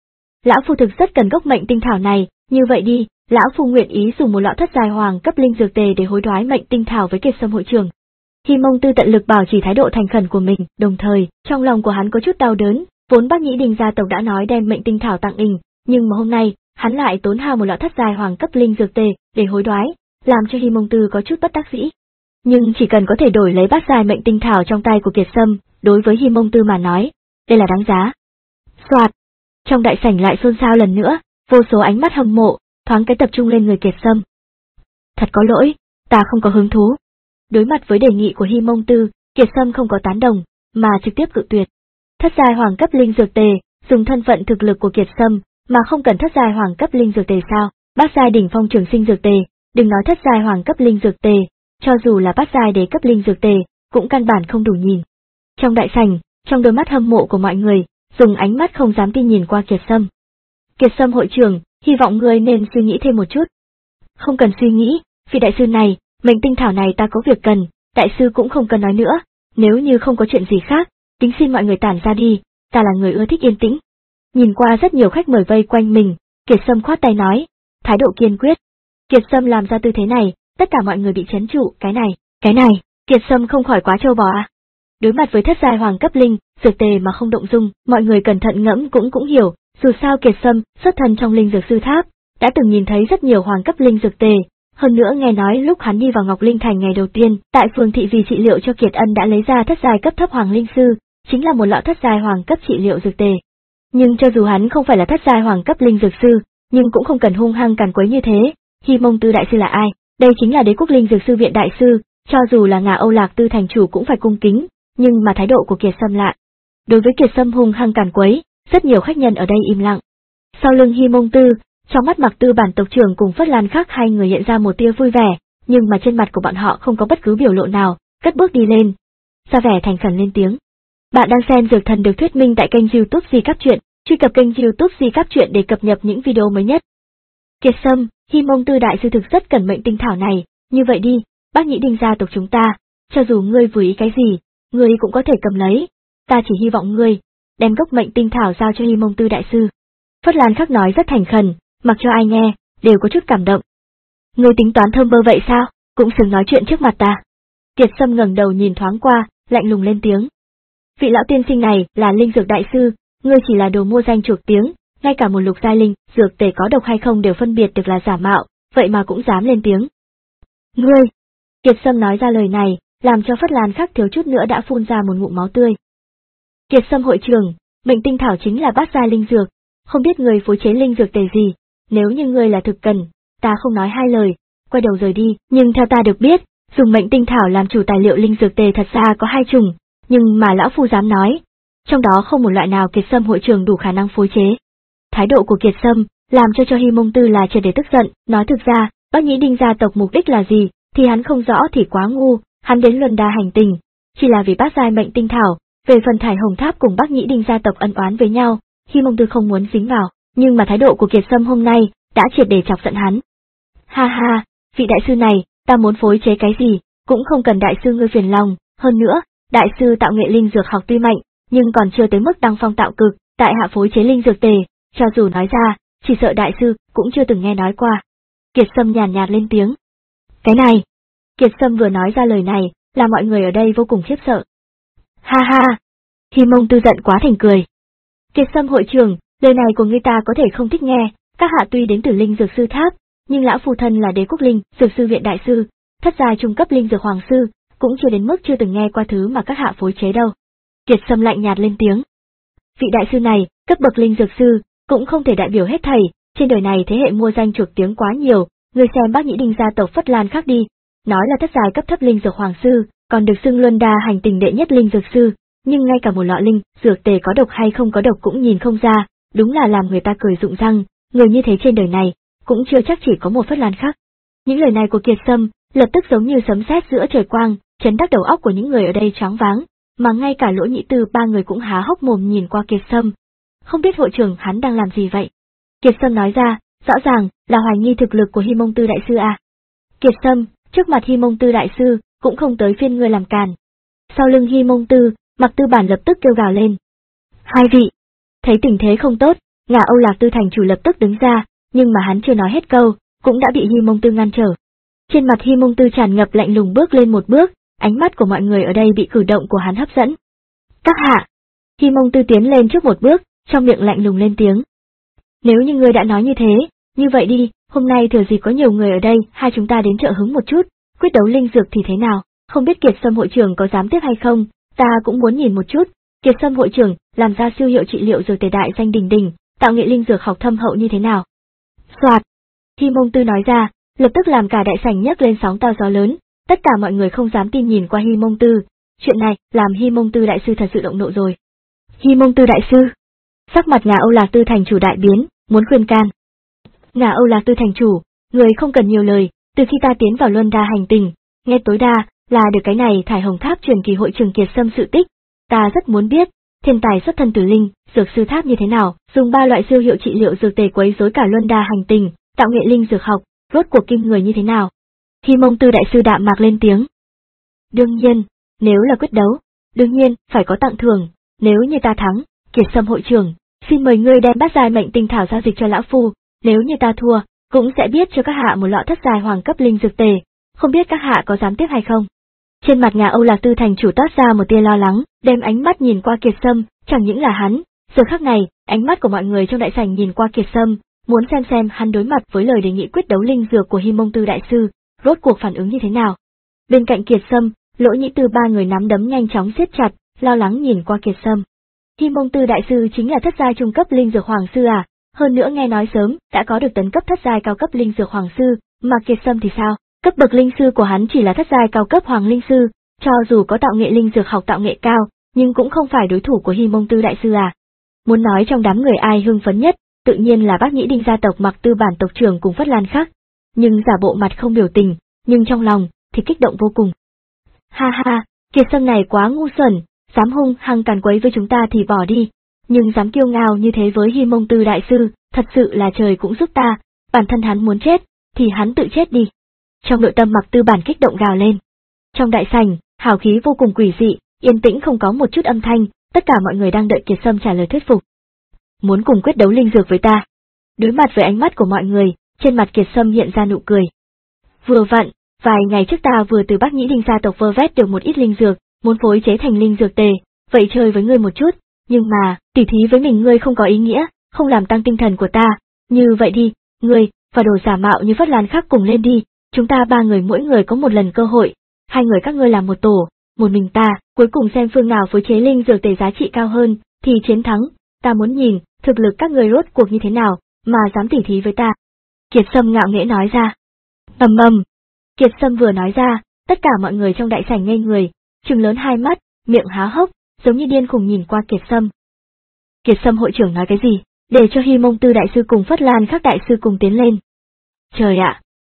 Lão phu thực rất cần gốc mệnh tinh thảo này, như vậy đi, lão phu nguyện ý dùng một lọ thất giai hoàng cấp linh dược tề để hối đoái mệnh tinh thảo với Kiệt Sâm hội trưởng. Hi Mông Tư tận lực bảo trì thái độ thành khẩn của mình, đồng thời, trong lòng của hắn có chút đau đớn, vốn Bắc Nhĩ Đình gia tộc đã nói đem mệnh tinh thảo tặng ình, nhưng mà hôm nay, hắn lại tốn hao một lọ thất giai hoàng cấp linh dược tề để hối đoái, làm cho Hi Mông Tư có chút bất đắc dĩ. Nhưng chỉ cần có thể đổi lấy bát giai mệnh tinh thảo trong tay của Kiệt Sâm, đối với Hi Mông Tư mà nói, đây là đáng giá. Soạt, trong đại sảnh lại xôn xao lần nữa, vô số ánh mắt hâm mộ, thoáng cái tập trung lên người Kiệt Sâm. Thật có lỗi, ta không có hứng thú. Đối mặt với đề nghị của Hi Mông Tư, Kiệt Sâm không có tán đồng, mà trực tiếp cự tuyệt. Thất giai hoàng cấp linh dược tề, dùng thân phận thực lực của Kiệt Sâm, mà không cần thất giai hoàng cấp linh dược tề sao? Bát giai đỉnh phong trường sinh dược tề, đừng nói thất giai hoàng cấp linh dược tề, cho dù là bát giai đế cấp linh dược tề, cũng căn bản không đủ nhìn. Trong đại sảnh, trong đôi mắt hâm mộ của mọi người, dùng ánh mắt không dám tin nhìn qua Kiệt Sâm. Kiệt Sâm hội trưởng, hy vọng ngươi nên suy nghĩ thêm một chút. Không cần suy nghĩ, vị đại sư này, mệnh tinh thảo này ta có việc cần, đại sư cũng không cần nói nữa, nếu như không có chuyện gì khác, kính xin mọi người tản ra đi, ta là người ưa thích yên tĩnh. Nhìn qua rất nhiều khách mời vây quanh mình, Kiệt Sâm khoát tay nói, thái độ kiên quyết. Kiệt Sâm làm ra tư thế này, tất cả mọi người bị chấn trụ, cái này, cái này, Kiệt Sâm không khỏi quá trâu bò à. Đối mặt với thất giai hoàng cấp linh, dược tề mà không động dung, mọi người cẩn thận ngẫm cũng cũng hiểu, dù sao Kiệt Sâm xuất thân trong linh dược sư tháp, đã từng nhìn thấy rất nhiều hoàng cấp linh dược tề, hơn nữa nghe nói lúc hắn đi vào Ngọc Linh Thành ngày đầu tiên, tại phường thị vì trị liệu cho Kiệt Ân đã lấy ra thất giai cấp thấp hoàng linh sư, chính là một lọ thất giai hoàng cấp trị liệu dược tề. Nhưng cho dù hắn không phải là thất giai hoàng cấp linh dược sư, nhưng cũng không cần hung hăng càn quấy như thế. Hi Mông Tư đại sư là ai? Đây chính là đế quốc linh dược sư viện đại sư, cho dù là ngà Âu Lạc Tư thành chủ cũng phải cung kính, nhưng mà thái độ của Kiệt Sâm lạ. Đối với Kiệt Sâm hung hăng càn quấy, rất nhiều khách nhân ở đây im lặng. Sau lưng Hi Mông Tư, trong mắt Mặc Tư bản tộc trưởng cùng Phất Lan Khắc hai người hiện ra một tia vui vẻ, nhưng mà trên mặt của bọn họ không có bất cứ biểu lộ nào, cất bước đi lên. Ra vẻ thành khẩn lên tiếng. Bạn đang xem Dược Thần được thuyết minh tại kênh YouTube Di Cáp Truyện, truy cập kênh YouTube Di Cáp Truyện để cập nhật những video mới nhất. Kiệt Sâm, Hi Mông Tư đại sư thực rất cần mệnh tinh thảo này, như vậy đi, Bắc Nhĩ Đình gia tộc chúng ta, cho dù ngươi vừa ý cái gì, ngươi cũng có thể cầm lấy, ta chỉ hy vọng ngươi đem gốc mệnh tinh thảo giao cho Hi Mông Tư đại sư. Phất Lan Khắc nói rất thành khẩn, mặc cho ai nghe, đều có chút cảm động. Ngươi tính toán thơm bơ vậy sao, cũng xứng nói chuyện trước mặt ta. Kiệt Sâm ngẩng đầu nhìn thoáng qua, lạnh lùng lên tiếng. Vị lão tiên sinh này là linh dược đại sư, ngươi chỉ là đồ mua danh chuộc tiếng, ngay cả một lục giai linh dược tề có độc hay không đều phân biệt được là giả mạo, vậy mà cũng dám lên tiếng. Ngươi! Kiệt Sâm nói ra lời này, làm cho Phất Lan Khắc thiếu chút nữa đã phun ra một ngụm máu tươi. Kiệt Sâm hội trưởng, mệnh tinh thảo chính là bát giai linh dược, không biết ngươi phối chế linh dược tề gì, nếu như ngươi là thực cần, ta không nói hai lời, quay đầu rời đi, nhưng theo ta được biết, dùng mệnh tinh thảo làm chủ tài liệu linh dược tề thật ra có hai chủng, nhưng mà lão phu dám nói, trong đó không một loại nào Kiệt Sâm hội trưởng đủ khả năng phối chế. Thái độ của Kiệt Sâm làm cho cho Hi Mông Tư là triệt để tức giận, nói thực ra, Bác Nhĩ Đinh gia tộc mục đích là gì, thì hắn không rõ thì quá ngu, hắn đến Luân Đa hành tinh, chỉ là vì bát giai mệnh tinh thảo, về phần Thải Hồng Tháp cùng Bác Nhĩ Đinh gia tộc ân oán với nhau, Hi Mông Tư không muốn dính vào, nhưng mà thái độ của Kiệt Sâm hôm nay đã triệt để chọc giận hắn. Ha ha, vị đại sư này, ta muốn phối chế cái gì, cũng không cần đại sư ngươi phiền lòng, hơn nữa, đại sư tạo nghệ linh dược học tuy mạnh, nhưng còn chưa tới mức đăng phong tạo cực, tại hạ phối chế linh dược tề, cho dù nói ra, chỉ sợ đại sư cũng chưa từng nghe nói qua. Kiệt Sâm nhàn nhạt lên tiếng. Cái này, Kiệt Sâm vừa nói ra lời này, làm mọi người ở đây vô cùng khiếp sợ. Ha ha, Hi Mông Tư giận quá thành cười. Kiệt Sâm hội trưởng, lời này của ngươi ta có thể không thích nghe, các hạ tuy đến từ linh dược sư tháp, nhưng lão phu thân là Đế Quốc Linh dược sư viện đại sư, thất giai trung cấp linh dược hoàng sư, cũng chưa đến mức chưa từng nghe qua thứ mà các hạ phối chế đâu. Kiệt Sâm lạnh nhạt lên tiếng. Vị đại sư này, cấp bậc linh dược sư, cũng không thể đại biểu hết thảy, trên đời này thế hệ mua danh chuộc tiếng quá nhiều, người xem Bác Nhĩ Đinh gia tộc Phất Lan khác đi, nói là thất giai cấp thấp linh dược hoàng sư, còn được xưng Luân Đa hành tinh đệ nhất linh dược sư, nhưng ngay cả một lọ linh dược tề có độc hay không có độc cũng nhìn không ra, đúng là làm người ta cười rụng răng, người như thế trên đời này, cũng chưa chắc chỉ có một Phất Lan khác. Những lời này của Kiệt Sâm, lập tức giống như sấm sét giữa trời quang, chấn đắc đầu óc của những người ở đây choáng váng, mà ngay cả Lỗ Nhĩ Tư ba người cũng há hốc mồm nhìn qua Kiệt Sâm. Không biết hội trưởng hắn đang làm gì vậy? Kiệt Sâm nói ra, rõ ràng là hoài nghi thực lực của Hi Mông Tư đại sư à. Kiệt Sâm, trước mặt Hi Mông Tư đại sư, cũng không tới phiên ngươi làm càn. Sau lưng Hi Mông Tư, Mặc Tư Bản lập tức kêu gào lên. Hai vị, thấy tình thế không tốt, ngả Âu Lạc Tư thành chủ lập tức đứng ra, nhưng mà hắn chưa nói hết câu, cũng đã bị Hi Mông Tư ngăn trở. Trên mặt Hi Mông Tư tràn ngập lạnh lùng bước lên một bước, ánh mắt của mọi người ở đây bị cử động của hắn hấp dẫn. Các hạ, Hi Mông Tư tiến lên trước một bước, trong miệng lạnh lùng lên tiếng. Nếu như ngươi đã nói như thế, như vậy đi, hôm nay thừa dịp có nhiều người ở đây, hai chúng ta đến trợ hứng một chút, quyết đấu linh dược thì thế nào, không biết Kiệt Sâm hội trưởng có dám tiếp hay không, ta cũng muốn nhìn một chút, Kiệt Sâm hội trưởng làm ra siêu hiệu trị liệu dược tề đại danh đình đình, tạo nghệ linh dược học thâm hậu như thế nào. Soạt, Hi Mông Tư nói ra, lập tức làm cả đại sảnh nhấc lên sóng to gió lớn, tất cả mọi người không dám tin nhìn qua Hi Mông Tư, chuyện này làm Hi Mông Tư đại sư thật sự động nộ rồi. Hi Mông Tư đại sư, sắc mặt ngả Âu Lạc Tư thành chủ đại biến, muốn khuyên can. Ngả Âu Lạc Tư thành chủ, người không cần nhiều lời, từ khi ta tiến vào Luân Đa hành tinh, nghe tối đa là được cái này Thải Hồng Tháp truyền kỳ hội trưởng Kiệt Sâm sự tích, ta rất muốn biết, thiên tài xuất thân từ linh dược sư tháp như thế nào, dùng ba loại siêu hiệu trị liệu dược tề quấy rối cả Luân Đa hành tinh, tạo nghệ linh dược học, rốt cuộc kinh người như thế nào. Hi Mông Tư đại sư đạm mạc lên tiếng. Đương nhiên, nếu là quyết đấu, đương nhiên phải có tặng thưởng, nếu như ta thắng, Kiệt Sâm hội trưởng, xin mời ngươi đem bát giai mệnh tinh thảo giao dịch cho lão phu, nếu như ta thua, cũng sẽ biết cho các hạ một lọ thất giai hoàng cấp linh dược tề, không biết các hạ có dám tiếp hay không. Trên mặt ngà Âu Lạc Tư thành chủ toát ra một tia lo lắng, đem ánh mắt nhìn qua Kiệt Sâm, chẳng những là hắn, giờ khắc này, ánh mắt của mọi người trong đại sảnh nhìn qua Kiệt Sâm, muốn xem xem hắn đối mặt với lời đề nghị quyết đấu linh dược của Hi Mông Tư đại sư, rốt cuộc phản ứng như thế nào. Bên cạnh Kiệt Sâm, Lỗ Nhĩ Tư ba người nắm đấm nhanh chóng siết chặt, lo lắng nhìn qua Kiệt Sâm. Hi Mông Tư đại sư chính là thất giai trung cấp linh dược hoàng sư à, hơn nữa nghe nói sớm đã có được tấn cấp thất giai cao cấp linh dược hoàng sư, mà Kiệt Sâm thì sao? Cấp bậc linh sư của hắn chỉ là thất giai cao cấp hoàng linh sư, cho dù có tạo nghệ linh dược học tạo nghệ cao, nhưng cũng không phải đối thủ của Hi Mông Tư đại sư à. Muốn nói trong đám người ai hưng phấn nhất, tự nhiên là Bác Nhĩ Đinh gia tộc Mặc Tư Bản tộc trưởng cùng Phất Lan khác, nhưng giả bộ mặt không biểu tình, nhưng trong lòng thì kích động vô cùng. Ha ha, Kiệt Sâm này quá ngu xuẩn, dám hung hăng càn quấy với chúng ta thì bỏ đi, nhưng dám kiêu ngạo như thế với Hi Mông Tư đại sư, thật sự là trời cũng giúp ta, bản thân hắn muốn chết, thì hắn tự chết đi. Trong nội tâm Mặc Tư Bản kích động gào lên. Trong đại sảnh, hào khí vô cùng quỷ dị, yên tĩnh không có một chút âm thanh, tất cả mọi người đang đợi Kiệt Sâm trả lời thuyết phục. Muốn cùng quyết đấu linh dược với ta? Đối mặt với ánh mắt của mọi người, trên mặt Kiệt Sâm hiện ra nụ cười. Vừa vặn, vài ngày trước ta vừa từ Bác Nhĩ Đinh gia tộc vơ vét được một ít linh dược, muốn phối chế thành linh dược tề, vậy chơi với ngươi một chút, nhưng mà, tỉ thí với mình ngươi không có ý nghĩa, không làm tăng tinh thần của ta, như vậy đi, ngươi, và đồ giả mạo như Phất Lan khác cùng lên đi, chúng ta ba người mỗi người có một lần cơ hội, hai người các ngươi làm một tổ, một mình ta, cuối cùng xem phương nào phối chế linh dược tề giá trị cao hơn, thì chiến thắng, ta muốn nhìn, thực lực các ngươi rốt cuộc như thế nào, mà dám tỉ thí với ta. Kiệt Sâm ngạo nghễ nói ra. Ầm ầm. Kiệt Sâm vừa nói ra, tất cả mọi người trong đại sảnh ngây người, trừng lớn hai mắt, miệng há hốc, giống như điên khùng nhìn qua Kiệt Sâm. Kiệt Sâm hội trưởng nói cái gì, để cho Hi Mông Tư đại sư cùng Phất Lan khác đại sư cùng tiến lên. Trời ạ,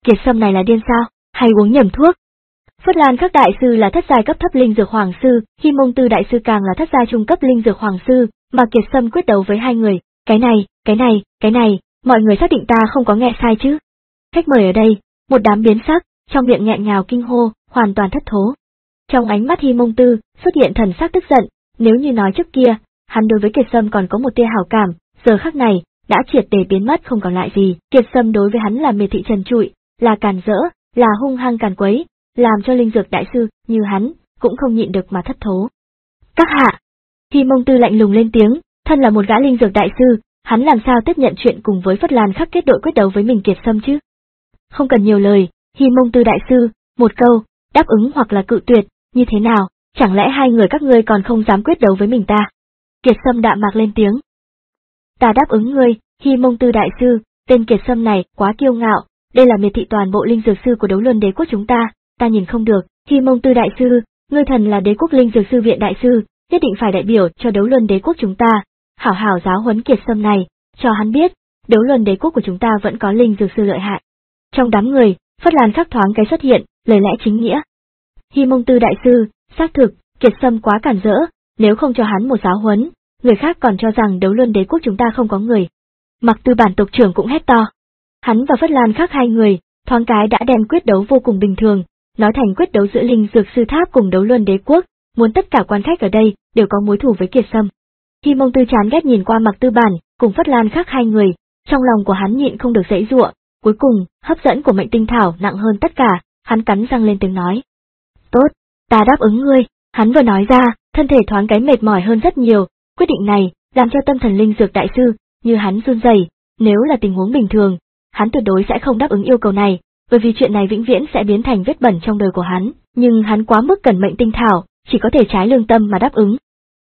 Kiệt Sâm này là điên sao, hay uống nhầm thuốc? Phất Lan Khắc đại sư là thất giai cấp thấp linh dược hoàng sư, Hi Mông Tư đại sư càng là thất giai trung cấp linh dược hoàng sư, mà Kiệt Sâm quyết đấu với hai người, cái này, cái này, cái này, mọi người xác định ta không có nghe sai chứ? Khách mời ở đây, một đám biến sắc, trong miệng nghẹn ngào kinh hô, hoàn toàn thất thố. Trong ánh mắt Hi Mông Tư xuất hiện thần sắc tức giận, nếu như nói trước kia, hắn đối với Kiệt Sâm còn có một tia hảo cảm, giờ khắc này đã triệt để biến mất không còn lại gì. Kiệt Sâm đối với hắn là miệt thị trần trụi, là càn rỡ, là hung hăng càn quấy, làm cho linh dược đại sư như hắn cũng không nhịn được mà thất thố. Các hạ, Hi Mông Tư lạnh lùng lên tiếng, thân là một gã linh dược đại sư, hắn làm sao tiếp nhận chuyện cùng với Phất Lan Khắc kết đội quyết đấu với mình Kiệt Sâm chứ? Không cần nhiều lời, Hi Mông Tư đại sư, một câu, đáp ứng hoặc là cự tuyệt, như thế nào, chẳng lẽ hai người các ngươi còn không dám quyết đấu với mình ta? Kiệt Sâm đạm mạc lên tiếng. Ta đáp ứng ngươi, Hi Mông Tư đại sư, tên Kiệt Sâm này quá kiêu ngạo, đây là miệt thị toàn bộ linh dược sư của Đấu Luân Đế quốc chúng ta, ta nhìn không được. Hi Mông Tư đại sư, ngươi thần là Đế quốc linh dược sư viện đại sư, nhất định phải đại biểu cho Đấu Luân Đế quốc chúng ta, hảo hảo giáo huấn Kiệt Sâm này, cho hắn biết, Đấu Luân Đế quốc của chúng ta vẫn có linh dược sư lợi hại. Trong đám người, Phất Lan Khắc thoáng cái xuất hiện, lời lẽ chính nghĩa. Hi Mông Tư đại sư, xác thực, Kiệt Sâm quá cản rỡ, nếu không cho hắn một giáo huấn, người khác còn cho rằng Đấu Luân Đế quốc chúng ta không có người. Mặc Tư bản tộc trưởng cũng hét to. Hắn và Phất Lan Khắc hai người, thoáng cái đã đem quyết đấu vô cùng bình thường, nói thành quyết đấu giữa linh dược sư tháp cùng Đấu Luân Đế quốc, muốn tất cả quan khách ở đây đều có mối thù với Kiệt Sâm. Hi Mông Tư chán ghét nhìn qua Mặc Tư bản cùng Phất Lan Khắc hai người, trong lòng của hắn nhịn không được giãy giụa, cuối cùng, hấp dẫn của mệnh tinh thảo nặng hơn tất cả, hắn cắn răng lên tiếng nói. Tốt, ta đáp ứng ngươi. Hắn vừa nói ra, thân thể thoáng cái mệt mỏi hơn rất nhiều, quyết định này làm cho tâm thần linh dược đại sư như hắn run rẩy, nếu là tình huống bình thường, hắn tuyệt đối sẽ không đáp ứng yêu cầu này, bởi vì chuyện này vĩnh viễn sẽ biến thành vết bẩn trong đời của hắn, nhưng hắn quá mức cần mệnh tinh thảo, chỉ có thể trái lương tâm mà đáp ứng.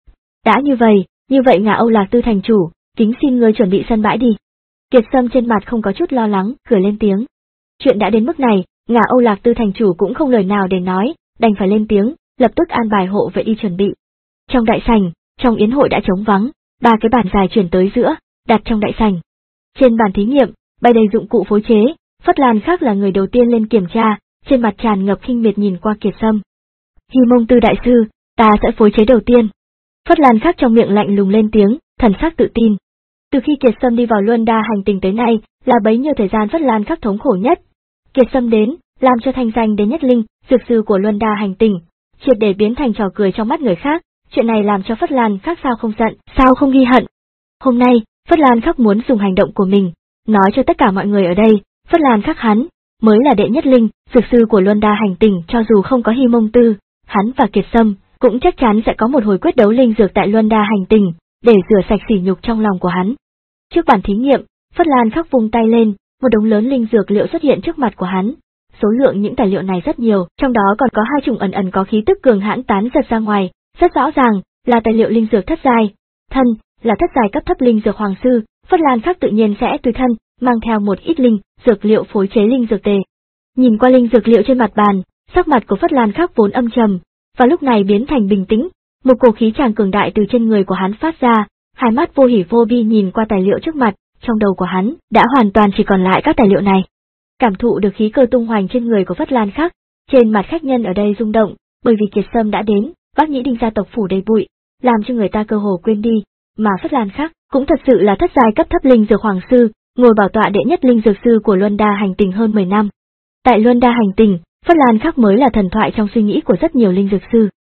Đã như vậy, như vậy ngả Âu Lạc Tư thành chủ, kính xin ngươi chuẩn bị sân bãi đi. Kiệt Sâm trên mặt không có chút lo lắng, cười lên tiếng. Chuyện đã đến mức này, ngả Âu Lạc Tư thành chủ cũng không lời nào để nói, đành phải lên tiếng, lập tức an bài hộ vệ đi chuẩn bị. Trong đại sảnh, trong yến hội đã trống vắng, ba cái bàn dài chuyển tới giữa, đặt trong đại sảnh. Trên bàn thí nghiệm, bày đầy dụng cụ phối chế, Phất Lan Khắc là người đầu tiên lên kiểm tra, trên mặt tràn ngập khinh miệt nhìn qua Kiệt Sâm. Hi Mông Tư đại sư, ta sẽ phối chế đầu tiên. Phất Lan Khắc trong miệng lạnh lùng lên tiếng, thần sắc tự tin. Từ khi Kiệt Sâm đi vào Luân Đa hành tinh tới nay, là bấy nhiêu thời gian Phất Lan Khắc thống khổ nhất. Kiệt Sâm đến, làm cho thanh danh đến nhất linh, dược sư của Luân Đa hành tinh, triệt để biến thành trò cười trong mắt người khác, chuyện này làm cho Phất Lan Khắc sao không giận, sao không ghi hận. Hôm nay, Phất Lan Khắc muốn dùng hành động của mình, nói cho tất cả mọi người ở đây, Phất Lan Khắc hắn, mới là đệ nhất linh, dược sư của Luân Đa hành tinh, cho dù không có Hi Mông Tư, hắn và Kiệt Sâm, cũng chắc chắn sẽ có một hồi quyết đấu linh dược tại Luân Đa hành tinh, để rửa sạch sỉ nhục trong lòng của hắn. Trước bàn thí nghiệm, Phất Lan Khắc vung tay lên, một đống lớn linh dược liệu xuất hiện trước mặt của hắn. Số lượng những tài liệu này rất nhiều, trong đó còn có hai chủng ẩn ẩn có khí tức cường hãn tán giật ra ngoài, rất rõ ràng là tài liệu linh dược thất giai. Thân là thất giai cấp thấp linh dược hoàng sư, Phất Lan Khắc tự nhiên sẽ tùy thân mang theo một ít linh dược liệu phối chế linh dược tề. Nhìn qua linh dược liệu trên mặt bàn, sắc mặt của Phất Lan Khắc vốn âm trầm, và lúc này biến thành bình tĩnh, một cổ khí tràng cường đại từ trên người của hắn phát ra, hai mắt vô hỉ vô bi nhìn qua tài liệu trước mặt, trong đầu của hắn đã hoàn toàn chỉ còn lại các tài liệu này. Cảm thụ được khí cơ tung hoành trên người của Phất Lan Khắc, trên mặt khách nhân ở đây rung động, bởi vì Kiệt Sâm đã đến, Bắc Nhĩ Đinh gia tộc phủ đầy bụi, làm cho người ta cơ hồ quên đi, mà Phất Lan Khắc cũng thật sự là thất giai cấp thấp linh dược hoàng sư, ngồi bảo tọa đệ nhất linh dược sư của Luân Đa hành tinh hơn mười năm. Tại Luân Đa hành tinh, Phất Lan Khắc mới là thần thoại trong suy nghĩ của rất nhiều linh dược sư.